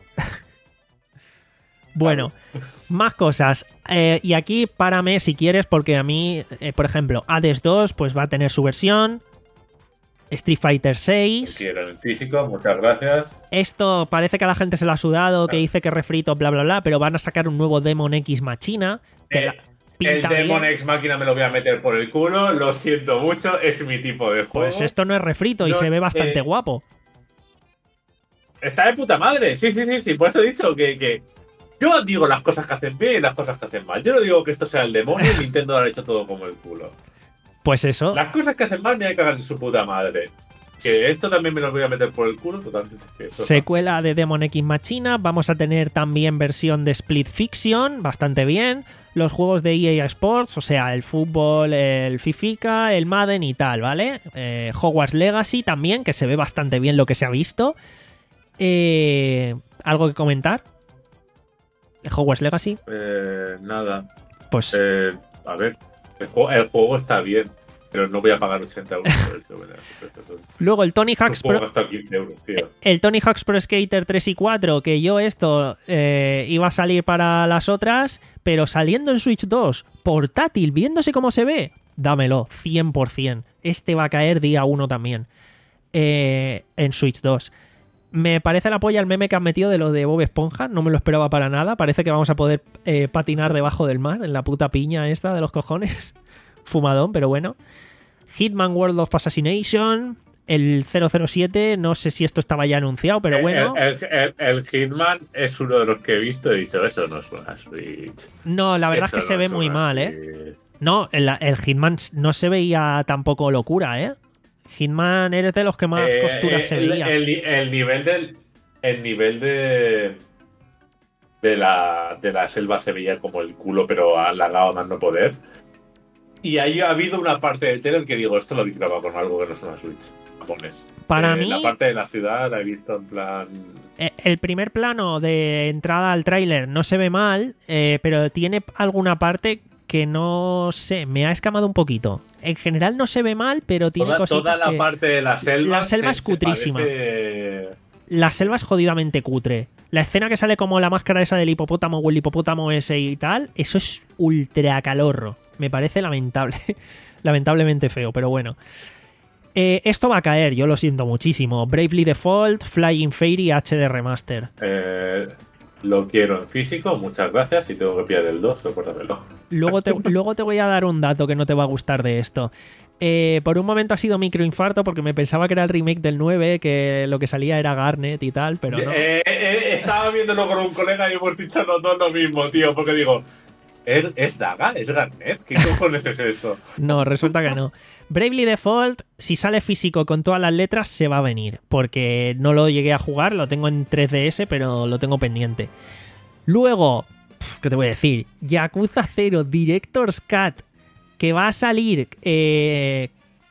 Bueno, más cosas. Eh, y aquí párame si quieres, porque a mí, eh, por ejemplo, Hades dos pues va a tener su versión. Street Fighter seis. Quiero en físico, muchas gracias. Esto parece que a la gente se lo ha sudado, que dice que refrito, bla, bla, bla, pero van a sacar un nuevo Demon X Machina. Que Eh, la- El pinta Demon bien. X Máquina me lo voy a meter por el culo, lo siento mucho, es mi tipo de juego. Pues esto no es refrito y No, se ve bastante eh, guapo. Está de puta madre, sí, sí, sí, sí, por eso he dicho que, que... Yo digo las cosas que hacen bien y las cosas que hacen mal. Yo no digo que esto sea el demonio y Nintendo lo ha hecho todo como el culo. Pues eso. Las cosas que hacen mal me hay que cagar en su puta madre. Que esto también me lo voy a meter por el culo, totalmente cierto. Secuela de Demon X Machina. Vamos a tener también versión de Split Fiction, bastante bien. Los juegos de E A Sports, o sea, el fútbol, el FIFA, el Madden y tal, ¿vale? Eh, Hogwarts Legacy también, que se ve bastante bien lo que se ha visto. Eh, ¿Algo que comentar? Hogwarts Legacy. Eh, nada. Pues Eh, a ver, el juego, el juego está bien, pero no voy a pagar ochenta euros por eso. ¿verdad? luego el Tony Hawk's Un juego Pro, gastado quince euros, tío. el Tony Hawk's Pro Skater tres y cuatro, que yo esto eh, iba a salir para las otras, pero saliendo en Switch dos, portátil, viéndose cómo se ve, dámelo, cien por ciento. Este va a caer día uno también eh, en Switch dos. Me parece la polla el meme que han metido de lo de Bob Esponja, no me lo esperaba para nada. Parece que vamos a poder eh, patinar debajo del mar, en la puta piña esta de los cojones. Fumadón, pero bueno. Hitman World of Assassination, el cero cero siete, no sé si esto estaba ya anunciado, pero bueno. El, el- el- el Hitman es uno de los que he visto y he dicho, eso no es una Switch. No, la verdad Eso es que se no ve es muy una mal, ¿eh? Switch. No, el, el Hitman no se veía tampoco locura, ¿eh? Hitman eres de los que más Eh, costuras eh, se el, veía. el- el nivel del. El nivel de. De la, de la selva se veía como el culo, pero halagado a más no poder. Y ahí ha habido una parte del trailer que digo, esto lo he grabado con algo que no es una Switch japonés. Para Eh, mí- La parte de la ciudad la he visto en plan. Eh, El primer plano de entrada al tráiler no se ve mal, eh, pero tiene alguna parte que no sé, me ha escamado un poquito. En general no se ve mal, pero tiene Toda, cositas toda la que- parte de la selva. La selva se- es cutrísima. se parece- La selva es jodidamente cutre. La escena que sale como la máscara esa del hipopótamo o el hipopótamo ese y tal, eso es ultra calorro. Me parece lamentable. Lamentablemente feo, pero bueno. Eh, esto va a caer, yo lo siento muchísimo. Bravely Default, Flying Fairy H D Remaster. Eh, lo quiero en físico, muchas gracias. Y tengo que pillar el dos, recuérdamelo. Luego te, luego te voy a dar un dato que no te va a gustar de esto. Eh, por un momento ha sido microinfarto porque me pensaba que era el remake del nueve, que lo que salía era Garnet y tal, pero no. Eh, eh, estaba viéndolo con un colega y hemos dicho los dos lo mismo, tío. Porque digo, ¿es, es Daga? ¿Es Garnet? ¿Qué cojones es eso? No, resulta que no. Bravely Default, si sale físico con todas las letras, se va a venir. Porque no lo llegué a jugar, lo tengo en tres D S, pero lo tengo pendiente. Luego, pf, ¿qué te voy a decir? Yakuza cero Director's Cut, que va a salir eh,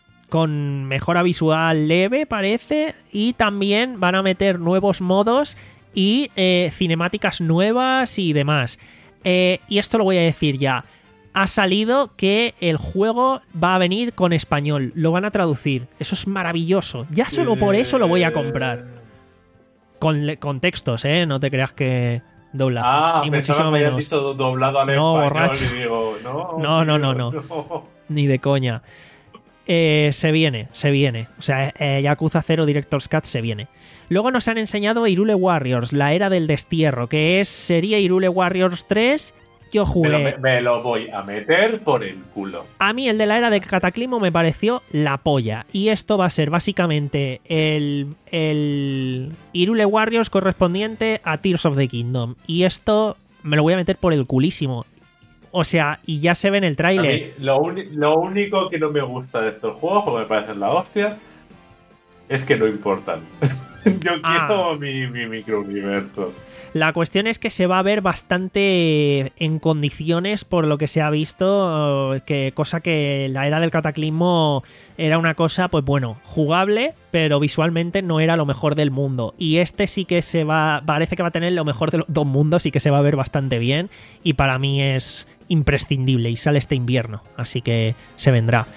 con mejora visual leve, parece. Y también van a meter nuevos modos y eh, cinemáticas nuevas y demás. Eh, y esto lo voy a decir ya. Ha salido que el juego va a venir con español. Lo van a traducir. Eso es maravilloso. Ya solo por eso lo voy a comprar. Con, con textos, ¿eh? No te creas que dobla. Ah, ni pensaba muchísimo que habías menos. dicho doblado al No, español borracho. y digo, no, No, no, no, tío, no. Ni de coña. Eh, se viene, se viene. O sea, eh, Yakuza Zero Director's Cut se viene. Luego nos han enseñado Hyrule Warriors, la era del destierro, que es sería Hyrule Warriors tres. Yo jugué. Pero me, me lo voy a meter por el culo. A mí el de la era de Cataclismo me pareció la polla. Y esto va a ser básicamente el, el Hyrule Warriors correspondiente a Tears of the Kingdom. Y esto me lo voy a meter por el culísimo. O sea, y ya se ve en el A tráiler. mí, lo, uni- lo único que no me gusta de estos juegos, porque me parecen la hostia, es que no importan. Yo Ah. quiero mi, mi microuniverso. La cuestión es que se va a ver bastante en condiciones por lo que se ha visto, que cosa que la era del Cataclismo era una cosa, pues bueno, jugable, pero visualmente no era lo mejor del mundo. Y este sí que se va, parece que va a tener lo mejor de los dos mundos y que se va a ver bastante bien. Y para mí es imprescindible y sale este invierno, así que se vendrá.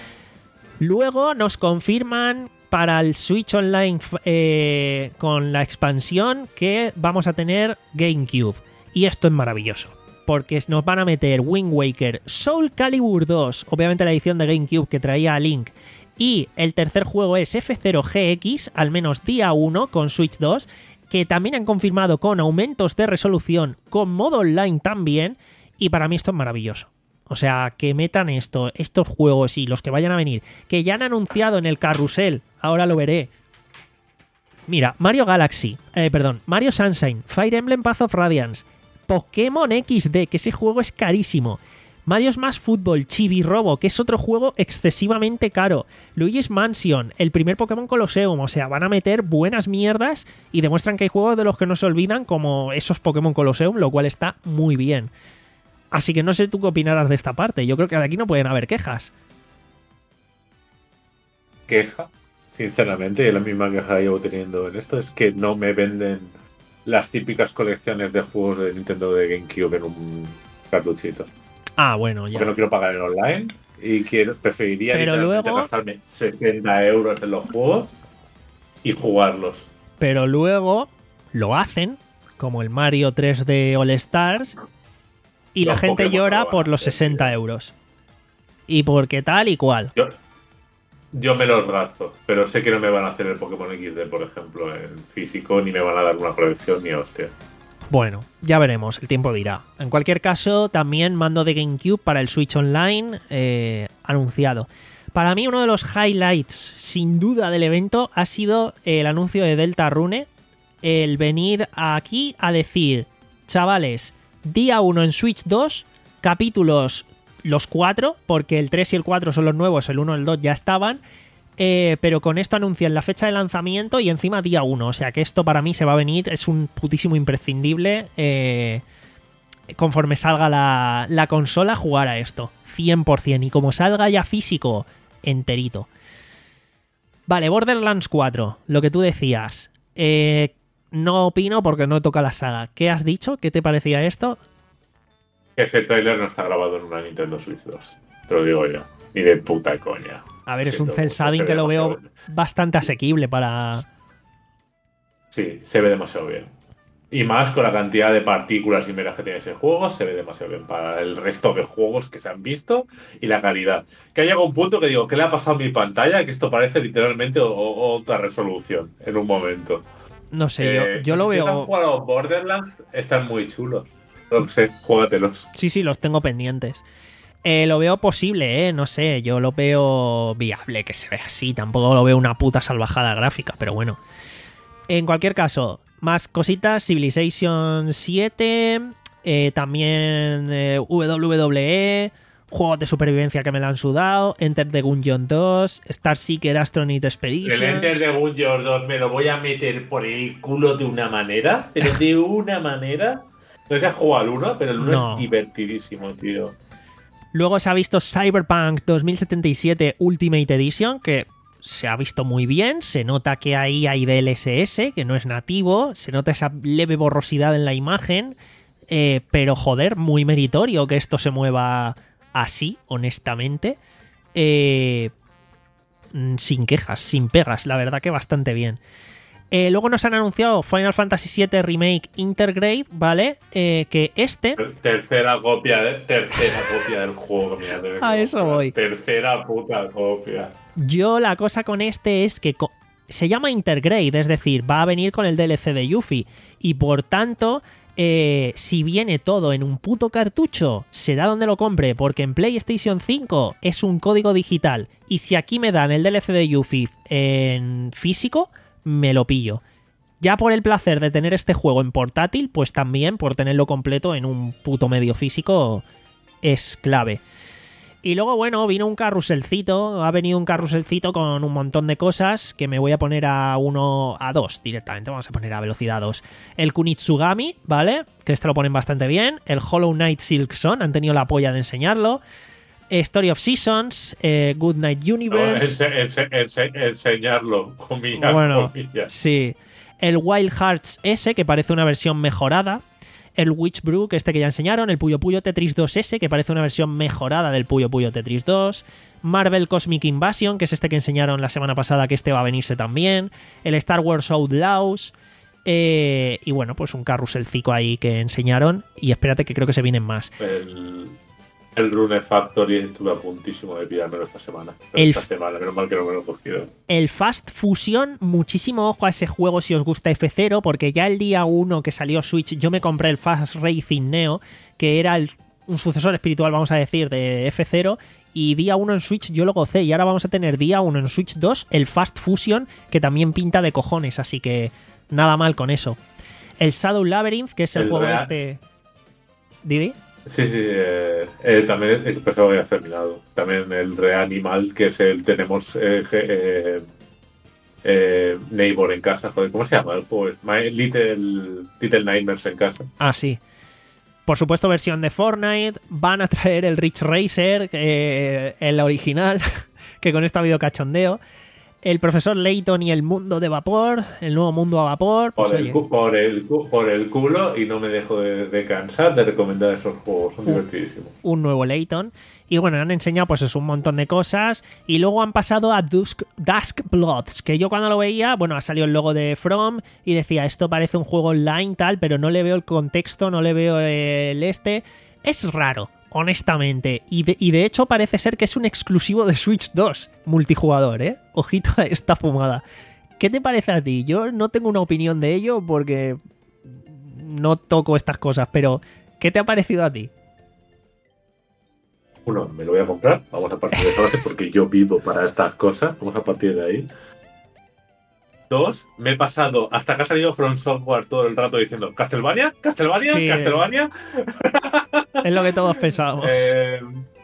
Luego nos confirman para el Switch Online eh, con la expansión que vamos a tener GameCube. Y esto es maravilloso, porque nos van a meter Wind Waker, Soul Calibur dos, obviamente la edición de GameCube que traía a Link, y el tercer juego es F cero G X, al menos día uno con Switch dos, que también han confirmado con aumentos de resolución, con modo online también, y para mí esto es maravilloso. O sea, que metan esto, estos juegos y los que vayan a venir, que ya han anunciado en el carrusel, ahora lo veré. Mira, Mario Galaxy, eh, perdón, Mario Sunshine, Fire Emblem Path of Radiance, Pokémon equis de, que ese juego es carísimo, Mario Smash Football, Chibi Robo, que es otro juego excesivamente caro, Luigi's Mansion, el primer Pokémon Colosseum, o sea, van a meter buenas mierdas y demuestran que hay juegos de los que no se olvidan como esos Pokémon Colosseum, lo cual está muy bien. Así que no sé tú qué opinarás de esta parte. Yo creo que de aquí no pueden haber quejas. Queja, sinceramente, y la misma queja que llevo teniendo en esto, es que no me venden las típicas colecciones de juegos de Nintendo de GameCube en un cartuchito. Ah, bueno, ya. Porque no quiero pagar en online y quiero, preferiría Pero literalmente luego- gastarme setenta euros en los juegos y jugarlos. Pero luego lo hacen, como el Mario tres D All Stars, y la Los gente Pokémon llora no lo van por a los hacer, sesenta tío. euros. Y porque tal y cual. Yo, yo me los raspo, pero sé que no me van a hacer el Pokémon equis de, por ejemplo, en físico, ni me van a dar una colección ni hostia. Bueno, ya veremos, el tiempo dirá. En cualquier caso, también mando de GameCube para el Switch Online eh, anunciado. Para mí uno de los highlights, sin duda, del evento ha sido el anuncio de Deltarune. El venir aquí a decir, chavales, día uno en Switch dos, capítulos los cuatro, porque el tres y el cuatro son los nuevos, el uno y el dos ya estaban, eh, pero con esto anuncian la fecha de lanzamiento y encima día uno, o sea que esto para mí se va a venir, es un putísimo imprescindible, eh, conforme salga la, la consola, jugar a esto, cien por ciento, y como salga ya físico, enterito. Vale, Borderlands cuatro, lo que tú decías, eh, no opino porque no toca la saga. ¿Qué has dicho? ¿Qué te parecía esto? Ese trailer no está grabado en una Nintendo Switch dos. Te lo digo yo. Ni de puta coña. A ver, es un Siento cel mucho, shading se que ve lo veo demasiado bien. bastante asequible para... Sí, se ve demasiado bien. Y más con la cantidad de partículas y meras que tiene ese juego, se ve demasiado bien para el resto de juegos que se han visto y la calidad. Que ha llegado un punto que digo, ¿qué le ha pasado a mi pantalla? Que esto parece literalmente o- o- otra resolución en un momento. No sé, yo, Eh, yo lo si no han veo... jugado los Borderlands, están muy chulos. No sé, juégatelos. Sí, sí, los tengo pendientes. Eh, lo veo posible, ¿eh? No sé, yo lo veo viable que se vea así. Tampoco lo veo una puta salvajada gráfica, pero bueno. En cualquier caso, más cositas. Civilization siete, eh, también eh, W W E, juegos de supervivencia que me la han sudado, Enter the Gungeon dos, Starseeker Astronaut Expeditions... El Enter de Gungeon dos me lo voy a meter por el culo de una manera, pero de una manera. No sé si has jugado al uno, pero el uno No. es divertidísimo, tío. Luego se ha visto Cyberpunk dos mil setenta y siete Ultimate Edition, que se ha visto muy bien, se nota que ahí hay D L S S, que no es nativo, se nota esa leve borrosidad en la imagen, eh, pero joder, muy meritorio que esto se mueva así, honestamente. Eh, mm, sin quejas, sin pegas, la verdad que bastante bien. Eh, luego nos han anunciado Final Fantasy siete Remake Intergrade, ¿vale? Eh, que este... Tercera copia, de, tercera copia del juego. Mira, te vengo A eso comprar. voy. Tercera puta copia. Yo la cosa con este es que co- se llama Intergrade, es decir, va a venir con el D L C de Yuffie. Y por tanto, eh, si viene todo en un puto cartucho, será donde lo compre, porque en PlayStation cinco es un código digital. Y si aquí me dan el D L C de Yuffie en físico, me lo pillo. Ya por el placer de tener este juego en portátil, pues también por tenerlo completo en un puto medio físico es clave. Y luego, bueno, vino un carruselcito, ha venido un carruselcito con un montón de cosas que me voy a poner a uno, a dos directamente, vamos a poner a velocidad dos. El Kunitsugami, ¿vale? Que este lo ponen bastante bien. El Hollow Knight Silksong, han tenido la polla de enseñarlo. Story of Seasons, eh, Good Night Universe. No, ense- ense- ense- enseñarlo, comillas, Bueno, comillas. sí. El Wild Hearts S, que parece una versión mejorada. El Witchbrook, este que ya enseñaron. El Puyo Puyo Tetris dos S, que parece una versión mejorada del Puyo Puyo Tetris dos. Marvel Cosmic Invasion, que es este que enseñaron la semana pasada, que este va a venirse también. El Star Wars Outlaws. Eh, y bueno, pues un carruselcico ahí que enseñaron. Y espérate que creo que se vienen más. El, el Rune Factory estuve a puntísimo de pillármelo esta semana. El- Esta semana, menos mal que no me lo he cogido. El Fast Fusion, muchísimo ojo a ese juego si os gusta F cero, porque ya el día uno que salió Switch, yo me compré el Fast Racing Neo, que era el- un sucesor espiritual, vamos a decir, de F cero, y día uno en Switch yo lo gocé, y ahora vamos a tener día uno en Switch dos, el Fast Fusion, que también pinta de cojones, así que nada mal con eso. El Shadow Labyrinth, que es el, El juego Real- este... ¿Didi? Sí, sí, eh, eh, también el pensaba que había terminado. También el Reanimal, que es el tenemos eh, ge- eh, eh, Neighbor en casa. Joder, ¿cómo se llama el juego? My Little, Little Nightmares en casa. Ah, sí. Por supuesto, versión de Fortnite. Van a traer el Ridge Racer, eh, el original, que con esto ha habido cachondeo. El profesor Layton y el mundo de vapor, el nuevo mundo a vapor. Pues, Por, el, oye, cu- por, el, cu- por el culo, y no me dejo de, de cansar de recomendar esos juegos. Son divertidísimos. un nuevo Layton. Y bueno, han enseñado pues es un montón de cosas. Y luego han pasado a Dusk, Dusk Bloods, que yo cuando lo veía, bueno, ha salido el logo de From y decía, esto parece un juego online tal, pero no le veo el contexto, no le veo el este. Es raro, honestamente. Y de, y de hecho parece ser que es un exclusivo de Switch dos, multijugador, ¿eh? Ojito a esta fumada. ¿Qué te parece a ti? Yo no tengo una opinión de ello porque no toco estas cosas, pero ¿qué te ha parecido a ti? Uno, me lo voy a comprar. Vamos a partir de esa base porque yo vivo para estas cosas. Vamos a partir de ahí. Dos, me he pasado hasta que ha salido From Software todo el rato diciendo ¿Castlevania? ¿Castlevania? Sí. ¿Castlevania? Es lo que todos pensábamos. Eh,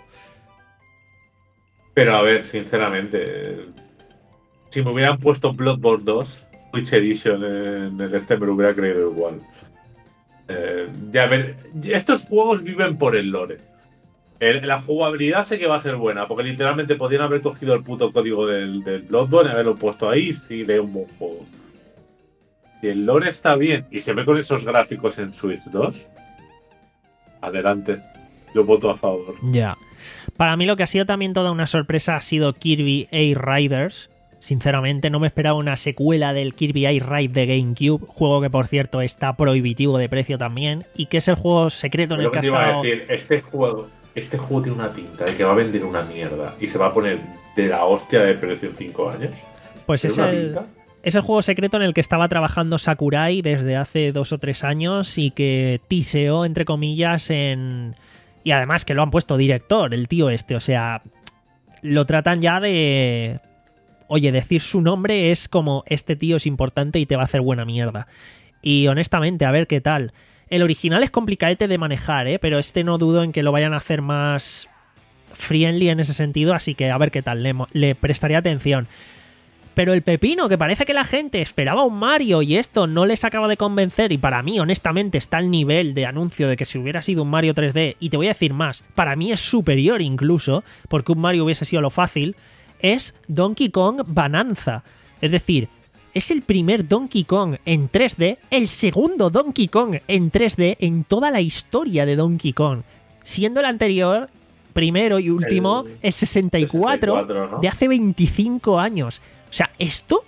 pero a ver, sinceramente, si me hubieran puesto Bloodborne dos, Switch Edition en el este, me lo hubiera creído igual. Eh, ya ver, estos juegos viven por el lore. El- la jugabilidad sé que va a ser buena, porque literalmente podrían haber cogido el puto código del, del Bloodborne y haberlo puesto ahí si de un buen juego. Si el lore está bien y se ve con esos gráficos en Switch dos, adelante. Yo voto a favor. Ya. Para mí lo que ha sido también toda una sorpresa ha sido Kirby Air Riders. Sinceramente no me esperaba una secuela del Kirby Air Ride de GameCube, juego que por cierto está prohibitivo de precio también, y que es el juego secreto en el Lo que que ha te iba a estado... decir, este juego, este juego tiene una pinta de que va a vender una mierda y se va a poner de la hostia de precio en cinco años. Pues ¿Tiene es una el, pinta? es el juego secreto en el que estaba trabajando Sakurai desde hace dos o tres años y que tiseó, entre comillas, en... Y además que lo han puesto director, el tío este, o sea, lo tratan ya de... Oye, decir su nombre es como este tío es importante y te va a hacer buena mierda. Y honestamente, a ver qué tal. El original es complicadete de manejar, ¿eh? Pero este no dudo en que lo vayan a hacer más friendly en ese sentido, así que a ver qué tal, le, mo- le prestaré atención. Pero el pepino, que parece que la gente esperaba un Mario y esto no les acaba de convencer, y para mí, honestamente, está al nivel de anuncio de que si hubiera sido un Mario tres D, y te voy a decir más, para mí es superior incluso, porque un Mario hubiese sido lo fácil, es Donkey Kong Bonanza. Es decir, es el primer Donkey Kong en tres D, el segundo Donkey Kong en tres D en toda la historia de Donkey Kong, siendo el anterior, primero y último, el, El sesenta y cuatro, sesenta y cuatro, ¿no? de hace veinticinco años. O sea, esto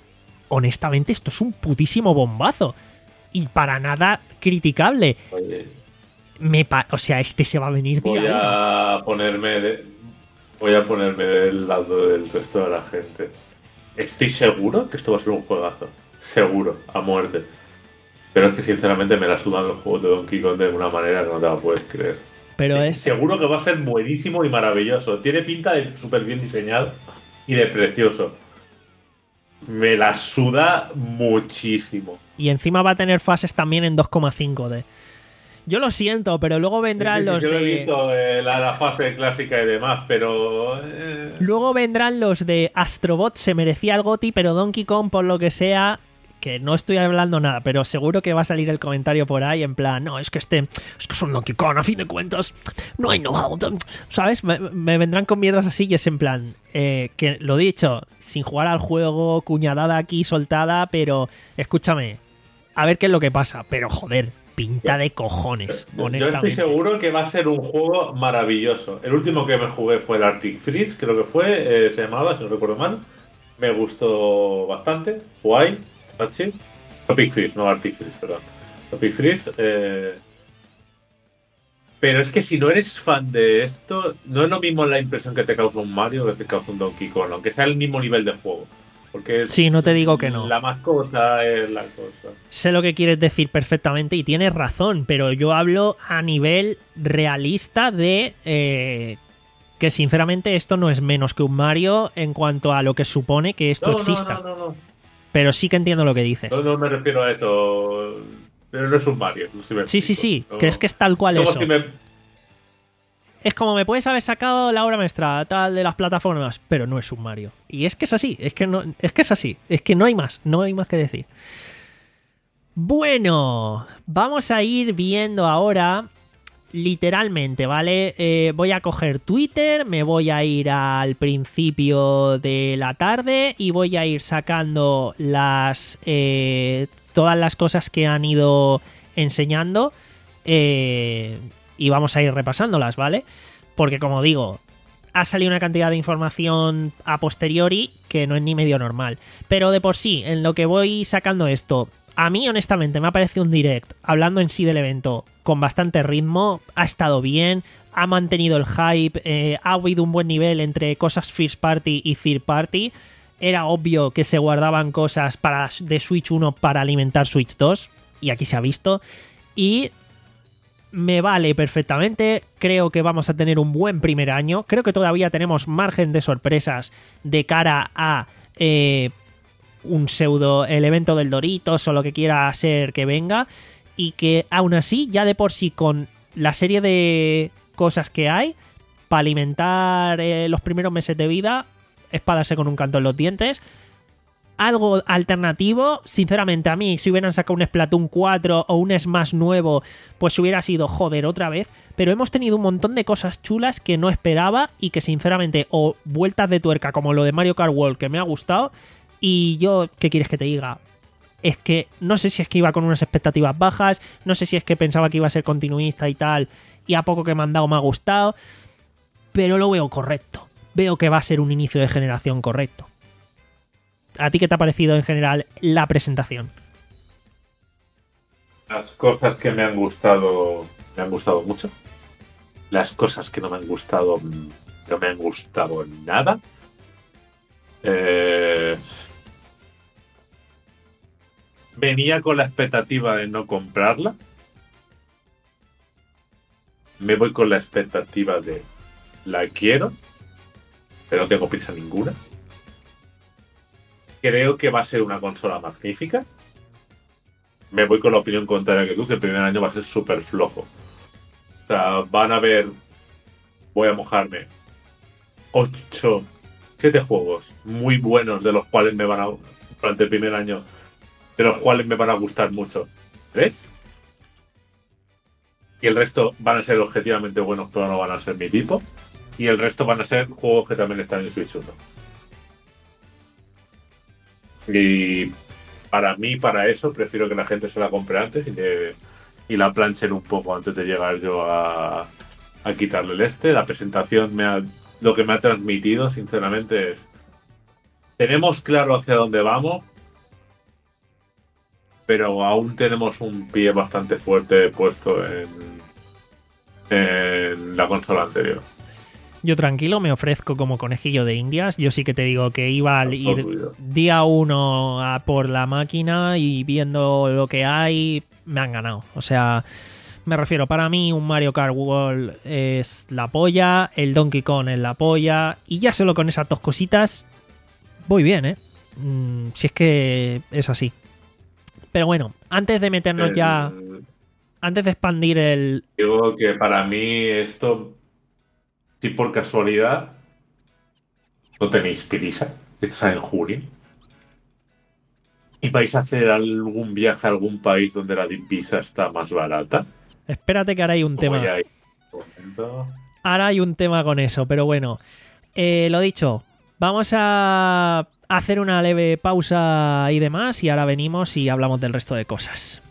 honestamente esto es un putísimo bombazo. Y para nada criticable. Oye, Me pa- o sea, este se va a venir voy día uno. a ponerme de- voy a ponerme del lado del resto de la gente. Estoy seguro que esto va a ser un juegazo. Seguro, a muerte. Pero es que sinceramente me la sudan los juegos de Donkey Kong de una manera que no te la puedes creer. Pero es... Seguro que va a ser buenísimo y maravilloso. Tiene pinta de súper bien diseñado y de precioso. Me la suda muchísimo. Y encima va a tener fases también en dos coma cinco D. Yo lo siento, pero luego vendrán Sí, sí, los sí, yo he de... visto eh, la, la fase clásica y demás, pero... eh, Luego vendrán los de Astrobot, se merecía el GOTY, pero Donkey Kong, por lo que sea, que no estoy hablando nada, pero seguro que va a salir el comentario por ahí en plan, no, es que este, es que es un Donkey Kong, a fin de cuentas, no hay know-how, ¿sabes? Me, me vendrán con mierdas así y es en plan, eh, que lo dicho, sin jugar al juego, cuñadada aquí, soltada, pero escúchame, a ver qué es lo que pasa, pero joder, pinta de cojones, Yo honestamente. estoy seguro que va a ser un juego maravilloso. El último que me jugué fue el Arctic Freeze, creo que fue, eh, se llamaba, si no recuerdo mal. Me gustó bastante. Guay, está chill. Tropic Freeze, no Arctic Freeze, perdón. Tropic Freeze. Eh... Pero es que si no eres fan de esto, no es lo mismo la impresión que te causa un Mario que te causa un Donkey Kong, aunque sea el mismo nivel de juego. Porque es Sí, no te digo que no. La más cosa es la cosa. Sé lo que quieres decir perfectamente y tienes razón, pero yo hablo a nivel realista de eh, que sinceramente esto no es menos que un Mario en cuanto a lo que supone que esto No, exista. no, no, no, no. Pero sí que entiendo lo que dices. No, no me refiero a eso. Pero no es un Mario. No sé si me Sí, sí, explico. sí, No. que es que es tal cual Como eso. si me- Es como me puedes haber sacado la obra maestra tal de las plataformas, pero no es un Mario. Y es que es así, es que no, es que es así, es que no hay más, no hay más que decir. Bueno, vamos a ir viendo ahora, literalmente, ¿vale? Eh, voy a coger Twitter, me voy a ir al principio de la tarde y voy a ir sacando las eh, todas las cosas que han ido enseñando. Eh, y vamos a ir repasándolas, ¿vale? Porque como digo, ha salido una cantidad de información a posteriori que no es ni medio normal. Pero de por sí, en lo que voy sacando esto, a mí honestamente me ha parecido un direct, hablando en sí del evento, con bastante ritmo, ha estado bien, ha mantenido el hype, eh, ha habido un buen nivel entre cosas first party y third party. Era obvio que se guardaban cosas para, de Switch uno para alimentar Switch dos, y aquí se ha visto. Y me vale perfectamente, creo que vamos a tener un buen primer año, creo que todavía tenemos margen de sorpresas de cara a eh, un pseudo, el evento del Doritos o lo que quiera ser que venga, y que aún así, ya de por sí con la serie de cosas que hay, para alimentar eh, los primeros meses de vida, es para darse con un canto en los dientes. Algo alternativo, sinceramente a mí si hubieran sacado un Splatoon cuatro o un Smash nuevo, pues hubiera sido joder otra vez, pero hemos tenido un montón de cosas chulas que no esperaba y que sinceramente, o vueltas de tuerca como lo de Mario Kart World que me ha gustado, y yo, ¿qué quieres que te diga? Es que no sé si es que iba con unas expectativas bajas, no sé si es que pensaba que iba a ser continuista y tal, y a poco que me han dado me ha gustado, pero lo veo correcto, veo que va a ser un inicio de generación correcto. ¿A ti qué te ha parecido en general la presentación? Las cosas que me han gustado, me han gustado mucho. Las cosas que no me han gustado, mm, no me han gustado nada. Eh, venía con la expectativa de no comprarla. Me voy con la expectativa de la quiero, pero no tengo prisa ninguna. Creo que va a ser una consola magnífica. Me voy con la opinión contraria que tú, que el primer año va a ser súper flojo. O sea, van a haber, voy a mojarme, ocho, siete juegos muy buenos de los cuales me van a, durante el primer año, de los cuales me van a gustar mucho. ¿Tres? Y el resto van a ser objetivamente buenos, pero no van a ser mi tipo. Y el resto van a ser juegos que también están en Switch uno. Y para mí, para eso, prefiero que la gente se la compre antes y, que, y la planchen un poco antes de llegar yo a, a quitarle el este. La presentación, me ha, lo que me ha transmitido, sinceramente, es... Tenemos claro hacia dónde vamos, pero aún tenemos un pie bastante fuerte puesto en, en la consola anterior. Yo tranquilo, me ofrezco como conejillo de indias. Yo sí que te digo que iba a ir Olvido. día uno a por la máquina y viendo lo que hay, me han ganado. O sea, me refiero, para mí un Mario Kart World es la polla, el Donkey Kong es la polla, y ya solo con esas dos cositas voy bien, ¿eh? Mm, si es que es así. Pero bueno, antes de meternos El- ya, antes de expandir el... Digo que para mí esto, si por casualidad no tenéis prisa, está en junio, y vais a hacer algún viaje a algún país donde la divisa está más barata, Espérate que ahora hay un como tema. ya hay momento. Ahora hay un tema con eso, pero bueno. Eh, lo dicho, vamos a hacer una leve pausa y demás, y ahora venimos y hablamos del resto de cosas.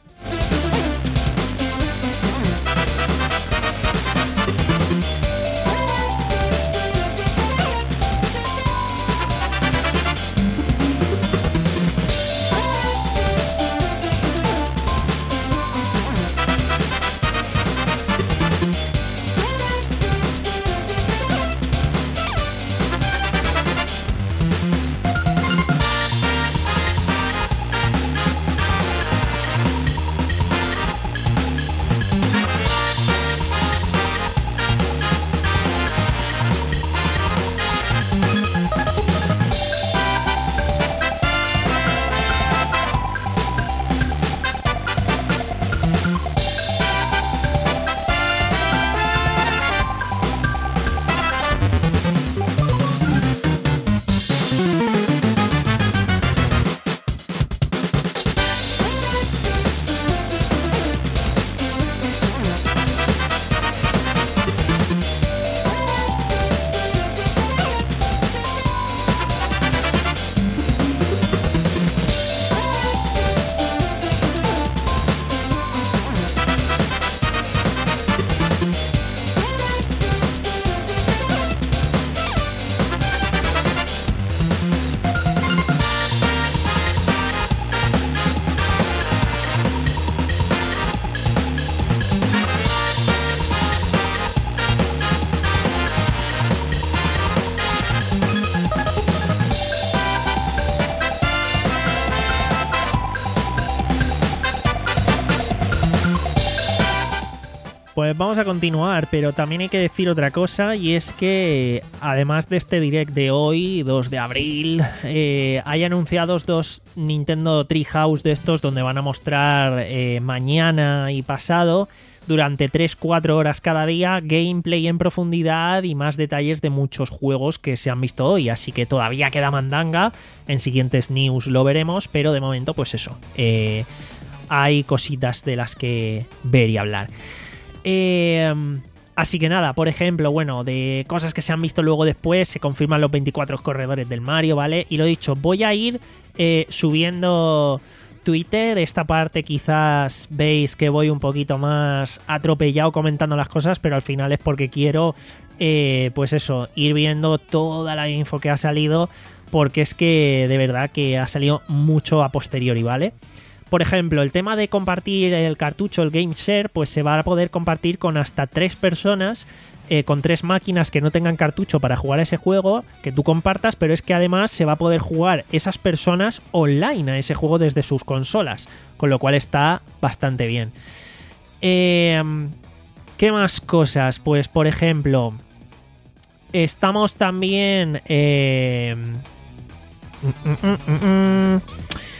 Pues vamos a continuar, pero también hay que decir otra cosa, y es que además de este direct de hoy, dos de abril, eh, hay anunciados dos Nintendo Treehouse de estos donde van a mostrar eh, mañana y pasado, durante tres cuatro horas cada día, gameplay en profundidad y más detalles de muchos juegos que se han visto hoy, así que todavía queda mandanga, en siguientes news lo veremos, pero de momento pues eso, eh, hay cositas de las que ver y hablar. Eh, así que nada, por ejemplo, bueno, de cosas que se han visto luego después, se confirman los veinticuatro corredores del Mario, ¿vale? Y lo dicho, voy a ir eh, subiendo Twitter, esta parte quizás veis que voy un poquito más atropellado comentando las cosas, pero al final es porque quiero, eh, pues eso, ir viendo toda la info que ha salido, porque es que de verdad que ha salido mucho a posteriori, ¿vale? Por ejemplo, el tema de compartir el cartucho, el Game Share, pues se va a poder compartir con hasta tres personas, eh, con tres máquinas que no tengan cartucho para jugar a ese juego, que tú compartas, pero es que además se va a poder jugar esas personas online a ese juego desde sus consolas, con lo cual está bastante bien. Eh, ¿Qué más cosas? Pues, por ejemplo, estamos también... Eh, mm, mm, mm, mm,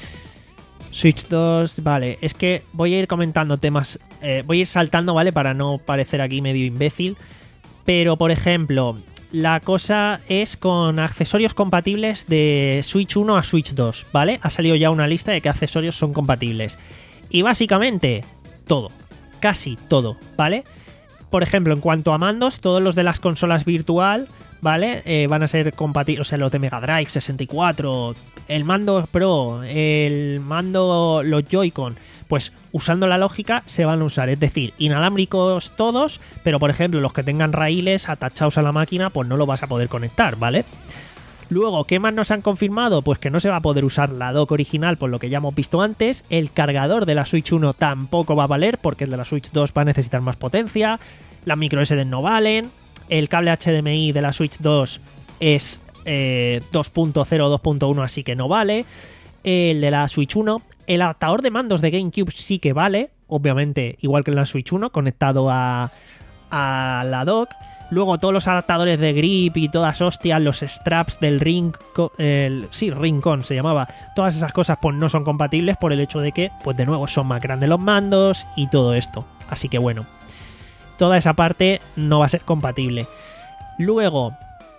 Switch dos, vale, es que voy a ir comentando temas, eh, voy a ir saltando, ¿vale? Para no parecer aquí medio imbécil, pero por ejemplo, la cosa es con accesorios compatibles de Switch uno a Switch dos, ¿vale? Ha salido ya una lista de qué accesorios son compatibles, y básicamente todo, casi todo, ¿vale? Por ejemplo, en cuanto a mandos, todos los de las consolas virtual, ¿vale? Eh, van a ser compatibles, o sea, los de Mega Drive, sesenta y cuatro, el mando Pro, el mando, los Joy-Con, pues usando la lógica se van a usar, es decir, inalámbricos todos, pero por ejemplo los que tengan raíles atachados a la máquina, pues no lo vas a poder conectar, ¿vale? Luego, ¿qué más nos han confirmado? Pues que no se va a poder usar la dock original, por lo que ya hemos visto antes. El cargador de la Switch uno tampoco va a valer, porque el de la Switch dos va a necesitar más potencia. Las micro S D no valen. El cable H D M I de la Switch dos es eh, dos punto cero o dos punto uno, así que no vale. El de la Switch uno. El adaptador de mandos de GameCube sí que vale, obviamente, igual que en la Switch uno, conectado a, a la dock. Luego todos los adaptadores de grip y todas hostias, los straps del Ring, el, sí, Ring-Con se llamaba, todas esas cosas pues no son compatibles por el hecho de que, pues de nuevo, son más grandes los mandos y todo esto. Así que bueno, toda esa parte no va a ser compatible. Luego,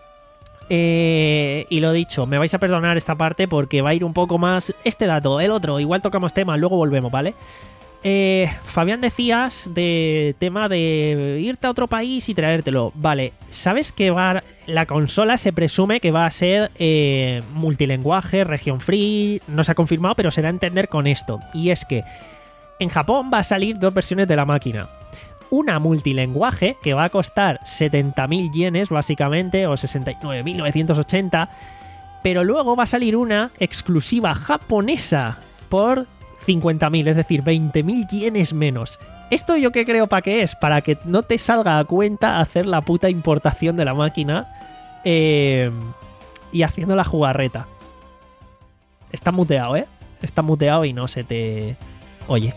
eh, y lo dicho, me vais a perdonar esta parte porque va a ir un poco más este dato, el otro, igual tocamos tema, luego volvemos, ¿vale? Eh, Fabián, decías de tema de irte a otro país y traértelo. Vale, ¿sabes que va la consola se presume que va a ser eh, multilingüe, region free? No se ha confirmado, pero se da a entender con esto. Y es que en Japón va a salir dos versiones de la máquina. Una multilingüe que va a costar setenta mil yenes básicamente, o sesenta y nueve mil novecientos ochenta. Pero luego va a salir una exclusiva japonesa por cincuenta mil, es decir, veinte mil yenes menos. ¿Esto yo qué creo para qué es? Para que no te salga a cuenta hacer la puta importación de la máquina eh, y haciendo la jugarreta. Está muteado, ¿eh? Está muteado y no se te oye.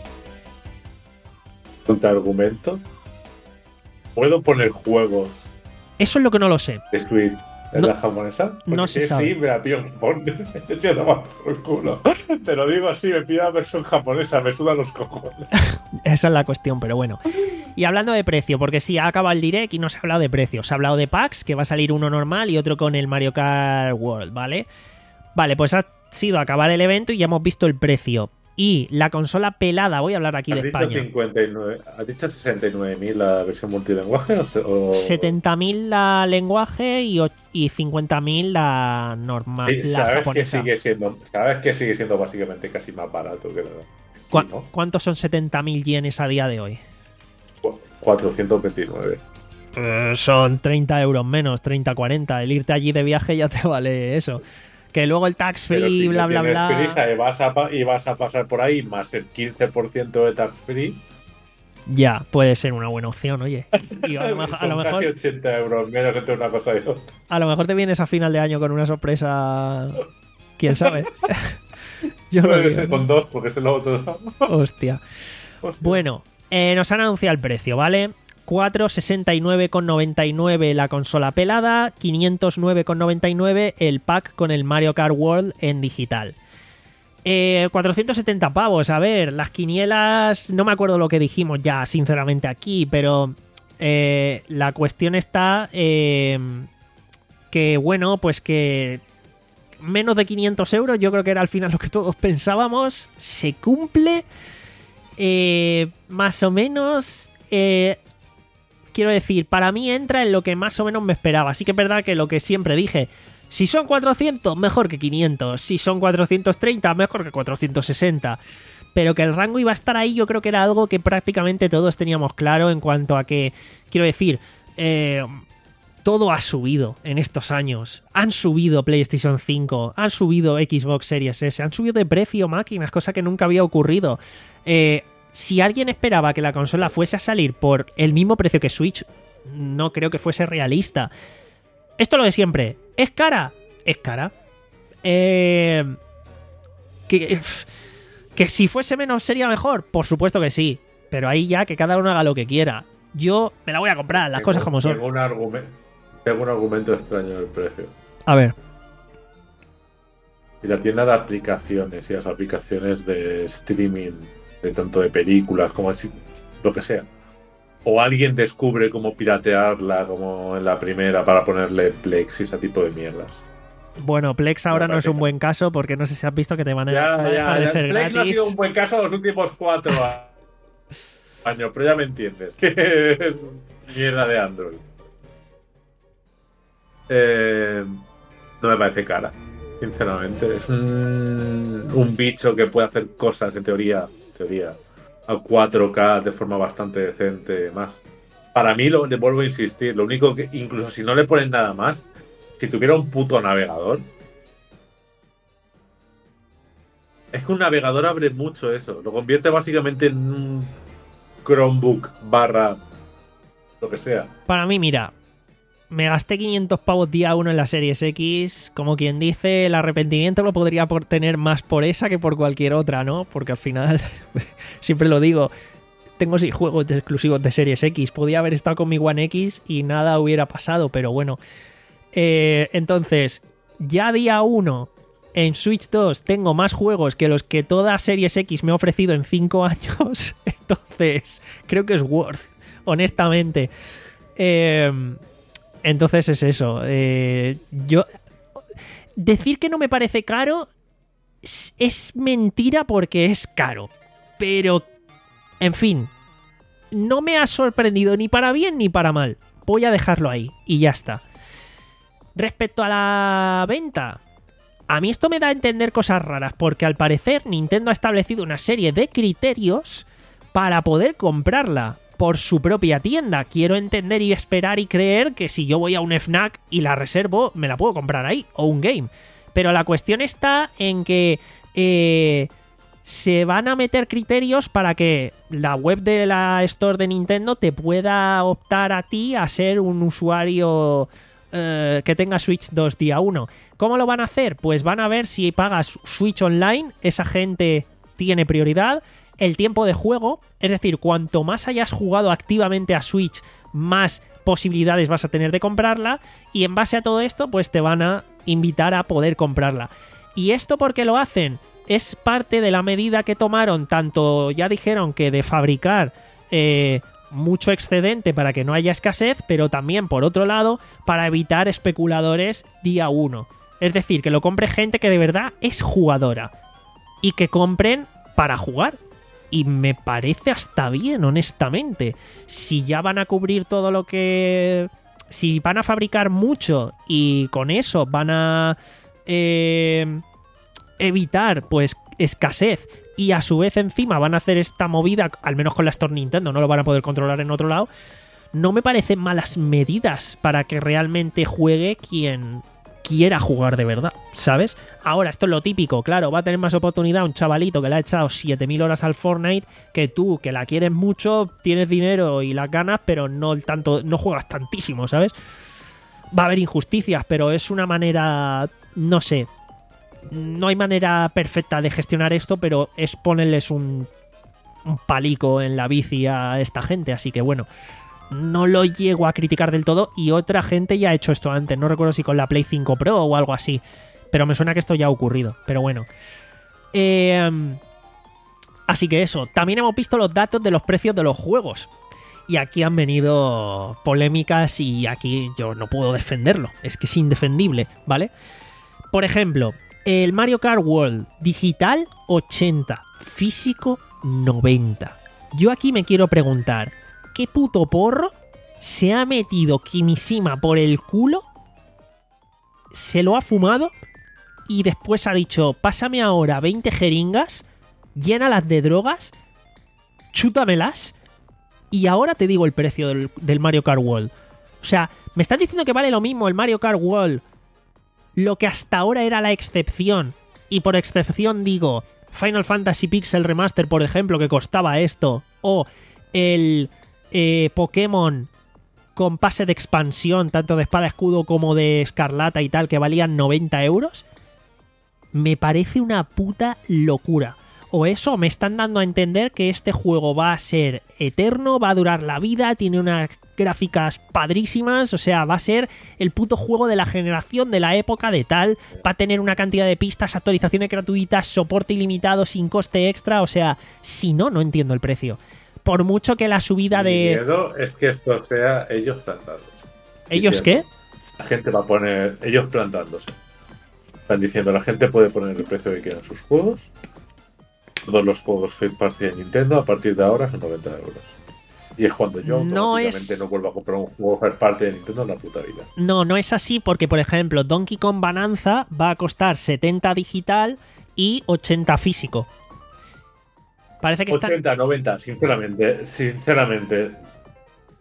¿Contraargumento? ¿Puedo poner juegos Eso es lo que no lo sé. de Switch en No- la japonesa? Porque no se si sabe. sí, me la pido en Japón. Se toma por el culo. Te lo digo así, me pido la versión japonesa, me sudan los cojones. Esa es la cuestión, pero bueno. Y hablando de precio, porque sí, ha acabado el direct y no se ha hablado de precio. Se ha hablado de packs, que va a salir uno normal y otro con el Mario Kart World, ¿vale? Vale, pues ha sido acabar el evento y ya hemos visto el precio. Y la consola pelada, voy a hablar aquí ¿Has de dicho España. cincuenta y nueve? ¿Has dicho sesenta y nueve mil la versión multilingüe? O se- o- setenta mil la lenguaje y, och- y cincuenta mil la normal, Sí, la sabes que japonesa. sigue siendo, sabes que sigue siendo básicamente casi más barato que la. ¿Cuá- ¿no? ¿Cuántos son setenta mil yenes a día de hoy? Cu- cuatrocientos veintinueve. Eh, son treinta euros menos, treinta, cuarenta. El irte allí de viaje ya te vale eso. Que luego el tax Pero free, si bla, no bla, tienes bla. prisa y vas, a, pa- y vas a pasar por ahí más el quince por ciento de tax free, Ya, puede ser una buena opción, oye. Y a lo mejor, a son lo casi mejor, ochenta euros menos entre una cosa y otra. a lo mejor te vienes a final de año con una sorpresa. ¿Quién sabe? Yo no Puede digo, ser ¿no? con dos, porque es lo otro. Hostia. Hostia. Bueno, eh, nos han anunciado el precio, ¿vale? cuatrocientos sesenta y nueve con noventa y nueve la consola pelada, quinientos nueve con noventa y nueve el pack con el Mario Kart World en digital. Eh, cuatrocientos setenta pavos, a ver, las quinielas, no me acuerdo lo que dijimos ya, sinceramente, aquí, pero eh, la cuestión está eh, que, bueno, pues que menos de quinientos euros, yo creo que era al final lo que todos pensábamos, se cumple, eh, más o menos... Eh, quiero decir, para mí entra en lo que más o menos me esperaba. Así que es verdad que lo que siempre dije, si son cuatrocientos, mejor que quinientos. Si son cuatrocientos treinta, mejor que cuatrocientos sesenta. Pero que el rango iba a estar ahí, yo creo que era algo que prácticamente todos teníamos claro en cuanto a que, quiero decir, eh, todo ha subido en estos años. Han subido PlayStation cinco, han subido Xbox Series S, han subido de precio máquinas, cosa que nunca había ocurrido. Eh... Si alguien esperaba que la consola fuese a salir por el mismo precio que Switch, no creo que fuese realista. Esto es lo de siempre. ¿Es cara? Es cara. Eh, que, que si fuese menos sería mejor. Por supuesto que sí. Pero ahí ya que cada uno haga lo que quiera. Yo me la voy a comprar, las Tengo- cosas como son. Tengo un, argumento, tengo un argumento extraño del precio. A ver. Y la tienda de aplicaciones y las aplicaciones de streaming, de tanto de películas como así, lo que sea. O alguien descubre cómo piratearla como en la primera para ponerle Plex y ese tipo de mierdas. Bueno, Plex ahora Me no es un parece- buen caso porque no sé si has visto que te van a Ya, va a dejar ya, de ya. ser Plex no ha gratis. sido un buen caso los últimos cuatro a- años, pero ya me entiendes. Mierda de Android. Eh, no me parece cara, sinceramente. Es un, un bicho que puede hacer cosas, en teoría, teoría, a cuatro K de forma bastante decente, más. Para mí, lo, le vuelvo a insistir, lo único que, incluso si no le ponen nada más, si tuviera un puto navegador. Es que un navegador abre mucho eso. Lo convierte básicamente en un Chromebook barra lo que sea. Para mí, mira, me gasté quinientos pavos día uno en la Series X. Como quien dice, el arrepentimiento lo podría por tener más por esa que por cualquier otra, ¿no? Porque al final, siempre lo digo, tengo seis juegos de exclusivos de Series X. Podía haber estado con mi One X y nada hubiera pasado, pero bueno. Eh, entonces, ya día uno en Switch dos tengo más juegos que los que toda Series X me ha ofrecido en cinco años. Entonces, creo que es worth, honestamente. Eh, entonces es eso. Eh, yo decir que no me parece caro es, es mentira porque es caro. Pero, en fin, no me ha sorprendido ni para bien ni para mal. Voy a dejarlo ahí y ya está. Respecto a la venta, a mí esto me da a entender cosas raras, porque al parecer Nintendo ha establecido una serie de criterios para poder comprarla por su propia tienda. Quiero entender y esperar y creer que si yo voy a un FNAC y la reservo, me la puedo comprar ahí, o un game. Pero la cuestión está en que eh, se van a meter criterios para que la web de la Store de Nintendo te pueda optar a ti a ser un usuario eh, que tenga Switch dos día uno. ¿Cómo lo van a hacer? Pues van a ver si pagas Switch Online, esa gente tiene prioridad. El tiempo de juego, es decir, cuanto más hayas jugado activamente a Switch, más posibilidades vas a tener de comprarla, y en base a todo esto, pues te van a invitar a poder comprarla. ¿Y esto por qué lo hacen? Es parte de la medida que tomaron, tanto ya dijeron que de fabricar eh, mucho excedente para que no haya escasez, pero también, por otro lado, para evitar especuladores día uno. Es decir, que lo compre gente que de verdad es jugadora y que compren para jugar. Y me parece hasta bien, honestamente. Si ya van a cubrir todo lo que... Si van a fabricar mucho y con eso van a eh, evitar pues escasez, y a su vez encima van a hacer esta movida, al menos con la Store Nintendo, no lo van a poder controlar en otro lado, no me parecen malas medidas para que realmente juegue quien quiera jugar de verdad, ¿sabes? Ahora, esto es lo típico, claro, va a tener más oportunidad un chavalito que le ha echado siete mil horas al Fortnite que tú, que la quieres mucho, tienes dinero y las ganas, pero no tanto, no juegas tantísimo, ¿sabes? Va a haber injusticias, pero es una manera, no sé, no hay manera perfecta de gestionar esto, pero es ponerles un, un palico en la bici a esta gente, así que bueno, no lo llego a criticar del todo, y otra gente ya ha hecho esto antes, no recuerdo si con la Play cinco Pro o algo así, pero me suena que esto ya ha ocurrido, pero bueno. Eh, así que eso, también hemos visto los datos de los precios de los juegos, y aquí han venido polémicas y aquí yo no puedo defenderlo, es que es indefendible, ¿vale? Por ejemplo, el Mario Kart World digital ochenta, físico noventa. Yo aquí me quiero preguntar, ¿qué puto porro se ha metido Kimishima por el culo? Se lo ha fumado y después ha dicho, pásame ahora veinte jeringas, llénalas de drogas, chútamelas y ahora te digo el precio del, del Mario Kart World. O sea, ¿me estás diciendo que vale lo mismo el Mario Kart World, lo que hasta ahora era la excepción? Y por excepción digo Final Fantasy Pixel Remaster, por ejemplo, que costaba esto, o el eh, Pokémon con pase de expansión, tanto de espada escudo como de escarlata y tal, que valían noventa euros. Me parece una puta locura. O eso, me están dando a entender que este juego va a ser eterno, va a durar la vida, tiene unas gráficas padrísimas, o sea, va a ser el puto juego de la generación, de la época, de tal, va a tener una cantidad de pistas, actualizaciones gratuitas, soporte ilimitado sin coste extra, o sea, si no, no entiendo el precio. Por mucho que la subida Mi de... miedo es que esto sea ellos plantándose. ¿Ellos Diciendo, qué? La gente va a poner... Ellos plantándose. Están diciendo, la gente puede poner el precio que quiera en sus juegos. Todos los juegos first party de Nintendo a partir de ahora son noventa euros. Y es cuando yo No automáticamente es- no vuelvo a comprar un juego first party de Nintendo en la puta vida. No, no es así porque, por ejemplo, Donkey Kong Bonanza va a costar setenta digital y ochenta físico. Parece que está... ochenta, noventa, sinceramente, sinceramente.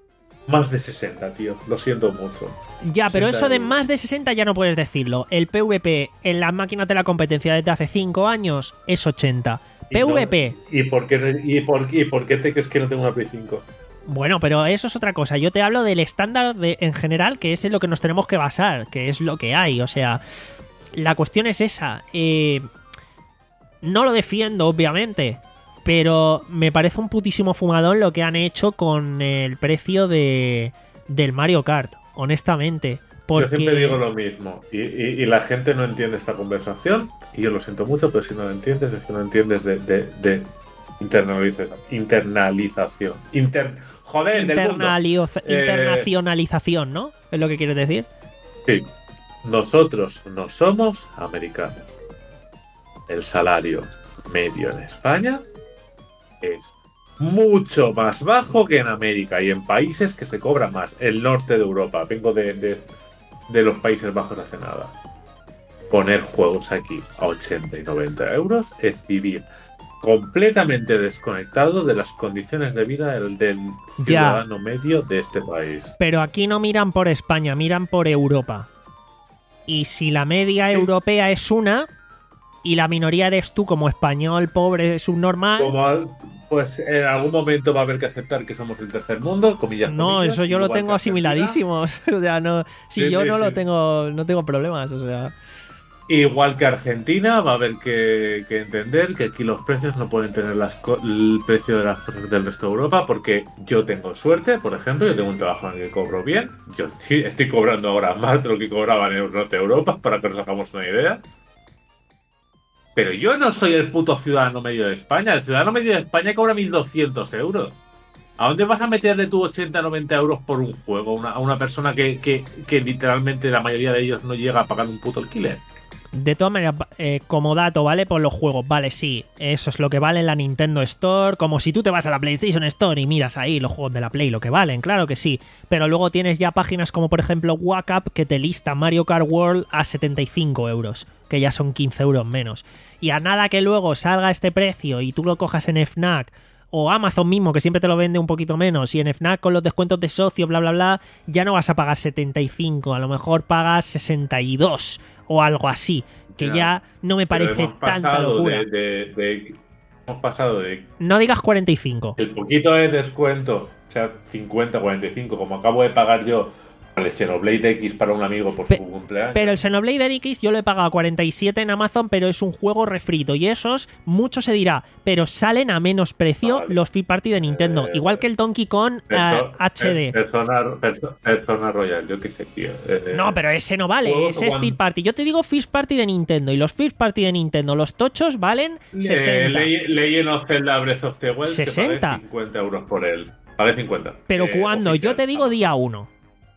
Más de sesenta, tío. Lo siento mucho. Ya, pero eso de euros. más de sesenta ya no puedes decirlo. El PvP en las máquinas de la competencia desde hace cinco años es ochenta. Y no- PvP. ¿Y por qué, te- y por, y por qué te crees que no tengo una Play cinco? Bueno, pero eso es otra cosa. Yo te hablo del estándar de, en general, que es en lo que nos tenemos que basar, que es lo que hay. O sea, la cuestión es esa. Eh, no lo defiendo, obviamente, pero me parece un putísimo fumadón lo que han hecho con el precio de del Mario Kart, honestamente. Porque... Yo siempre digo lo mismo. Y, y- y la gente no entiende esta conversación. Y yo lo siento mucho, pero si no lo entiendes, es que no entiendes de, de, de internaliza- internalización. Inter, joder, del mundo. Internalio- Eh, internacionalización, ¿no? Es lo que quieres decir. Sí. Nosotros no somos americanos. El salario medio en España es mucho más bajo que en América y en países que se cobra más. El norte de Europa. Vengo de, de, de los Países Bajos hace nada. Poner juegos aquí a ochenta y noventa euros es vivir completamente desconectado de las condiciones de vida del, del Ya. ciudadano medio de este país. Pero aquí no miran por España, miran por Europa. Y si la media Sí. europea es una y la minoría eres tú como español pobre subnormal, Como al- pues en algún momento va a haber que aceptar que somos el tercer mundo, comillas. no, comillas, eso yo lo igual tengo que Argentina. asimiladísimo. O sea, no, si Sí, yo sí, no sí. lo tengo, no tengo problemas, o sea. Igual que Argentina, va a haber que, que entender que aquí los precios no pueden tener las co- el precio de las cosas del resto de Europa, porque yo tengo suerte, por ejemplo, yo tengo un trabajo en el que cobro bien. Yo sí estoy cobrando ahora más de lo que cobraba en el norte de Europa, para que nos hagamos una idea. Pero yo no soy el puto ciudadano medio de España. El ciudadano medio de España cobra mil doscientos euros. ¿A dónde vas a meterle tú ochenta noventa euros por un juego a una, a una persona que, que, que literalmente la mayoría de ellos no llega a pagar un puto alquiler? De todas maneras, eh, como dato, ¿vale? Por los juegos, vale, sí. Eso es lo que vale en la Nintendo Store. Como si tú te vas a la PlayStation Store y miras ahí los juegos de la Play, lo que valen, claro que sí. Pero luego tienes ya páginas como, por ejemplo, Wacap, que te lista Mario Kart World a setenta y cinco euros, que ya son quince euros menos. Y a nada que luego salga este precio y tú lo cojas en Fnac o Amazon mismo, que siempre te lo vende un poquito menos, y en Fnac con los descuentos de socio, bla, bla, bla, ya no vas a pagar setenta y cinco, a lo mejor pagas sesenta y dos o algo así, que Ya. ya no me Pero parece hemos tanta pasado locura. De, de- de- hemos pasado de No digas cuarenta y cinco. el poquito de descuento, o sea, cincuenta, cuarenta y cinco, como acabo de pagar yo el Xenoblade X para un amigo por Pe- su cumpleaños. Pero el Xenoblade X yo lo he pagado a cuarenta y siete en Amazon, pero es un juego refrito. Y esos, mucho se dirá, pero salen a menos precio Vale. los First Party de Nintendo. Eh, Igual que el Donkey Kong eh, Perso- H D. per- Persona, perso- Persona Royal, yo qué sé, tío. Eh, No, pero ese no vale, juego ese es cuando- First Party. Yo te digo First Party de Nintendo. Y los First Party de Nintendo, los tochos, valen eh, sesenta. Ley- Legend of Zelda Breath of the Wild, que sesenta. pagué cincuenta euros por él. Pagué cincuenta. Pero Eh, cuando yo oficial. te digo día uno.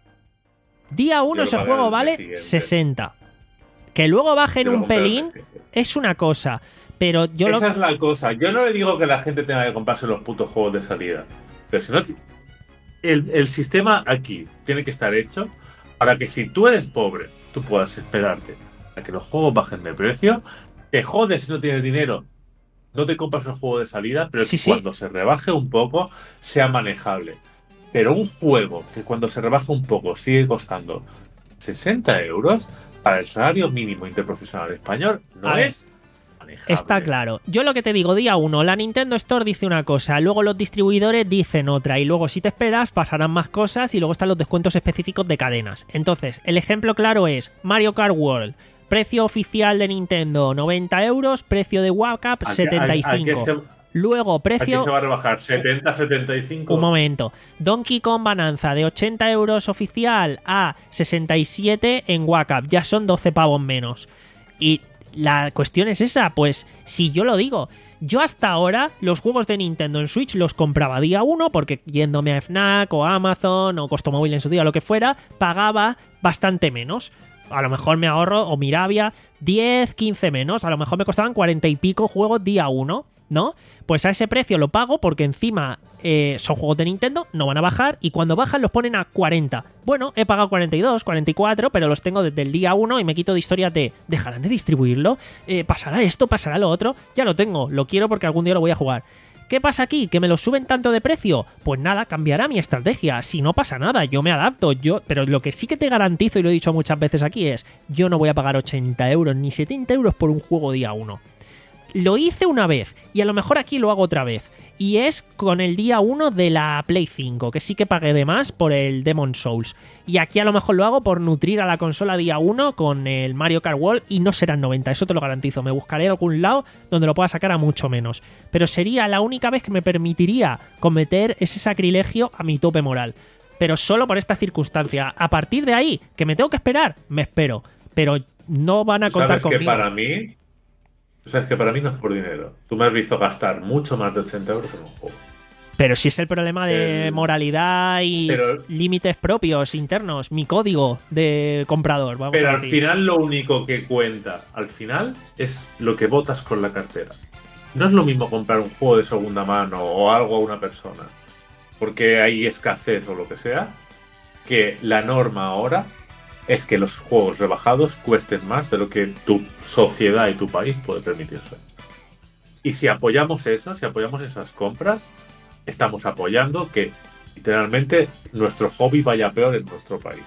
Día uno Yo lo ese pagué juego al día vale siguiente. sesenta. Que luego bajen Yo lo un compré al pelín mes siguiente. es una cosa. Pero yo lo... Esa es la cosa. Yo no le digo que la gente tenga que comprarse los putos juegos de salida. Pero si no. El, el sistema aquí tiene que estar hecho para que si tú eres pobre, tú puedas esperarte a que los juegos bajen de precio. Te jodes si no tienes dinero. No te compras el juego de salida, pero Sí, que sí. cuando se rebaje un poco sea manejable. Pero un juego que cuando se rebaja un poco sigue costando sesenta euros para el salario mínimo interprofesional español no A ver. es manejable. Está claro. Yo lo que te digo, día uno, la Nintendo Store dice una cosa, luego los distribuidores dicen otra, y luego si te esperas pasarán más cosas y luego están los descuentos específicos de cadenas. Entonces, el ejemplo claro es Mario Kart World. Precio oficial de Nintendo, noventa euros. Precio de Wacap, ¿A qué- setenta y a- a qué cinco. se- Luego, Aquí precio... se va a rebajar setenta, setenta y cinco. Un momento. Donkey Kong Bonanza de ochenta euros oficial a sesenta y siete en Wacap. Ya son doce pavos menos. Y la cuestión es esa. Pues si yo lo digo, yo hasta ahora los juegos de Nintendo en Switch los compraba día uno porque yéndome a Fnac o Amazon o Costomóvil en su día, lo que fuera, pagaba bastante menos. A lo mejor me ahorro, o Miravia, diez, quince menos. A lo mejor me costaban cuarenta y pico juegos día uno, ¿no? Pues a ese precio lo pago porque encima eh, son juegos de Nintendo, no van a bajar, y cuando bajan los ponen a cuarenta. Bueno, he pagado cuarenta y dos, cuarenta y cuatro, pero los tengo desde el día uno y me quito de historias de ¿dejarán de distribuirlo? Eh, ¿Pasará esto? ¿Pasará lo otro? Ya lo tengo, lo quiero porque algún día lo voy a jugar. ¿Qué pasa aquí? ¿Que me lo suben tanto de precio? Pues nada, cambiará mi estrategia. Si no pasa nada, yo me adapto. Yo, pero lo que sí que te garantizo, y lo he dicho muchas veces aquí, es yo no voy a pagar ochenta euros ni setenta euros por un juego día uno. Lo hice una vez y a lo mejor aquí lo hago otra vez. Y es con el día uno de la Play cinco, que sí que pagué de más por el Demon's Souls. Y aquí a lo mejor lo hago por nutrir a la consola día uno con el Mario Kart World y no serán noventa, eso te lo garantizo. Me buscaré algún lado donde lo pueda sacar a mucho menos. Pero sería la única vez que me permitiría cometer ese sacrilegio a mi tope moral. Pero solo por esta circunstancia. A partir de ahí, que me tengo que esperar, me espero. Pero no van a contar ¿Sabes conmigo. que para mí... O sea, es que para mí no es por dinero. Tú me has visto gastar mucho más de ochenta euros en un juego. Pero si es el problema de El- moralidad y Pero- límites propios, internos, mi código de comprador, vamos Pero a al decir. final lo único que cuenta, al final, es lo que botas con la cartera. No es lo mismo comprar un juego de segunda mano o algo a una persona, porque hay escasez o lo que sea, que la norma ahora es que los juegos rebajados cuesten más de lo que tu sociedad y tu país puede permitirse. Y si apoyamos eso, si apoyamos esas compras, estamos apoyando que literalmente nuestro hobby vaya peor en nuestro país.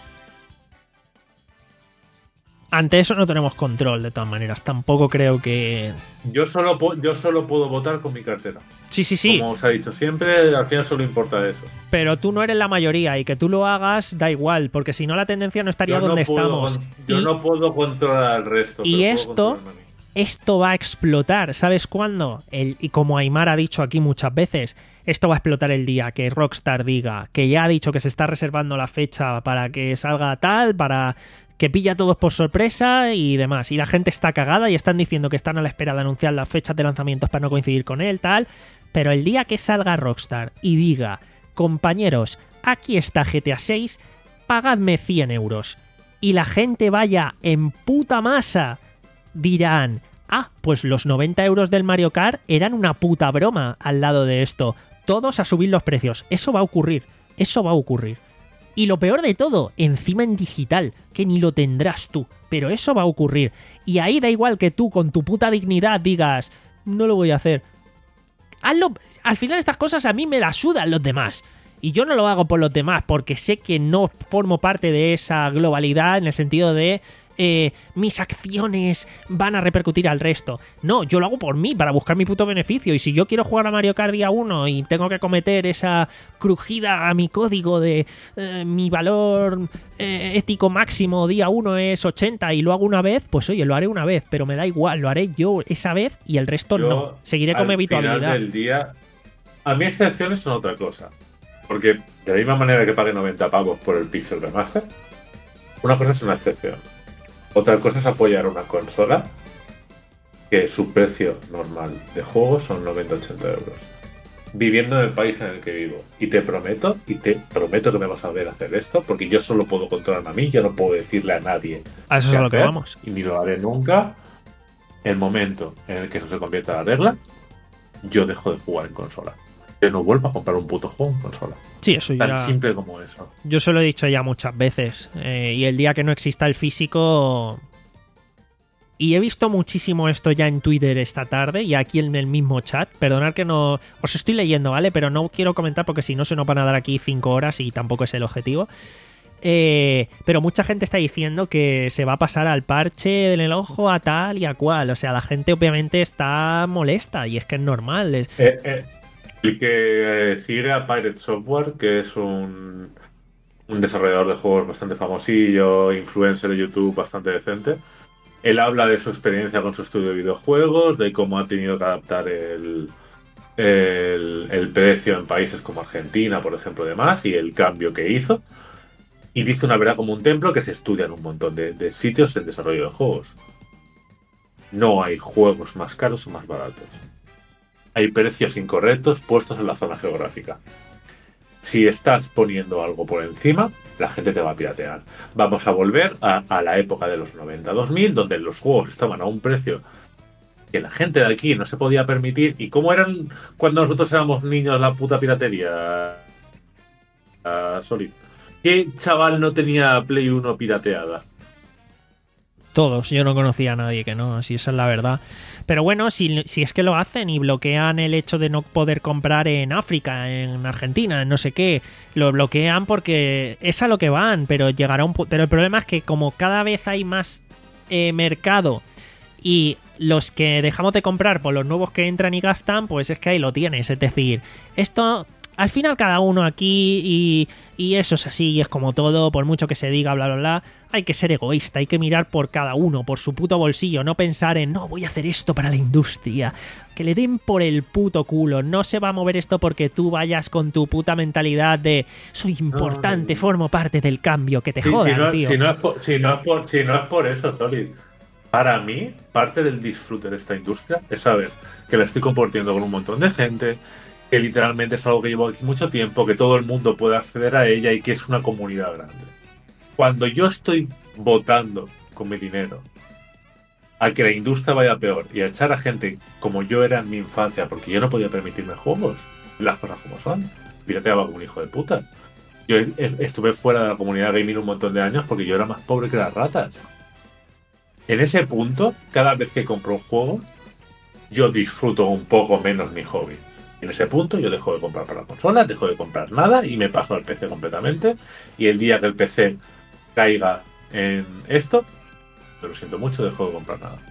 Ante eso no tenemos control, de todas maneras. Tampoco creo que... Yo solo, po- yo solo puedo votar con mi cartera. Sí, sí, sí. Como os ha dicho siempre, al final solo importa eso. Pero tú no eres la mayoría y que tú lo hagas da igual, porque si no la tendencia no estaría Yo no donde puedo estamos. con- Yo Y- no puedo controlar al resto. y pero puedo esto- controlarme a mí. Esto va a explotar, ¿sabes cuándo? El, y como Aymar ha dicho aquí muchas veces, esto va a explotar el día que Rockstar diga que ya ha dicho que se está reservando la fecha para que salga tal, para que pilla a todos por sorpresa y demás. Y la gente está cagada y están diciendo que están a la espera de anunciar las fechas de lanzamientos para no coincidir con él, tal. Pero el día que salga Rockstar y diga, compañeros, aquí está G T A seis, pagadme cien euros. Y la gente vaya en puta masa, dirán, ah, pues los noventa euros del Mario Kart eran una puta broma al lado de esto. Todos a subir los precios. Eso va a ocurrir. Eso va a ocurrir. Y lo peor de todo, encima en digital, que ni lo tendrás tú. Pero eso va a ocurrir. Y ahí da igual que tú con tu puta dignidad digas, no lo voy a hacer. Hazlo. Al final estas cosas a mí me las sudan los demás. Y yo no lo hago por los demás porque sé que no formo parte de esa globalidad en el sentido de eh, mis acciones van a repercutir al resto. No, yo lo hago por mí, para buscar mi puto beneficio. Y si yo quiero jugar a Mario Kart día uno y tengo que cometer esa crujida a mi código de eh, mi valor eh, ético máximo día uno es ochenta y lo hago una vez, pues oye, lo haré una vez, pero me da igual, lo haré yo esa vez y el resto Yo, no. Seguiré con mi al habitualidad. final del día, a mí excepciones son otra cosa. Porque de la misma manera que pague noventa pavos por el Pixel Remaster, una cosa es una excepción. Otra cosa es apoyar una consola que su precio normal de juego son noventa a ochenta euros. Viviendo en el país en el que vivo. Y te prometo, y te prometo que me vas a ver hacer esto, porque yo solo puedo controlarme a mí, yo no puedo decirle a nadie A eso es qué a lo que hacer, vamos. y ni lo haré nunca. El momento en el que eso se convierta en la regla, yo dejo de jugar en consola. Yo no vuelvo a comprar un puto juego en consola. Sí, eso Tan ya... simple como eso. Yo se lo he dicho ya muchas veces. eh, y el día que no exista el físico... Y he visto muchísimo esto ya en Twitter esta tarde y aquí en el mismo chat. Perdonad que no... Os estoy leyendo, ¿vale? Pero no quiero comentar porque si no se nos van a dar aquí cinco horas y tampoco es el objetivo. Eh, pero mucha gente está diciendo que se va a pasar al parche en el ojo a tal y a cual. O sea, la gente obviamente está molesta y es que es normal. Es... Eh, eh, el que eh, sigue a Pirate Software, que es un, un desarrollador de juegos bastante famosillo, influencer de YouTube bastante decente, él habla de su experiencia con su estudio de videojuegos, de cómo ha tenido que adaptar el, el, el precio en países como Argentina, por ejemplo, demás, y el cambio que hizo. Y dice una verdad como un templo que se estudia en un montón de, de sitios en desarrollo de juegos. No hay juegos más caros o más baratos. Hay precios incorrectos puestos en la zona geográfica. Si estás poniendo algo por encima, la gente te va a piratear. Vamos a volver a, a la época de los noventa dos mil, donde los juegos estaban a un precio que la gente de aquí no se podía permitir. ¿Y cómo eran cuando nosotros éramos niños la puta piratería? Uh, sorry. ¿Qué chaval no tenía Play uno pirateada? Todos, yo no conocía a nadie que no, si esa es la verdad. Pero bueno, si, si es que lo hacen y bloquean el hecho de no poder comprar en África, en Argentina, en no sé qué, lo bloquean porque es a lo que van, pero llegará un... Pero el problema es que como cada vez hay más eh, mercado y los que dejamos de comprar por los nuevos que entran y gastan, pues es que ahí lo tienes. Es decir, esto... Al final cada uno aquí y, y eso es así, y es como todo, por mucho que se diga bla bla bla, hay que ser egoísta, hay que mirar por cada uno, por su puto bolsillo, no pensar en no, voy a hacer esto para la industria, que le den por el puto culo, no se va a mover esto porque tú vayas con tu puta mentalidad de soy importante, no, no, formo parte del cambio, que te sí, jodan, si no, tío. Si no, es por, si, no es por, si no es por eso, Solid, para mí, parte del disfrute de esta industria es saber que la estoy compartiendo con un montón de gente, que literalmente es algo que llevo aquí mucho tiempo, que todo el mundo puede acceder a ella y que es una comunidad grande. Cuando yo estoy votando con mi dinero a que la industria vaya peor y a echar a gente como yo era en mi infancia, porque yo no podía permitirme juegos, las cosas como son, pirateaba como un hijo de puta. Yo estuve fuera de la comunidad gaming un montón de años porque yo era más pobre que las ratas. En ese punto, cada vez que compro un juego, yo disfruto un poco menos mi hobby. En ese punto yo dejo de comprar para consolas, dejo de comprar nada y me paso al P C completamente. Y el día que el P C caiga en esto, lo siento mucho, dejo de comprar nada.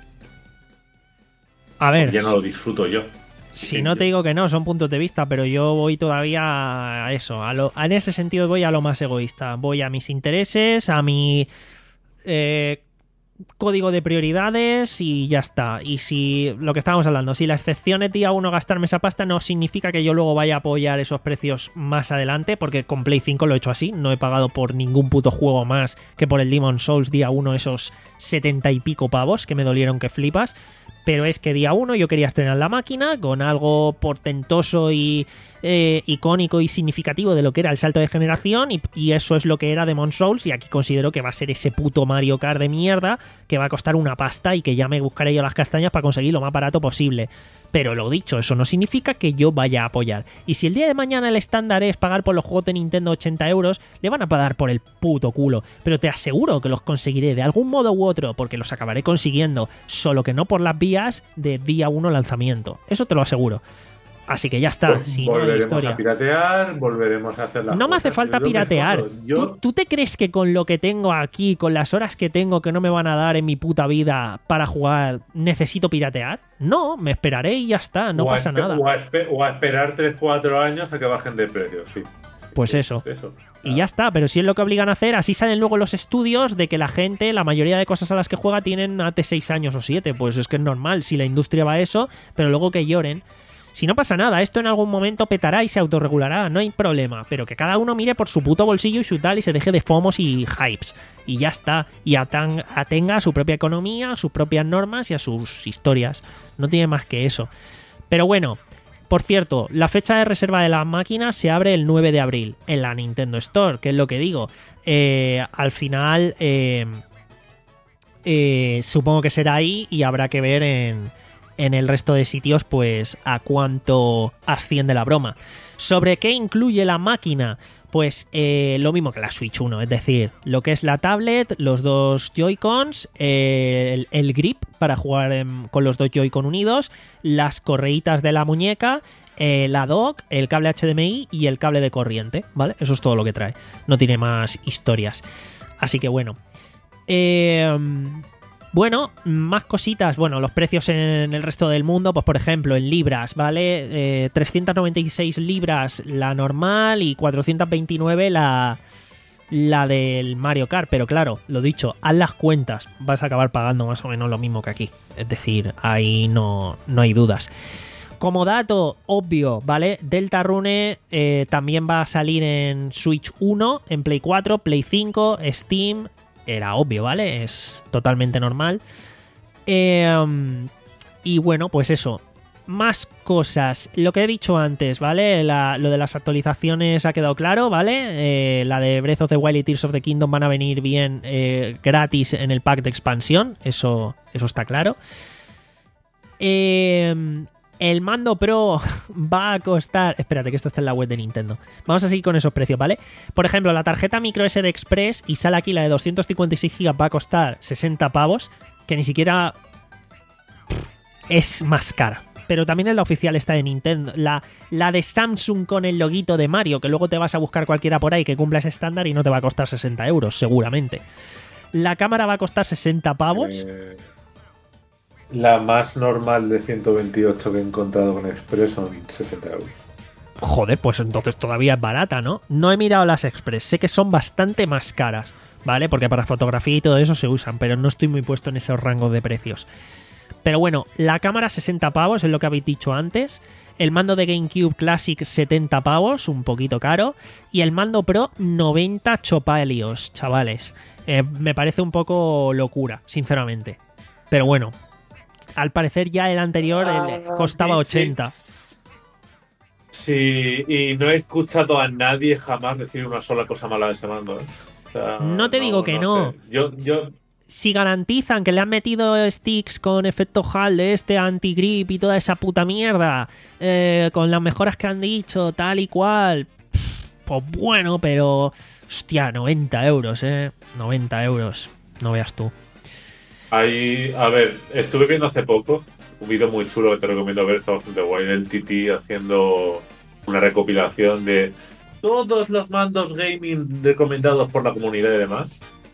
A ver, porque ya no lo disfruto yo. Si no te digo que no, son puntos de vista, pero yo voy todavía a eso. A lo, en ese sentido voy a lo más egoísta. Voy a mis intereses, a mi... Eh, código de prioridades y ya está. Y si lo que estábamos hablando, si la excepción es día uno gastarme esa pasta, no significa que yo luego vaya a apoyar esos precios más adelante, porque con Play cinco lo he hecho así, no he pagado por ningún puto juego más que por el Demon's Souls día uno esos setenta y pico pavos que me dolieron que flipas. Pero es que día uno yo quería estrenar la máquina con algo portentoso y eh, icónico y significativo de lo que era el salto de generación, y, y eso es lo que era Demon's Souls, y aquí considero que va a ser ese puto Mario Kart de mierda que va a costar una pasta y que ya me buscaré yo las castañas para conseguir lo más barato posible. Pero lo dicho, eso no significa que yo vaya a apoyar. Y si el día de mañana el estándar es pagar por los juegos de Nintendo ochenta euros, le van a pagar por el puto culo. Pero te aseguro que los conseguiré de algún modo u otro, porque los acabaré consiguiendo, solo que no por las vías de día uno lanzamiento. Eso te lo aseguro. Así que ya está. Pues si volveremos no hay historia. a piratear, volveremos a hacer las No me hace cosas. falta Yo piratear. yo... ¿Tú, ¿Tú te crees que con lo que tengo aquí, con las horas que tengo que no me van a dar en mi puta vida para jugar, necesito piratear? No, me esperaré y ya está, no o pasa a, nada. O a, o a esperar tres cuatro años a que bajen de precio, sí. Pues sí, eso. eso. Y ya está, pero si es lo que obligan a hacer, así salen luego los estudios de que la gente, la mayoría de cosas a las que juega tienen hace seis años o siete. Pues es que es normal, si la industria va a eso, pero luego que lloren. Si no pasa nada, esto en algún momento petará y se autorregulará, no hay problema. Pero que cada uno mire por su puto bolsillo y su tal y se deje de fomos y hypes. Y ya está. Y atan- atenga a su propia economía, a sus propias normas y a sus historias. No tiene más que eso. Pero bueno, por cierto, la fecha de reserva de las máquinas se abre el nueve de abril en la Nintendo Store, que es lo que digo. Eh, al final, eh, eh, supongo que será ahí y habrá que ver en... en el resto de sitios, pues a cuánto asciende la broma. ¿Sobre qué incluye la máquina? Pues eh, lo mismo que la Switch uno, es decir, lo que es la tablet, los dos Joy-Cons, eh, el, el grip para jugar en, con los dos Joy-Con unidos, las correitas de la muñeca, eh, la dock, el cable H D M I y el cable de corriente, ¿vale? Eso es todo lo que trae, no tiene más historias. Así que bueno. Eh... Bueno, más cositas. Bueno, los precios en el resto del mundo, pues por ejemplo, en libras, ¿vale? Eh, trescientas noventa y seis libras la normal y cuatrocientos veintinueve la, la del Mario Kart. Pero claro, lo dicho, haz las cuentas, vas a acabar pagando más o menos lo mismo que aquí. Es decir, ahí no, no hay dudas. Como dato obvio, ¿vale? Deltarune eh, también va a salir en Switch uno, en Play cuatro, Play cinco, Steam... Era obvio, ¿vale? Es totalmente normal. Eh, y bueno, pues eso. Más cosas. Lo que he dicho antes, ¿vale? La, lo de las actualizaciones ha quedado claro, ¿vale? Eh, la de Breath of the Wild y Tears of the Kingdom van a venir bien eh, gratis en el pack de expansión. Eso, eso está claro. Eh, El mando Pro va a costar... Espérate, que esto está en la web de Nintendo. Vamos a seguir con esos precios, ¿vale? Por ejemplo, la tarjeta microSD Express, y sale aquí la de doscientos cincuenta y seis gigas, va a costar sesenta pavos, que ni siquiera es más cara. Pero también es la oficial esta de Nintendo. La, la de Samsung con el loguito de Mario, que luego te vas a buscar cualquiera por ahí que cumpla ese estándar y no te va a costar sesenta euros, seguramente. La cámara va a costar sesenta pavos. Eh, la más normal de ciento veintiocho que he encontrado con Express son sesenta euros. Joder, pues entonces todavía es barata, ¿no? No he mirado las Express, sé que son bastante más caras, ¿vale? Porque para fotografía y todo eso se usan, pero no estoy muy puesto en esos rangos de precios. Pero bueno, la cámara sesenta pavos, es lo que habéis dicho antes. El mando de GameCube Classic setenta pavos, un poquito caro. Y el mando Pro noventa chopalios, chavales. Eh, me parece un poco locura, sinceramente. Pero bueno, al parecer ya el anterior el, costaba ochenta. Sí, sí, y no he escuchado a nadie jamás decir una sola cosa mala de ese mando. ¿eh? O sea, No te digo que no. sé. Yo, yo, Si garantizan que le han metido sticks con efecto HAL de este anti-grip y toda esa puta mierda, eh, con las mejoras que han dicho, tal y cual, pues bueno, pero hostia, noventa euros, eh. noventa euros, no veas tú. Ahí, a ver, estuve viendo hace poco un vídeo muy chulo que te recomiendo ver, está bastante guay, del T T haciendo una recopilación de todos los mandos gaming recomendados por la comunidad y demás.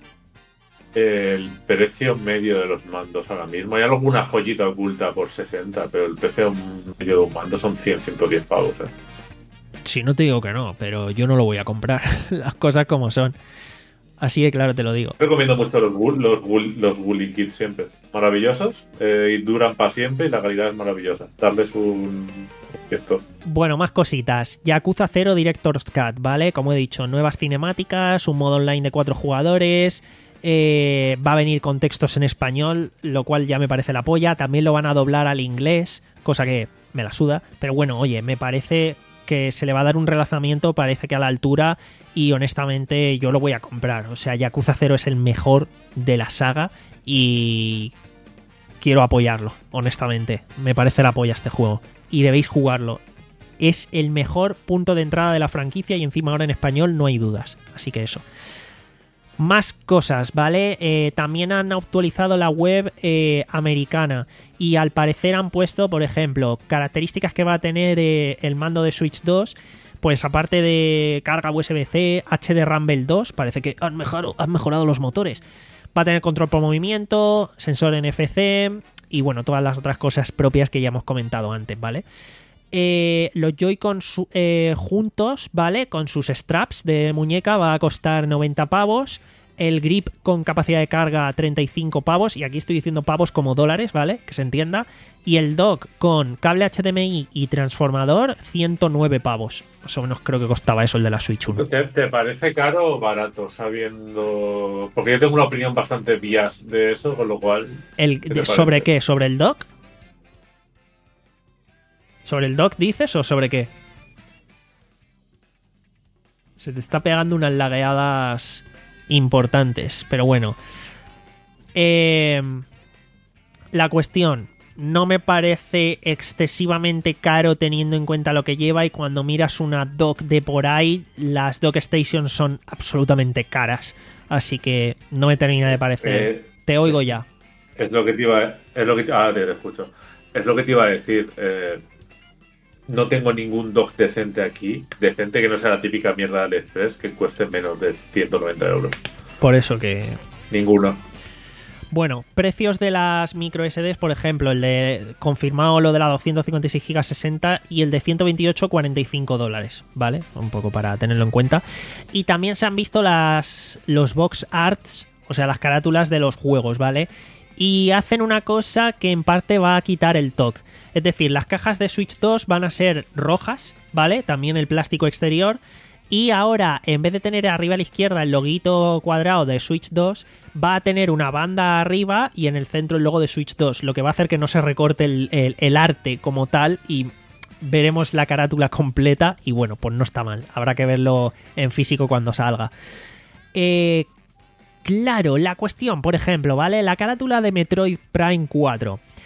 El precio medio de los mandos ahora mismo. Hay alguna joyita oculta por sesenta, pero el precio medio de un mando son cien, ciento diez pavos. ¿eh? Sí, no te digo que no, pero yo no lo voy a comprar. Las cosas como son. Así de claro te lo digo. Recomiendo mucho los Wool, los Wool, los Woolly Kits siempre. Maravillosos eh, y duran para siempre y la calidad es maravillosa. Darles un... Esto. Bueno, más cositas. Yakuza cero Director's Cut, ¿vale? Como he dicho, nuevas cinemáticas, un modo online de cuatro jugadores... Eh, va a venir con textos en español, lo cual ya me parece la polla. También lo van a doblar al inglés, cosa que me la suda. Pero bueno, oye, me parece que se le va a dar un relanzamiento, parece que a la altura, y honestamente yo lo voy a comprar. O sea, Yakuza cero es el mejor de la saga y quiero apoyarlo, honestamente. Me parece la polla este juego y debéis jugarlo. Es el mejor punto de entrada de la franquicia y encima ahora en español no hay dudas. Así que eso. Más cosas, ¿vale? Eh, también han actualizado la web eh, americana y al parecer han puesto, por ejemplo, características que va a tener eh, el mando de Switch dos. Pues aparte de carga U S B C, H D Rumble dos, parece que han mejorado, han mejorado los motores. Va a tener control por movimiento, sensor N F C y bueno, todas las otras cosas propias que ya hemos comentado antes, ¿vale? Eh, los Joy-Con eh, juntos, ¿vale? Con sus straps de muñeca va a costar noventa pavos. El grip con capacidad de carga treinta y cinco pavos. Y aquí estoy diciendo pavos como dólares, ¿vale? Que se entienda. Y el dock con cable H D M I y transformador, ciento nueve pavos. Más o menos creo que costaba eso el de la Switch uno. ¿Te, te parece caro o barato sabiendo...? Porque yo tengo una opinión bastante bias de eso, con lo cual... El, ¿qué ¿Sobre qué? ¿Sobre el dock? ¿Sobre el dock dices o sobre qué? Se te está pegando unas lagueadas importantes, pero bueno. Eh, la cuestión, no me parece excesivamente caro teniendo en cuenta lo que lleva, y cuando miras una dock de por ahí, las dock stations son absolutamente caras, así que no me termina de parecer. Eh, te oigo es, ya. Es lo que te iba a... Es lo que, ah, te escucho. Es lo que te iba a decir. Eh, no tengo ningún dock decente aquí. Decente que no sea la típica mierda de AliExpress que cueste menos de ciento noventa euros. Por eso que... Ninguno. Bueno, precios de las micro S Ds, por ejemplo, el de confirmado lo de la doscientos cincuenta y seis gigas sesenta y el de ciento veintiocho cuarenta y cinco dólares, ¿vale? Un poco para tenerlo en cuenta. Y también se han visto las los box arts, o sea, las carátulas de los juegos, ¿vale? Y hacen una cosa que en parte va a quitar el toque. Es decir, las cajas de Switch dos van a ser rojas, ¿vale? También el plástico exterior. Y ahora, en vez de tener arriba a la izquierda el loguito cuadrado de Switch dos, va a tener una banda arriba y en el centro el logo de Switch dos, lo que va a hacer que no se recorte el, el, el arte como tal y veremos la carátula completa y bueno, pues no está mal. Habrá que verlo en físico cuando salga. Eh, claro, la cuestión, por ejemplo, ¿vale? La carátula de Metroid Prime cuatro.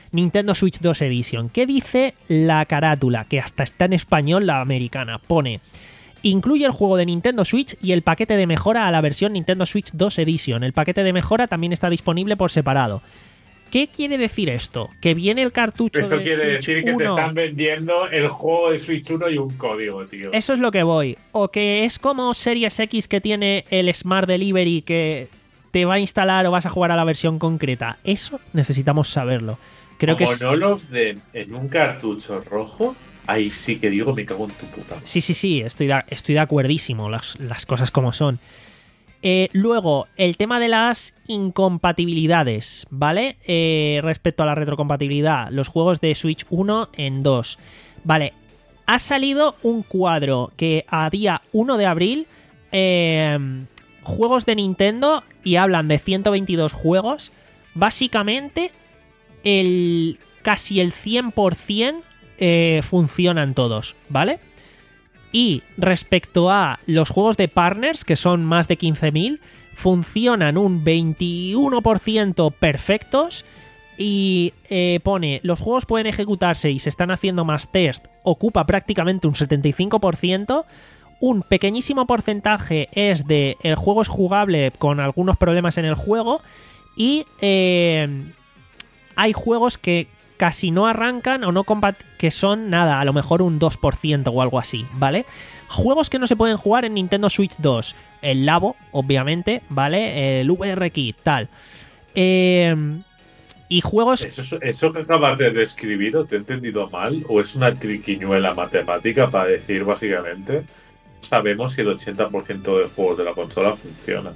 Nintendo Switch dos Edition. ¿Qué dice la carátula? Que hasta está en español la americana. Pone: incluye el juego de Nintendo Switch y el paquete de mejora a la versión Nintendo Switch dos Edition. El paquete de mejora también está disponible por separado. ¿Qué quiere decir esto? ¿Que viene el cartucho Eso de quiere Switch decir que uno? te están vendiendo el juego de Switch uno y un código, tío. Eso es lo que voy. O que es como Series X, que tiene el Smart Delivery, que te va a instalar o vas a jugar a la versión concreta. Eso necesitamos saberlo. Creo Como que es... no los den en un cartucho rojo, ahí sí que digo, me cago en tu puta. Sí, sí, sí, estoy de, estoy de acuerdísimo, las, las cosas como son. Eh, luego, el tema de las incompatibilidades, ¿vale? Eh, respecto a la retrocompatibilidad, los juegos de Switch uno en dos. Vale, ha salido un cuadro que a día uno de abril, eh, juegos de Nintendo, y hablan de ciento veintidós juegos. Básicamente, el casi el cien por ciento eh, funcionan todos, ¿vale? Y respecto a los juegos de partners, que son más de quince mil, funcionan un veintiuno por ciento perfectos. Y eh, pone: los juegos pueden ejecutarse y se están haciendo más test, ocupa prácticamente un setenta y cinco por ciento. Un pequeñísimo porcentaje es de el juego es jugable con algunos problemas en el juego. Y eh, hay juegos que casi no arrancan o no combat que son nada, a lo mejor un dos por ciento o algo así, ¿vale? Juegos que no se pueden jugar en Nintendo Switch dos. El Labo, obviamente, ¿vale? El V R Kit, tal. Eh, y juegos... ¿Eso, ¿Eso que acabas de describir o te he entendido mal? ¿O es una triquiñuela matemática para decir, básicamente, sabemos si el ochenta por ciento de juegos de la consola funciona?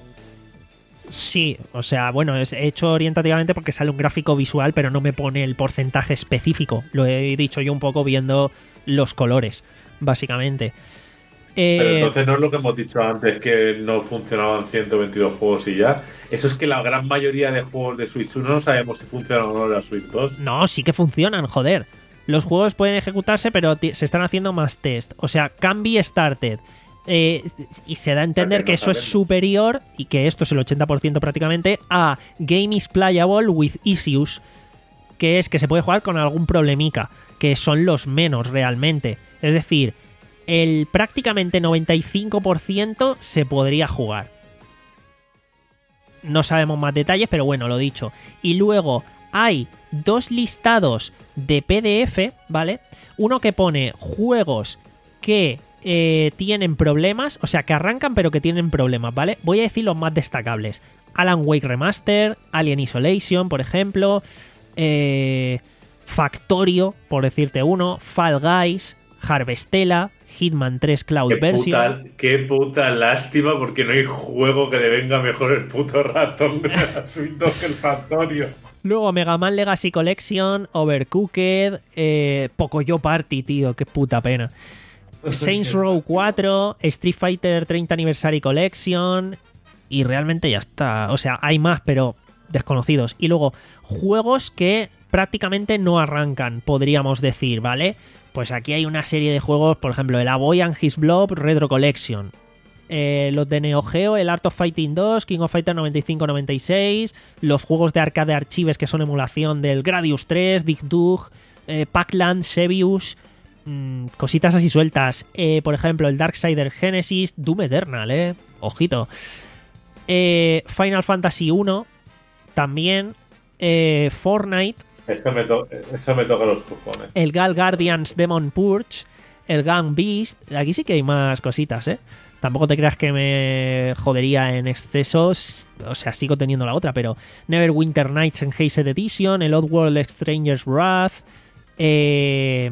Sí, o sea, bueno, es hecho orientativamente porque sale un gráfico visual, pero no me pone el porcentaje específico. Lo he dicho yo un poco viendo los colores, básicamente. Eh, Pero entonces no es lo que hemos dicho antes, que no funcionaban ciento veintidós juegos y ya. Eso es que la gran mayoría de juegos de Switch uno no sabemos si funcionan o no en la Switch dos. No, sí que funcionan, joder. Los juegos pueden ejecutarse, pero se están haciendo más test. O sea, can be started. Eh, y se da a entender no que eso es sabemos. superior, y que esto es el ochenta por ciento prácticamente, a Game is Playable with Issues, que es que se puede jugar con algún problemica, que son los menos realmente. Es decir, el prácticamente noventa y cinco por ciento se podría jugar. No sabemos más detalles, pero bueno, lo dicho. Y luego hay dos listados de P D F, ¿vale? Uno que pone juegos que eh, tienen problemas, o sea, que arrancan pero que tienen problemas, ¿vale? Voy a decir los más destacables. Alan Wake Remaster, Alien Isolation, por ejemplo, eh, Factorio, por decirte uno, Fall Guys, Harvestella, Hitman tres Cloud Qué Version. puta, qué puta lástima, porque no hay juego que le venga mejor el puto ratón de la Switch dos que el Factorio. Luego Mega Man Legacy Collection, Overcooked, eh, Pocoyo Party, tío, qué puta pena. Saints Row cuatro, Street Fighter treinta Anniversary Collection, y realmente ya está. O sea, hay más, pero desconocidos. Y luego, juegos que prácticamente no arrancan, podríamos decir, ¿vale? Pues aquí hay una serie de juegos, por ejemplo, el A Boy and His Blob Retro Collection. Eh, los de Neo Geo, el Art of Fighting dos, King of Fighters noventa y cinco noventa y seis, los juegos de Arcade Archives que son emulación del Gradius tres, Dig Dug, eh, Pac-Land, Sebius, mmm, cositas así sueltas. Eh, por ejemplo, el Darksider Genesis, Doom Eternal, eh, ojito. Eh, Final Fantasy uno, también. Eh, Fortnite. Eso me, to eso me toca los cojones. El Gal Guardians Demon Purge, el Gang Beast. Aquí sí que hay más cositas, ¿eh? Tampoco te creas que me jodería en excesos. O sea, sigo teniendo la otra, pero Neverwinter Nights Enhanced Edition, el Oddworld Stranger's Wrath, eh,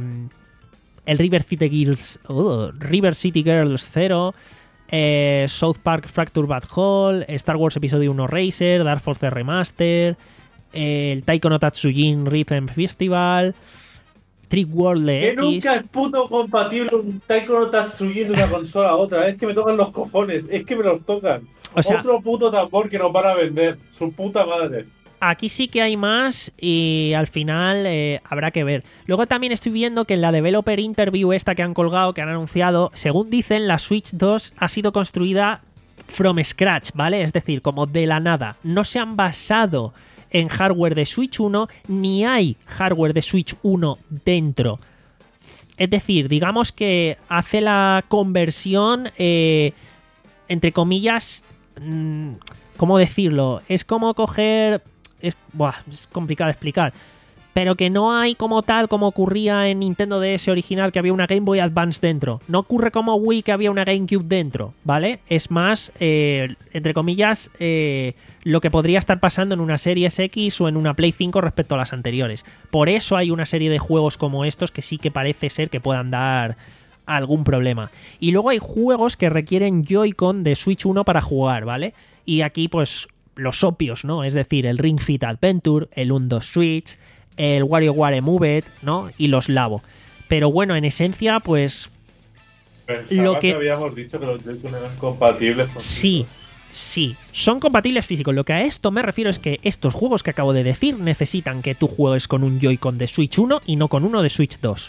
el River City Girls, uh, River City Girls Zero, eh, South Park Fractured Bad Hole, Star Wars Episodio uno Racer, Dark Force Remaster, eh, el Taiko no Tatsujin Rhythm Festival, Trick World Que X. nunca es puto compatible un Taiko no Tatsujin de una consola a otra. Es que me tocan los cojones. Es que me los tocan. O sea, Otro puto tambor que nos van a vender. Su puta madre. aquí sí que hay más y al final eh, habrá que ver. Luego también estoy viendo que en la Developer Interview esta que han colgado, que han anunciado, según dicen, la Switch dos ha sido construida from scratch, ¿vale? Es decir, como de la nada. No se han basado en hardware de Switch uno, ni hay hardware de Switch uno dentro. Es decir, digamos que hace la conversión, eh, entre comillas, mmm, ¿cómo decirlo? Es como coger... Es, buah, es complicado de explicar. Pero que no hay como tal, como ocurría en Nintendo D S original, que había una Game Boy Advance dentro. No ocurre como Wii, que había una GameCube dentro, ¿vale? Es más, eh, entre comillas, eh, lo que podría estar pasando en una Series X o en una Play cinco respecto a las anteriores. Por eso hay una serie de juegos como estos que sí que parece ser que puedan dar algún problema. Y luego hay juegos que requieren Joy-Con de Switch uno para jugar, ¿vale? Y aquí, pues, los obvios, ¿no? Es decir, el Ring Fit Adventure, el Undo Switch, el WarioWare Move, ¿no? Y los Labo. Pero bueno, en esencia, pues... Pensaba lo que... que habíamos dicho que los Joy-Con eran compatibles con... Sí, sí. Son compatibles físicos. Lo que a esto me refiero es que estos juegos que acabo de decir necesitan que tú juegues con un Joy-Con de Switch uno y no con uno de Switch dos.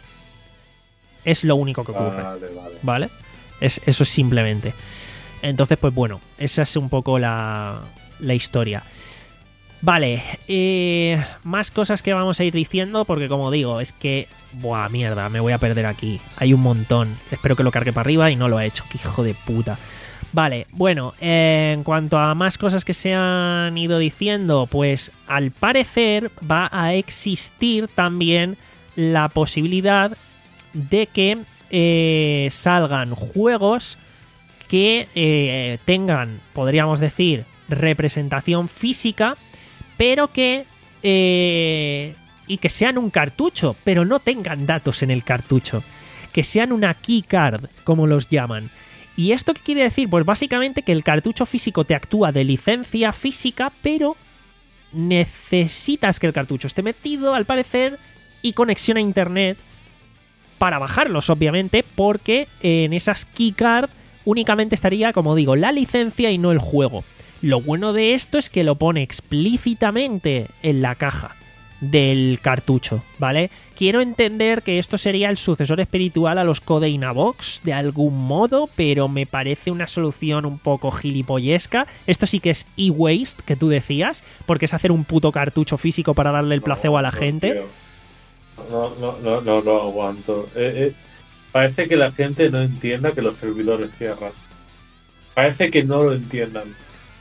Es lo único que ocurre. Vale, vale. ¿Vale? Es, eso es simplemente. Entonces, pues bueno, esa es un poco la, la historia. Vale, eh, más cosas que vamos a ir diciendo, porque como digo, es que... Buah, mierda, me voy a perder aquí. Hay un montón. Espero que lo cargue para arriba y no lo ha hecho. ¡Qué hijo de puta! Vale, bueno, eh, en cuanto a más cosas que se han ido diciendo, pues al parecer va a existir también la posibilidad de que eh, salgan juegos que eh, tengan, podríamos decir, representación física, pero que eh, y que sean un cartucho, pero no tengan datos en el cartucho, que sean una keycard, como los llaman. ¿Y esto qué quiere decir? Pues básicamente que el cartucho físico te actúa de licencia física, pero necesitas que el cartucho esté metido, al parecer, y conexión a internet para bajarlos, obviamente, porque en esas keycard únicamente estaría, como digo, la licencia y no el juego. Lo bueno de esto es que lo pone explícitamente en la caja del cartucho, ¿vale? Quiero entender que esto sería el sucesor espiritual a los Codeinabox de algún modo, pero me parece una solución un poco gilipollesca. Esto sí que es e-waste, que tú decías, porque es hacer un puto cartucho físico para darle el placebo no, a la no, gente. Tío. No, no, no, no lo aguanto. Eh, eh, parece que la gente no entienda que los servidores cierran. Parece que no lo entiendan.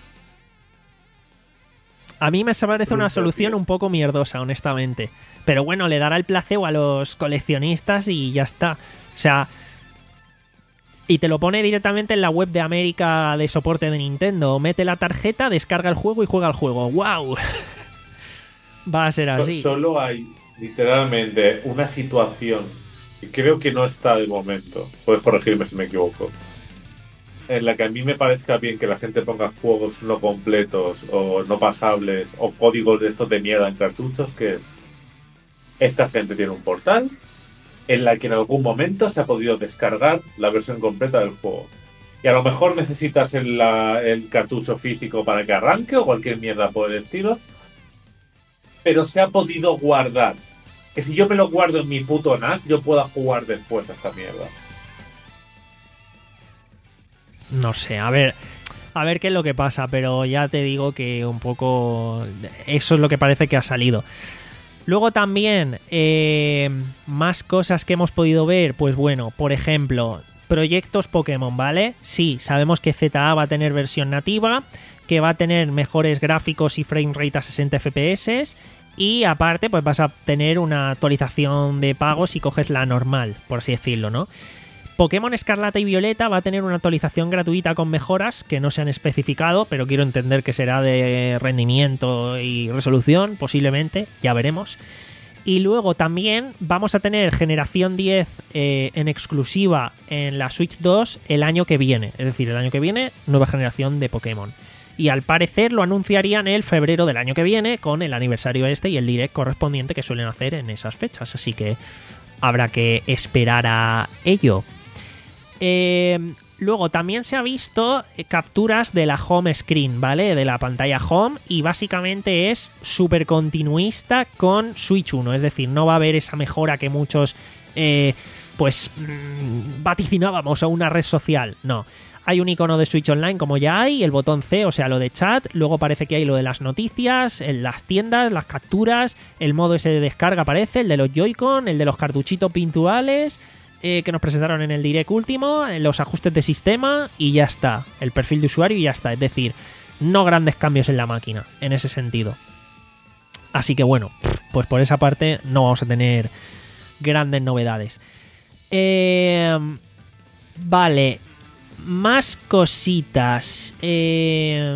A mí me parece una solución un poco mierdosa, honestamente. Pero bueno, le dará el placebo a los coleccionistas y ya está. O sea... Y te lo pone directamente en la web de América de soporte de Nintendo. Mete la tarjeta, descarga el juego y juega el juego. ¡Wow! Va a ser así. Solo hay, literalmente, una situación, y creo que no está de momento, puedes corregirme si me equivoco, en la que a mí me parezca bien que la gente ponga juegos no completos o no pasables o códigos de estos de mierda en cartuchos, que esta gente tiene un portal en la que en algún momento se ha podido descargar la versión completa del juego. Y a lo mejor necesitas el, la, el cartucho físico para que arranque o cualquier mierda por el estilo, pero se ha podido guardar. Que si yo me lo guardo en mi puto N A S, yo pueda jugar después a esta mierda. No sé, a ver, a ver qué es lo que pasa, pero ya te digo que un poco eso es lo que parece que ha salido. Luego también, eh, más cosas que hemos podido ver, pues bueno, por ejemplo, proyectos Pokémon, ¿vale? Sí, sabemos que Z A va a tener versión nativa, que va a tener mejores gráficos y frame rate a sesenta F P S, y aparte pues vas a tener una actualización de pago si coges la normal, por así decirlo, ¿no? Pokémon Escarlata y Violeta va a tener una actualización gratuita con mejoras que no se han especificado, pero quiero entender que será de rendimiento y resolución, posiblemente, ya veremos. Y luego también vamos a tener generación diez eh, en exclusiva en la Switch dos el año que viene, es decir, el año que viene, nueva generación de Pokémon. Y al parecer lo anunciarían el febrero del año que viene con el aniversario este y el direct correspondiente que suelen hacer en esas fechas, así que habrá que esperar a ello. Eh, luego también se ha visto capturas de la home screen, ¿vale? De la pantalla home, y básicamente es súper continuista con Switch uno, es decir, no va a haber esa mejora que muchos eh, pues mmm, vaticinábamos a una red social. No. Hay un icono de Switch Online como ya hay, el botón C, o sea, lo de chat, luego parece que hay lo de las noticias, en las tiendas, las capturas, el modo ese de descarga aparece, el de los Joy-Con, el de los cartuchitos virtuales eh, que nos presentaron en el Direct último, los ajustes de sistema y ya está, el perfil de usuario y ya está, es decir, no grandes cambios en la máquina, en ese sentido. Así que bueno, pues por esa parte no vamos a tener grandes novedades. Eh, vale... Más cositas. Eh,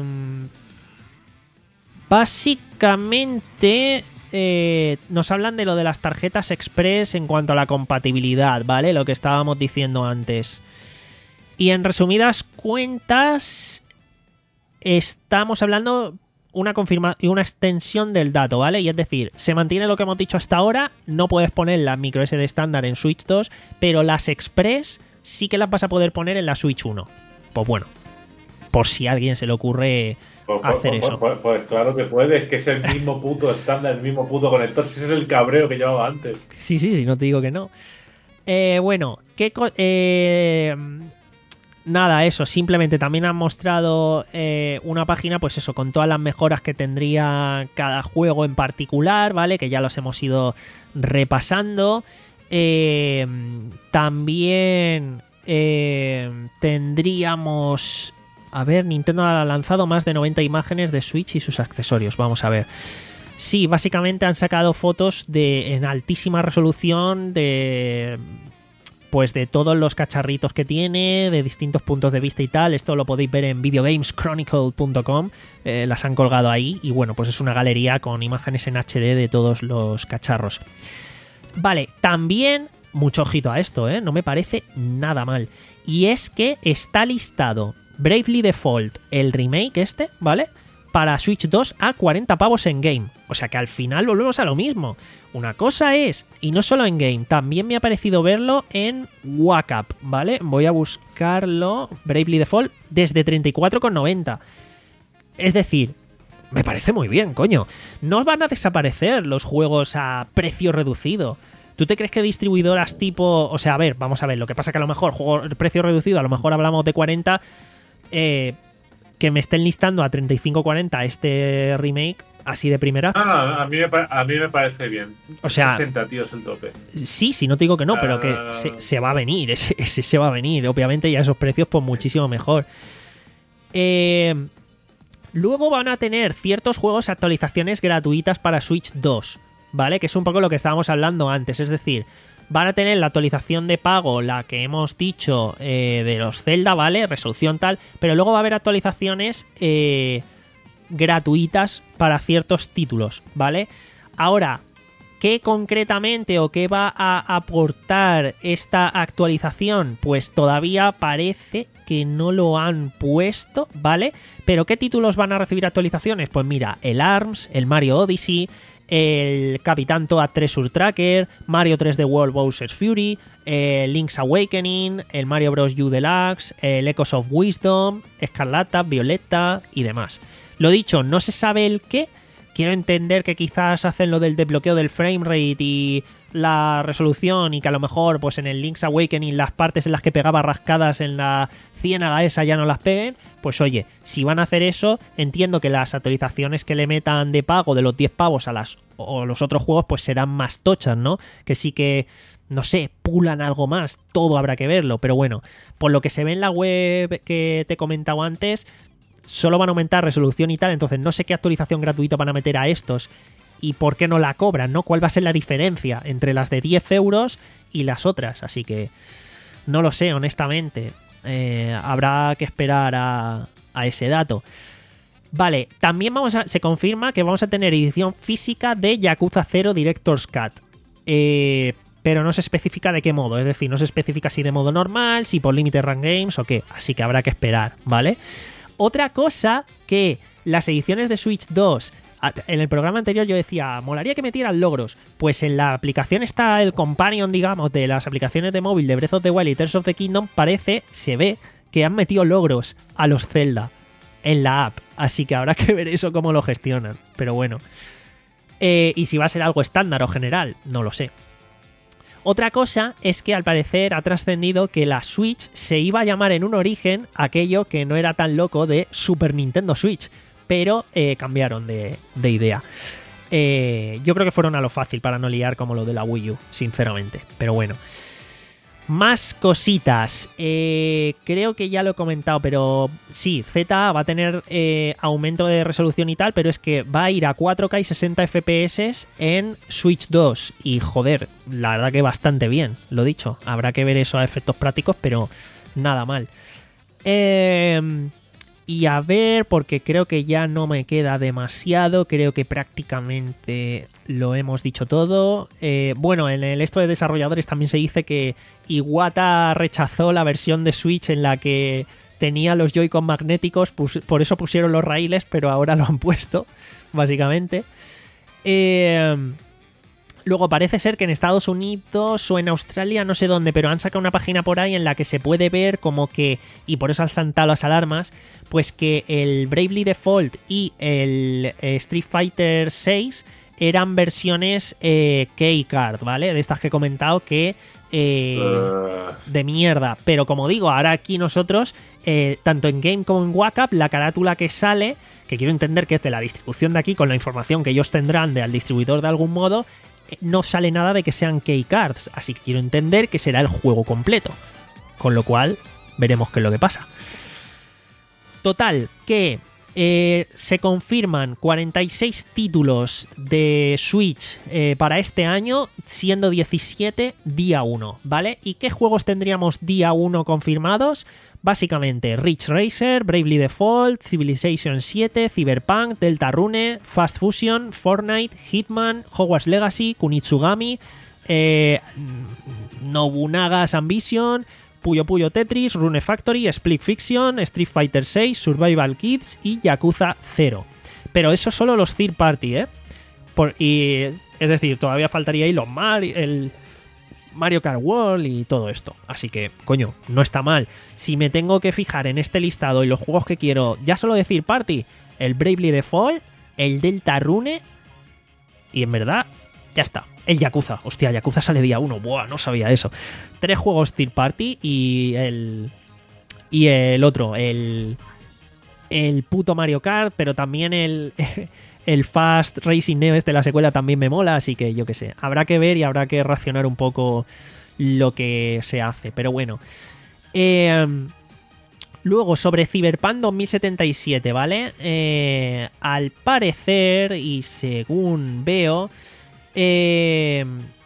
básicamente eh, nos hablan de lo de las tarjetas Express en cuanto a la compatibilidad, ¿vale? Lo que estábamos diciendo antes. Y en resumidas cuentas, estamos hablando una confirma y una extensión del dato, ¿vale? Y es decir, se mantiene lo que hemos dicho hasta ahora, no puedes poner la micro S D estándar en Switch dos, pero las Express sí que las vas a poder poner en la Switch uno. Pues bueno, por si a alguien se le ocurre pues, hacer pues, eso. Pues, pues, pues claro que puedes, que es el mismo puto estándar, el mismo puto conector, si ese es el cabreo que llevaba antes. Sí, sí, sí, no te digo que no. Eh, bueno, ¿qué co- eh, nada, eso, simplemente también han mostrado eh, una página, pues eso, con todas las mejoras que tendría cada juego en particular, ¿vale? Que ya los hemos ido repasando. Eh, también eh, tendríamos... A ver, Nintendo ha lanzado más de noventa imágenes de Switch y sus accesorios. Vamos a ver. Sí, básicamente han sacado fotos de en altísima resolución de... Pues de todos los cacharritos que tiene, de distintos puntos de vista y tal. Esto lo podéis ver en videogames chronicle punto com. Eh, las han colgado ahí. Y bueno, pues es una galería con imágenes en H D de todos los cacharros. Vale, también, mucho ojito a esto, ¿eh? No me parece nada mal. Y es que está listado Bravely Default, el remake este, ¿vale? Para Switch dos a cuarenta pavos en game. O sea que al final volvemos a lo mismo. Una cosa es, y no solo en game, también me ha parecido verlo en Wacap, ¿vale? Voy a buscarlo, Bravely Default, desde treinta y cuatro con noventa. Es decir... Me parece muy bien, coño. No van a desaparecer los juegos a precio reducido. ¿Tú te crees que distribuidoras tipo... O sea, a ver, vamos a ver. Lo que pasa que a lo mejor, juego precio reducido, a lo mejor hablamos de cuarenta. Eh, que me estén listando a treinta y cinco cuarenta este remake, así de primera. No, no, a mí me, a mí me parece bien. O sea... sesenta, tío, es el tope. Sí, sí, no te digo que no, pero que Uh... se, se va a venir. Ese, ese se va a venir. Obviamente, y a esos precios, pues muchísimo mejor. Eh... Luego van a tener ciertos juegos actualizaciones gratuitas para Switch dos, ¿vale? Que es un poco lo que estábamos hablando antes. Es decir, van a tener la actualización de pago, la que hemos dicho eh, de los Zelda, ¿vale? Resolución tal. Pero luego va a haber actualizaciones eh, gratuitas para ciertos títulos, ¿vale? Ahora, ¿qué concretamente o qué va a aportar esta actualización? Pues todavía parece que no lo han puesto, ¿vale? Pero ¿qué títulos van a recibir actualizaciones? Pues mira, el ARMS, el Mario Odyssey, el Capitán Toad Treasure Tracker, Mario tres D World Bowser's Fury, eh, Link's Awakening, el Mario Bros. U Deluxe, el Echoes of Wisdom, Escarlata, Violeta y demás. Lo dicho, no se sabe el qué. Quiero entender que quizás hacen lo del desbloqueo del framerate y la resolución y que a lo mejor pues en el Link's Awakening las partes en las que pegaba rascadas en la ciénaga esa ya no las peguen. Pues oye, si van a hacer eso, entiendo que las actualizaciones que le metan de pago de los diez pavos a las o los otros juegos pues serán más tochas, ¿no? Que sí que, no sé, pulan algo más, todo habrá que verlo. Pero bueno, por lo que se ve en la web que te he comentado antes, solo van a aumentar resolución y tal, entonces no sé qué actualización gratuita van a meter a estos y por qué no la cobran, ¿no? ¿Cuál va a ser la diferencia entre las de diez euros y las otras? Así que no lo sé, honestamente. Eh, habrá que esperar a, a ese dato. Vale, también vamos a, se confirma que vamos a tener edición física de Yakuza cero Director's Cut. Eh, pero no se especifica de qué modo, es decir, no se especifica si de modo normal, si por Limited Run Games o qué. Así que habrá que esperar, ¿vale? Otra cosa que las ediciones de Switch dos, en el programa anterior yo decía, molaría que metieran logros. Pues en la aplicación está el companion, digamos, de las aplicaciones de móvil de Breath of the Wild y Tears of the Kingdom. Parece, se ve, que han metido logros a los Zelda en la app. Así que habrá que ver eso cómo lo gestionan. Pero bueno. Eh, y si va a ser algo estándar o general, no lo sé. Otra cosa es que al parecer ha trascendido que la Switch se iba a llamar en un origen aquello que no era tan loco de Super Nintendo Switch, pero eh, cambiaron de, de idea. Eh, yo creo que fueron a lo fácil para no liar como lo de la Wii U, sinceramente. Pero bueno. Más cositas. Eh, creo que ya lo he comentado, pero sí, Z va a tener eh, aumento de resolución y tal, pero es que va a ir a cuatro K y sesenta F P S en Switch dos. Y joder, la verdad que bastante bien, lo dicho. Habrá que ver eso a efectos prácticos, pero nada mal. Eh... Y a ver, porque creo que ya no me queda demasiado, creo que prácticamente lo hemos dicho todo. Eh, bueno, en el esto de desarrolladores también se dice que Iwata rechazó la versión de Switch en la que tenía los Joy-Con magnéticos, pues, por eso pusieron los raíles, pero ahora lo han puesto, básicamente. Eh... Luego parece ser que en Estados Unidos o en Australia, no sé dónde, pero han sacado una página por ahí en la que se puede ver como que, y por eso han saltado las alarmas, pues que el Bravely Default y el eh, Street Fighter seis eran versiones eh, keycard, ¿vale? De estas que he comentado que eh, uh. de mierda. Pero como digo, ahora aquí nosotros, eh, tanto en Game como en Wacap, la carátula que sale, que quiero entender que es de la distribución de aquí, con la información que ellos tendrán del distribuidor de algún modo, no sale nada de que sean keycards, así que quiero entender que será el juego completo, con lo cual veremos qué es lo que pasa. Total, que eh, se confirman cuarenta y seis títulos de Switch eh, para este año, siendo diecisiete día uno, ¿vale? ¿Y qué juegos tendríamos día uno confirmados? Básicamente Ridge Racer, Bravely Default, Civilization siete, Cyberpunk, Deltarune, Fast Fusion, Fortnite, Hitman, Hogwarts Legacy, Kunitsugami, eh, Nobunaga's Ambition, Puyo Puyo Tetris, Rune Factory, Split Fiction, Street Fighter seis, Survival Kids y Yakuza cero. Pero eso solo los third party, ¿eh? Por, y, es decir, todavía faltaría ahí los Mario, el Mario Kart World y todo esto. Así que, coño, no está mal. Si me tengo que fijar en este listado y los juegos que quiero, ya solo decir party, el Bravely Default, el Deltarune y en verdad, ya está. El Yakuza. Hostia, Yakuza sale día uno. Buah, no sabía eso. Tres juegos third party y el... Y el otro, el... El puto Mario Kart, pero también el... El Fast Racing Neo este de la secuela también me mola, así que yo qué sé. Habrá que ver y habrá que racionar un poco lo que se hace. Pero bueno. Eh, luego, sobre Cyberpunk dos mil setenta y siete, ¿vale? Eh, al parecer, y según veo, eh,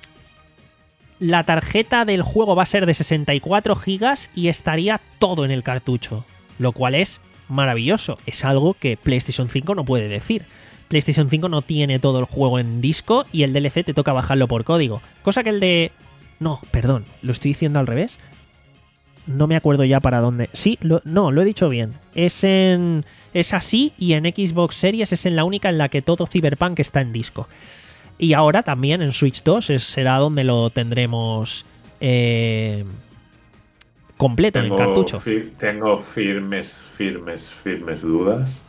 la tarjeta del juego va a ser de sesenta y cuatro gigas y estaría todo en el cartucho. Lo cual es maravilloso. Es algo que PlayStation cinco no puede decir. PlayStation cinco no tiene todo el juego en disco y el D L C te toca bajarlo por código. Cosa que el de... No, perdón, lo estoy diciendo al revés. No me acuerdo ya para dónde. Sí, lo... no, lo he dicho bien. Es en... Es así y en Xbox Series es en la única en la que todo Cyberpunk está en disco. Y ahora también en Switch dos es, será donde lo tendremos eh, completo tengo en el cartucho. Fi- tengo firmes, firmes, firmes dudas.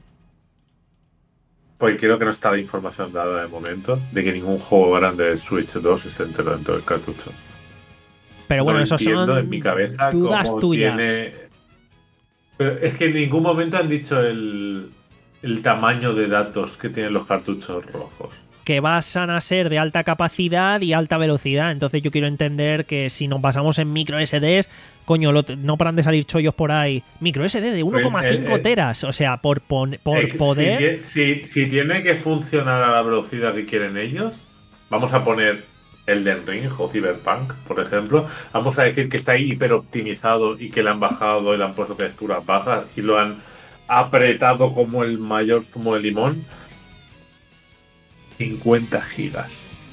Porque creo que no está la información dada de momento de que ningún juego grande de Switch dos esté entero dentro del cartucho. Pero bueno, no eso entiendo son en mi cabeza dudas cómo tuyas. Tiene... Pero es que en ningún momento han dicho el, el tamaño de datos que tienen los cartuchos rojos. Que van a ser de alta capacidad y alta velocidad. Entonces yo quiero entender que si nos basamos en micro S Ds, coño, lo, no paran de salir chollos por ahí. Micro S D de uno coma cinco eh, eh, teras. O sea, por, pon, por eh, poder... Si, si, si tiene que funcionar a la velocidad que quieren ellos, vamos a poner Elden Ring o Cyberpunk, por ejemplo. Vamos a decir que está ahí hiper optimizado y que le han bajado y le han puesto texturas bajas y lo han apretado como el mayor zumo de limón. cincuenta gigas.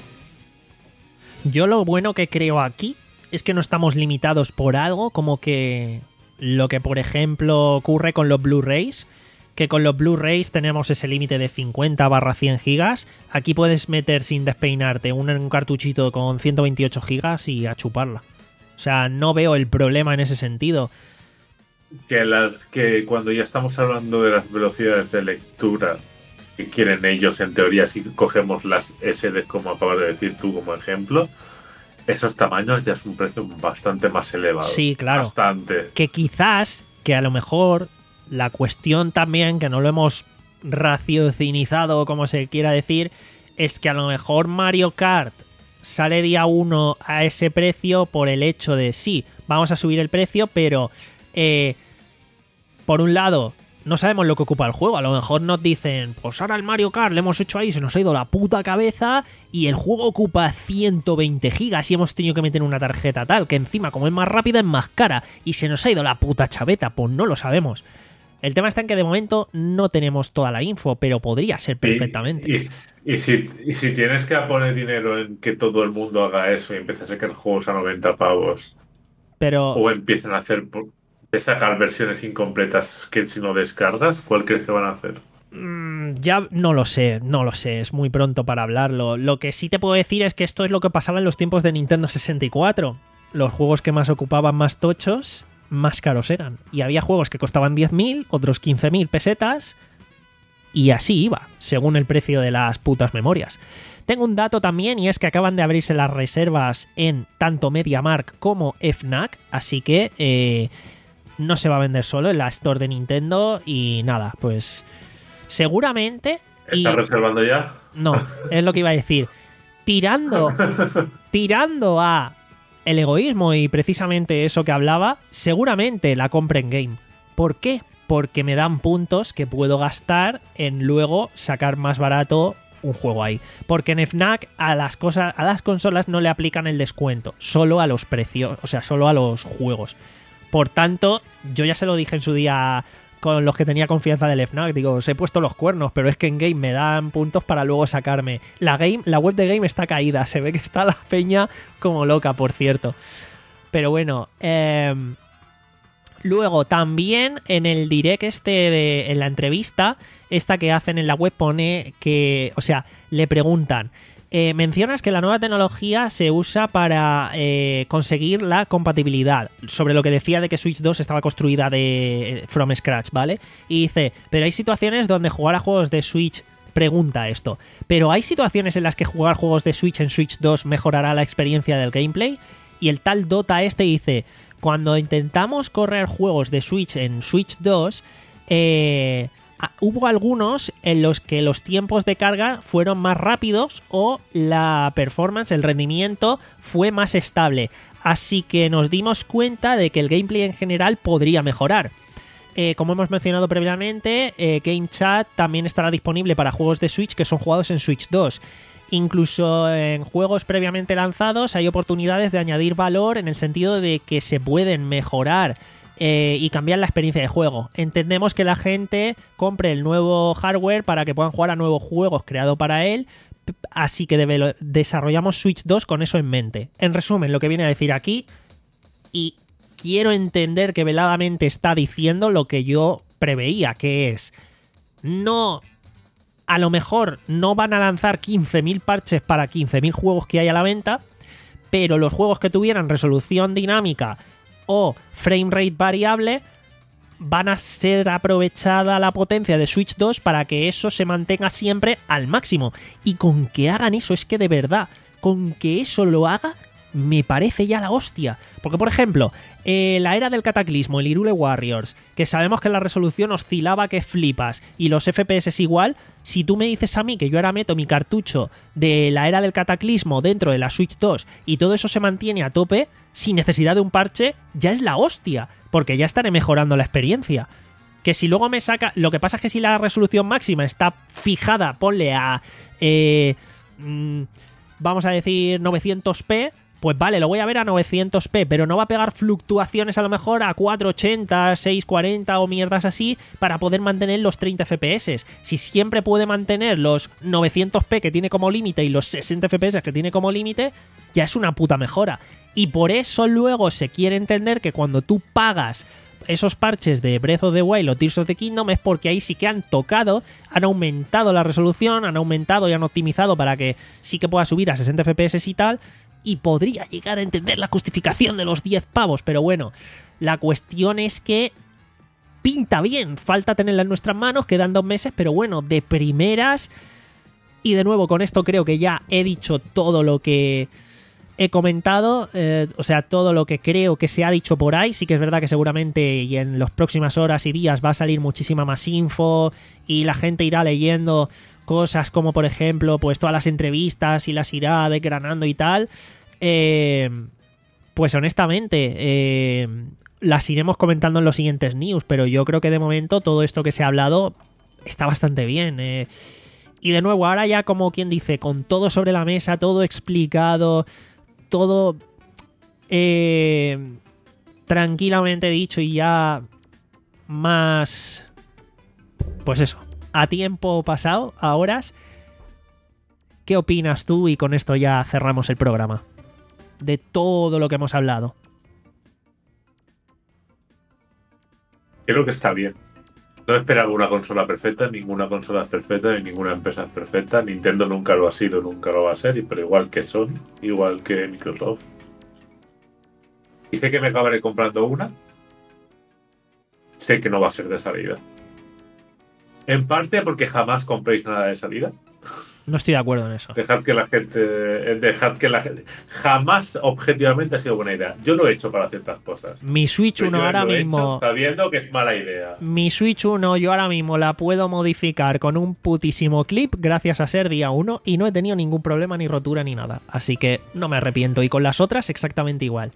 Yo lo bueno que creo aquí es que no estamos limitados por algo, como que lo que por ejemplo ocurre con los Blu-rays, que con los Blu-rays tenemos ese límite de cincuenta barra cien gigas. Aquí puedes meter sin despeinarte un, un cartuchito con ciento veintiocho gigas y a chuparla. O sea, no veo el problema en ese sentido. Que, las, que cuando ya estamos hablando de las velocidades de lectura que quieren ellos, en teoría, si cogemos las S Ds como acabas de decir tú como ejemplo, esos tamaños ya es un precio bastante más elevado. Sí, claro. Bastante. Que quizás, que a lo mejor la cuestión también, que no lo hemos raciocinizado, como se quiera decir, es que a lo mejor Mario Kart sale día uno a ese precio por el hecho de, sí, vamos a subir el precio, pero eh, por un lado, no sabemos lo que ocupa el juego. A lo mejor nos dicen, pues ahora el Mario Kart le hemos hecho ahí, se nos ha ido la puta cabeza y el juego ocupa ciento veinte gigas y hemos tenido que meter una tarjeta tal, que encima como es más rápida es más cara y se nos ha ido la puta chaveta. Pues no lo sabemos. El tema está en que de momento no tenemos toda la info, pero podría ser perfectamente. Y, y, y, si, y si tienes que poner dinero en que todo el mundo haga eso y empiece a sacar juegos a noventa pavos, pero o empiezan a hacer de sacar versiones incompletas que si no descargas, ¿cuál crees que van a hacer? Mmm, ya no lo sé, no lo sé, es muy pronto para hablarlo. Lo que sí te puedo decir es que esto es lo que pasaba en los tiempos de Nintendo sesenta y cuatro. Los juegos que más ocupaban más tochos, más caros eran. Y había juegos que costaban diez mil, otros quince mil pesetas, y así iba, según el precio de las putas memorias. Tengo un dato también, y es que acaban de abrirse las reservas en tanto MediaMarkt como Fnac, así que eh, no se va a vender solo en la Store de Nintendo, y nada, pues seguramente... ¿Estás y... reservando ya? No, es lo que iba a decir. Tirando, tirando a... el egoísmo y precisamente eso que hablaba, seguramente la compre en game. ¿Por qué? Porque me dan puntos que puedo gastar en luego sacar más barato un juego ahí. Porque en Fnac a las cosas, a las consolas no le aplican el descuento, solo a los precios, o sea, solo a los juegos. Por tanto, yo ya se lo dije en su día con los que tenía confianza del Fnac, digo, os he puesto los cuernos, pero es que en game me dan puntos para luego sacarme. La game, la web de game está caída, se ve que está la peña como loca, por cierto. Pero bueno, eh, luego también en el direct este, de, en la entrevista, esta que hacen en la web pone que, o sea, le preguntan, Eh, mencionas que la nueva tecnología se usa para eh, conseguir la compatibilidad, sobre lo que decía de que Switch dos estaba construida de from scratch, ¿vale? Y dice, pero hay situaciones donde jugar a juegos de Switch, pregunta esto, pero hay situaciones en las que jugar juegos de Switch en Switch dos mejorará la experiencia del gameplay. Y el tal Dota este dice, cuando intentamos correr juegos de Switch en Switch dos, eh... hubo algunos en los que los tiempos de carga fueron más rápidos o la performance, el rendimiento fue más estable. Así que nos dimos cuenta de que el gameplay en general podría mejorar. Eh, como hemos mencionado previamente, eh, Game Chat también estará disponible para juegos de Switch que son jugados en Switch dos. Incluso en juegos previamente lanzados hay oportunidades de añadir valor en el sentido de que se pueden mejorar Eh, y cambiar la experiencia de juego. Entendemos que la gente compre el nuevo hardware para que puedan jugar a nuevos juegos creados para él, así que debe, desarrollamos Switch dos con eso en mente. En resumen, lo que viene a decir aquí, y quiero entender que veladamente está diciendo lo que yo preveía, que es, no, a lo mejor no van a lanzar quince mil parches para quince mil juegos que hay a la venta, pero los juegos que tuvieran resolución dinámica o frame rate variable van a ser aprovechada la potencia de Switch dos para que eso se mantenga siempre al máximo. Y con que hagan eso, es que de verdad, con que eso lo haga, me parece ya la hostia. Porque, por ejemplo, eh, la era del cataclismo, el Hyrule Warriors, que sabemos que la resolución oscilaba que flipas y los F P S igual, si tú me dices a mí que yo ahora meto mi cartucho de la era del cataclismo dentro de la Switch dos y todo eso se mantiene a tope, sin necesidad de un parche, ya es la hostia, porque ya estaré mejorando la experiencia. Que si luego me saca... Lo que pasa es que si la resolución máxima está fijada, ponle a... Eh, mmm, vamos a decir novecientos p, pues vale, lo voy a ver a novecientos p, pero no va a pegar fluctuaciones a lo mejor a cuatrocientos ochenta, seiscientos cuarenta o mierdas así para poder mantener los treinta F P S. Si siempre puede mantener los novecientos p que tiene como límite y los sesenta F P S que tiene como límite, ya es una puta mejora. Y por eso luego se quiere entender que cuando tú pagas esos parches de Breath of the Wild o Tears of the Kingdom es porque ahí sí que han tocado, han aumentado la resolución, han aumentado y han optimizado para que sí que pueda subir a sesenta F P S y tal, y podría llegar a entender la justificación de los diez pavos, pero bueno, la cuestión es que pinta bien, falta tenerla en nuestras manos, quedan dos meses, pero bueno, de primeras, y de nuevo con esto creo que ya he dicho todo lo que he comentado, eh, o sea, todo lo que creo que se ha dicho por ahí. Sí que es verdad que seguramente y en las próximas horas y días va a salir muchísima más info y la gente irá leyendo cosas como, por ejemplo, pues todas las entrevistas y las irá desgranando y tal. Eh, pues honestamente, eh, las iremos comentando en los siguientes news, pero yo creo que de momento todo esto que se ha hablado está bastante bien. Eh, y de nuevo, ahora ya como quien dice, con todo sobre la mesa, todo explicado, todo eh, tranquilamente dicho y ya más, pues eso, a tiempo pasado, a horas. ¿Qué opinas tú? Y con esto ya cerramos el programa. De todo lo que hemos hablado. Creo que está bien. No esperaba una consola perfecta, ninguna consola es perfecta, ni ninguna empresa es perfecta. Nintendo nunca lo ha sido, nunca lo va a ser, pero igual que Sony, igual que Microsoft. Y sé que me acabaré comprando una. Sé que no va a ser de salida. En parte porque jamás compréis nada de salida. No estoy de acuerdo en eso. Dejad que la gente. Dejad que la gente. Jamás objetivamente ha sido buena idea. Yo lo he hecho para ciertas cosas. Mi Switch Pero uno yo ahora lo he mismo. hecho sabiendo que es mala idea. Mi Switch uno yo ahora mismo la puedo modificar con un putísimo clip gracias a ser día uno y no he tenido ningún problema ni rotura ni nada. Así que no me arrepiento. Y con las otras exactamente igual.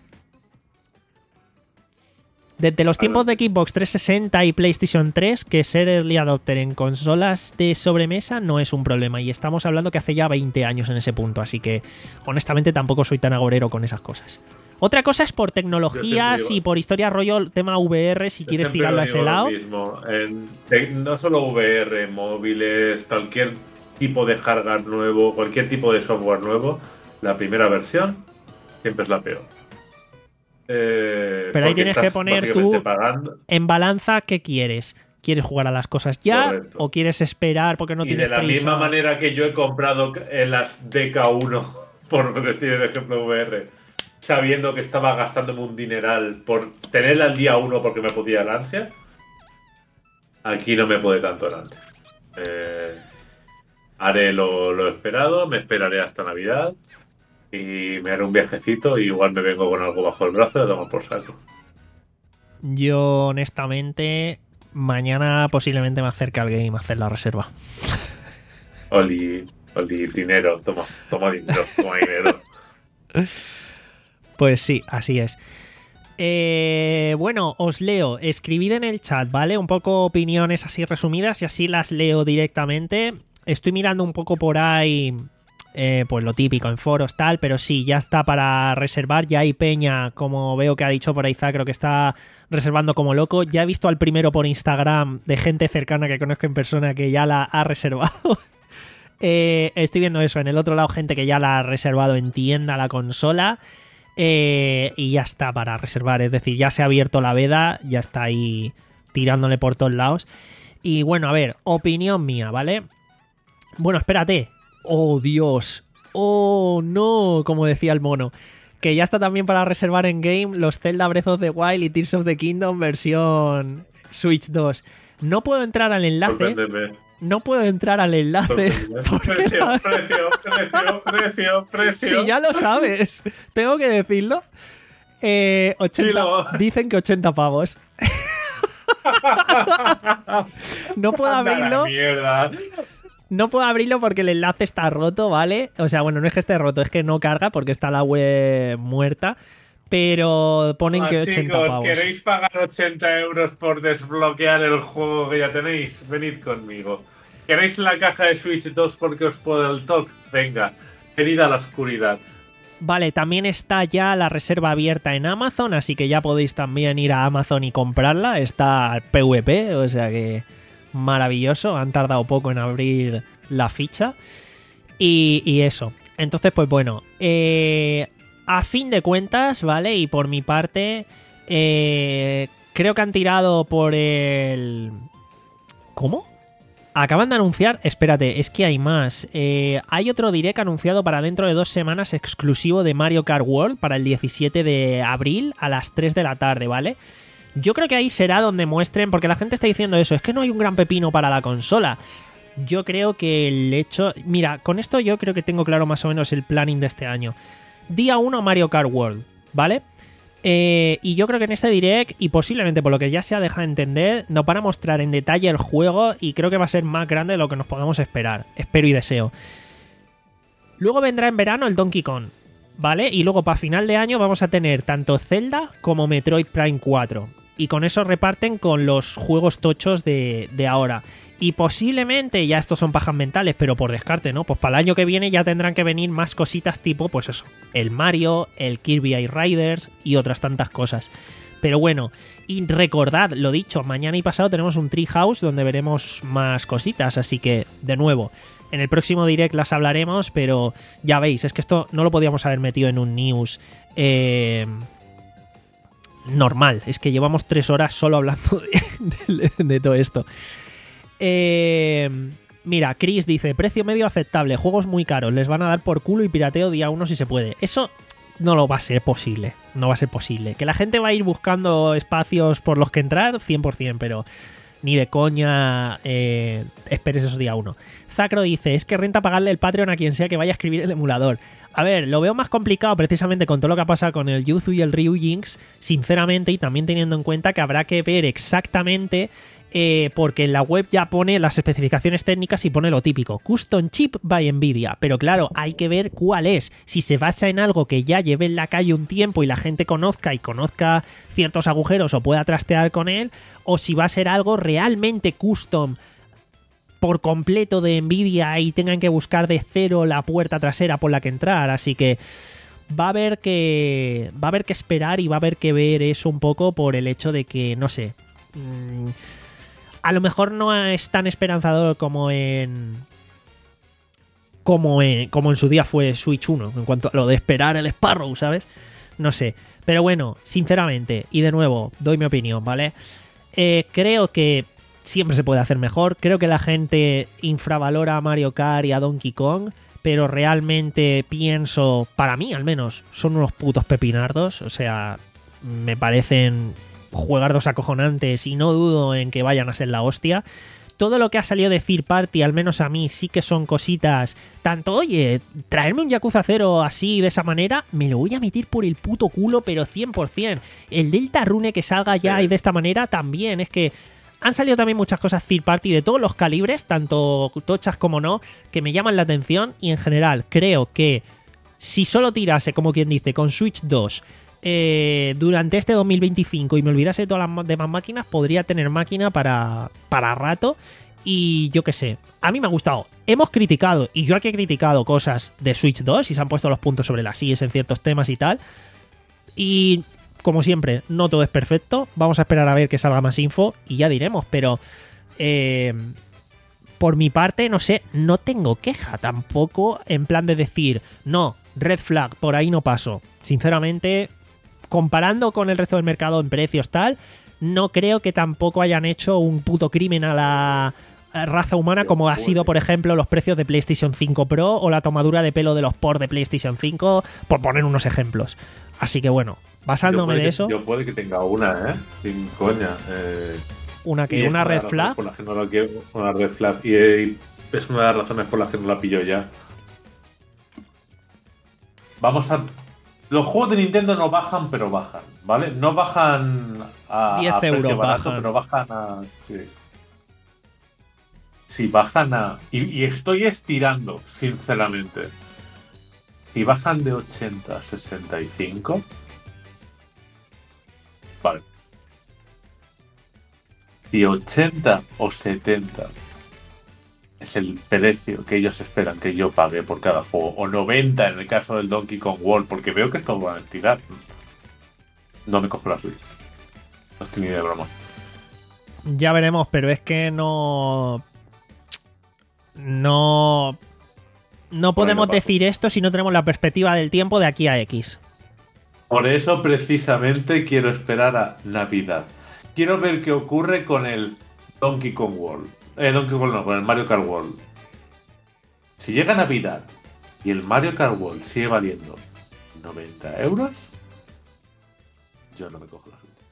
Desde los tiempos de Xbox trescientos sesenta y PlayStation tres, que ser early adopter en consolas de sobremesa no es un problema. Y estamos hablando que hace ya veinte años en ese punto. Así que, honestamente, tampoco soy tan agorero con esas cosas. Otra cosa es por tecnologías y por historia rollo, tema V R, si Yo quieres siempre tirarlo a lo ese digo lo lado. mismo. En- te- no solo V R, móviles, cualquier tipo de hardware nuevo, cualquier tipo de software nuevo, la primera versión siempre es la peor. Eh, Pero ahí porque tienes que estás poner básicamente tú- pagando. En balanza, ¿qué quieres? ¿Quieres jugar a las cosas ya? Correcto. ¿O quieres esperar porque no y tienes de la prisa? misma manera que yo he comprado en las D K uno, por decir el ejemplo V R, sabiendo que estaba gastándome un dineral por tenerla al día uno porque me podía dar ansia, aquí no me puede tanto el ansia. Eh, haré lo, lo esperado, me esperaré hasta Navidad y me haré un viajecito y igual me vengo con algo bajo el brazo y lo tomo por saco. Yo, honestamente, mañana posiblemente me acerque al game a hacer la reserva. Oli, oli, dinero, toma, toma dinero, toma dinero. Pues sí, así es. Eh, bueno, os leo. Escribid en el chat, ¿vale? Un poco opiniones así resumidas y así las leo directamente. Estoy mirando un poco por ahí, eh, pues lo típico, en foros, tal, pero sí, ya está para reservar. Ya hay peña, como veo que ha dicho por ahí Zac, creo que está reservando como loco. Ya he visto al primero por Instagram de gente cercana que conozco en persona que ya la ha reservado. eh, estoy viendo eso. En el otro lado, gente que ya la ha reservado en tienda la consola. Eh, y ya está para reservar, es decir, ya se ha abierto la veda, ya está ahí tirándole por todos lados. Y bueno, a ver, opinión mía, ¿vale? Bueno, espérate. Oh, Dios. Oh, no, como decía el mono. Que ya está también para reservar en game los Zelda Breath of the Wild y Tears of the Kingdom versión Switch dos. No puedo entrar al enlace. Sorpréndeme. No puedo entrar al enlace. Porque Precio, la- precio, precio, precio, precio. Si ya lo sabes, tengo que decirlo. Eh, ochenta, Dilo. dicen que ochenta pavos. No puedo Anda la abrirlo. mierda. No puedo abrirlo porque el enlace está roto, ¿vale? O sea, bueno, no es que esté roto, es que no carga porque está la web muerta. Pero ponen Ah, que ochenta chicos, pavos. ¿queréis pagar ochenta euros por desbloquear el juego que ya tenéis? Venid conmigo. ¿Queréis la caja de Switch dos porque os puedo el toque? Venga, venid a la oscuridad. Vale, también está ya la reserva abierta en Amazon, así que ya podéis también ir a Amazon y comprarla. Está P V P, o sea que maravilloso. Han tardado poco en abrir la ficha. Y, y eso. Entonces, pues bueno, eh, a fin de cuentas, ¿vale? Y por mi parte, eh, creo que han tirado por el... ¿Cómo? Acaban de anunciar, espérate, es que hay más. Eh, hay otro direct anunciado para dentro de dos semanas exclusivo de Mario Kart World para el diecisiete de abril a las tres de la tarde, ¿vale? Yo creo que ahí será donde muestren, porque la gente está diciendo eso, es que no hay un gran pepino para la consola. Yo creo que el hecho... Mira, con esto yo creo que tengo claro más o menos el planning de este año. Día uno Mario Kart World, ¿vale? Eh, y yo creo que en este direct, y posiblemente por lo que ya se ha dejado entender, nos van a mostrar en detalle el juego y creo que va a ser más grande de lo que nos podemos esperar. Espero y deseo. Luego vendrá en verano el Donkey Kong, ¿vale? Y luego para final de año vamos a tener tanto Zelda como Metroid Prime cuatro. Y con eso reparten con los juegos tochos de, de ahora. Y posiblemente, ya estos son pajas mentales, pero por descarte, ¿no? Pues para el año que viene ya tendrán que venir más cositas tipo, pues eso, el Mario, el Kirby Air Riders y otras tantas cosas. Pero bueno, y recordad, lo dicho, mañana y pasado tenemos un Treehouse donde veremos más cositas, así que, de nuevo, en el próximo direct las hablaremos, pero ya veis, es que esto no lo podíamos haber metido en un news eh, normal, es que llevamos tres horas solo hablando de, de, de todo esto. Eh, mira, Chris dice, precio medio aceptable, juegos muy caros, les van a dar por culo y pirateo día uno si se puede. Eso no lo va a ser posible, no va a ser posible. Que la gente va a ir buscando espacios por los que entrar, cien por ciento, pero ni de coña eh, esperes esos día uno. Zacro dice, es que renta pagarle el Patreon a quien sea que vaya a escribir el emulador. A ver, lo veo más complicado precisamente con todo lo que ha pasado con el Yuzu y el Ryu Jinx, sinceramente, y también teniendo en cuenta que habrá que ver exactamente... Eh, porque en la web ya pone las especificaciones técnicas y pone lo típico, Custom Chip by Nvidia, pero claro, hay que ver cuál es, si se basa en algo que ya lleve en la calle un tiempo y la gente conozca y conozca ciertos agujeros o pueda trastear con él, o si va a ser algo realmente custom por completo de Nvidia y tengan que buscar de cero la puerta trasera por la que entrar, así que va a haber que va a haber que esperar y va a haber que ver eso un poco por el hecho de que, no sé, mmm, a lo mejor no es tan esperanzador como en, como en como en su día fue Switch uno, en cuanto a lo de esperar el Sparrow, ¿sabes? No sé. Pero bueno, sinceramente, y de nuevo, doy mi opinión, ¿vale? Eh, creo que siempre se puede hacer mejor. Creo que la gente infravalora a Mario Kart y a Donkey Kong, pero realmente pienso, para mí al menos, son unos putos pepinardos. O sea, me parecen... juegardos acojonantes y no dudo en que vayan a ser la hostia. Todo lo que ha salido de Third Party, al menos a mí, sí que son cositas. Tanto, oye, traerme un Yakuza cero así, de esa manera, me lo voy a meter por el puto culo, pero cien por ciento. El Deltarune que salga ya sí. Y de esta manera también. Es que han salido también muchas cosas Third Party de todos los calibres, tanto tochas como no, que me llaman la atención. Y en general, creo que si solo tirase, como quien dice, con Switch dos... Eh, durante este dos mil veinticinco y me olvidase de todas las demás máquinas, podría tener máquina para, para rato. Y yo qué sé, a mí me ha gustado. Hemos criticado, y yo aquí he criticado cosas de Switch dos y se han puesto los puntos sobre las íes en ciertos temas y tal. Y como siempre, no todo es perfecto. Vamos a esperar a ver que salga más info y ya diremos. Pero eh, por mi parte, no sé, no tengo queja tampoco en plan de decir, no, red flag, por ahí no paso. Sinceramente... comparando con el resto del mercado en precios tal, no creo que tampoco hayan hecho un puto crimen a la raza humana como ha sido, por ejemplo, los precios de PlayStation cinco Pro o la tomadura de pelo de los ports de PlayStation cinco, por poner unos ejemplos. Así que bueno, basándome de eso... Yo puede que tenga una, ¿eh? Sin coña. Eh, ¿Una que ¿Una red flag? Por la que no la quiero, una red flag. Y, y es una de las razones por las que no la pillo ya. Vamos a... Los juegos de Nintendo no bajan, pero bajan, ¿vale? No bajan a diez euros barato, bajan. pero bajan a... Sí, sí bajan a... Y, y estoy estirando, sinceramente. Si bajan de ochenta a sesenta y cinco... Vale. Si ochenta o setenta es el precio que ellos esperan que yo pague por cada juego, o noventa en el caso del Donkey Kong World, porque veo que esto van a estirar, no me cojo la Switch. No estoy ni de broma. Ya veremos, pero es que no... No... No podemos decir esto si no tenemos la perspectiva del tiempo de aquí a X. Por eso precisamente quiero esperar a Navidad. Quiero ver qué ocurre con el Donkey Kong World. Eh, Donkey Kong no, con el Mario Kart World. Si llega Navidad y el Mario Kart World sigue valiendo noventa euros, yo no me cojo la Switch.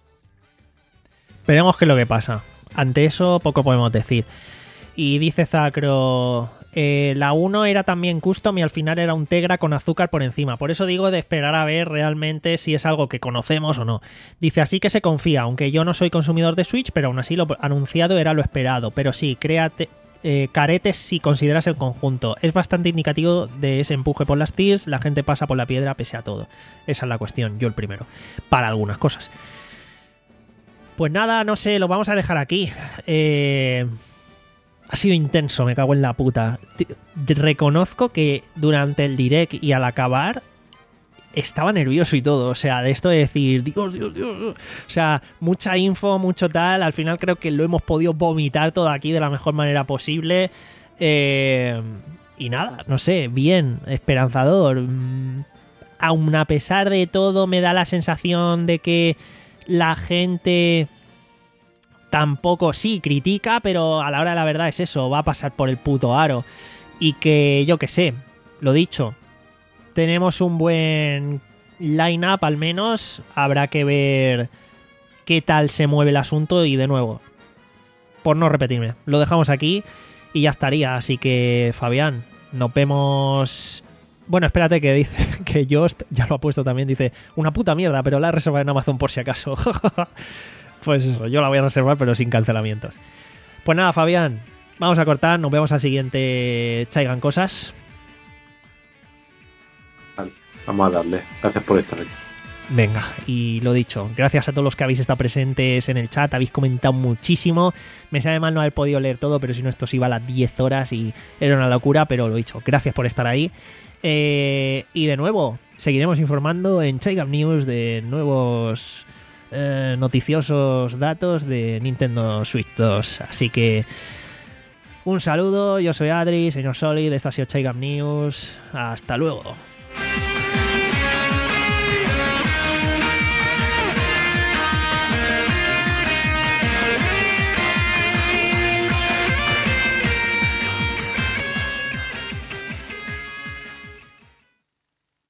Veremos qué es lo que pasa. Ante eso poco podemos decir. Y dice Zacro, Eh, la uno era también custom y al final era un Tegra con azúcar por encima. Por eso digo de esperar a ver realmente si es algo que conocemos o no. Dice, así que se confía, aunque yo no soy consumidor de Switch, pero aún así lo anunciado era lo esperado. Pero sí, créate, eh, caretes si consideras el conjunto. Es bastante indicativo de ese empuje por las tiers, la gente pasa por la piedra pese a todo. Esa es la cuestión, yo el primero. Para algunas cosas. Pues nada, no sé, lo vamos a dejar aquí. Eh... Ha sido intenso, me cago en la puta. Reconozco que durante el direct y al acabar estaba nervioso y todo. O sea, de esto de decir, Dios, Dios, Dios. O sea, mucha info, mucho tal. Al final creo que lo hemos podido vomitar todo aquí de la mejor manera posible. Eh, y nada, no sé, bien, esperanzador. Aun a pesar de todo, me da la sensación de que la gente... Tampoco, sí, critica, pero a la hora de la verdad es eso, va a pasar por el puto aro. Y que, yo qué sé, lo dicho, tenemos un buen line-up al menos, habrá que ver qué tal se mueve el asunto y de nuevo, por no repetirme, lo dejamos aquí y ya estaría. Así que, Fabián, nos vemos... Bueno, espérate que dice que Jost, ya lo ha puesto también, dice, una puta mierda, pero la he reservado en Amazon por si acaso. Pues eso, yo la voy a reservar pero sin cancelamientos. Pues nada, Fabián, vamos a cortar, nos vemos al siguiente Chaigan Cosas. Vale, vamos a darle. Gracias por estar aquí. Venga, y lo dicho, gracias a todos los que habéis estado presentes en el chat, habéis comentado muchísimo. Me sabe mal no haber podido leer todo, pero si no esto se iba a las diez horas y era una locura, pero lo dicho, gracias por estar ahí. Eh, y de nuevo, seguiremos informando en Chaigan News de nuevos... Eh, noticiosos datos de Nintendo Switch dos. Así que un saludo, yo soy Adri, señor Solid, esto ha sido Chaigan News. Hasta luego.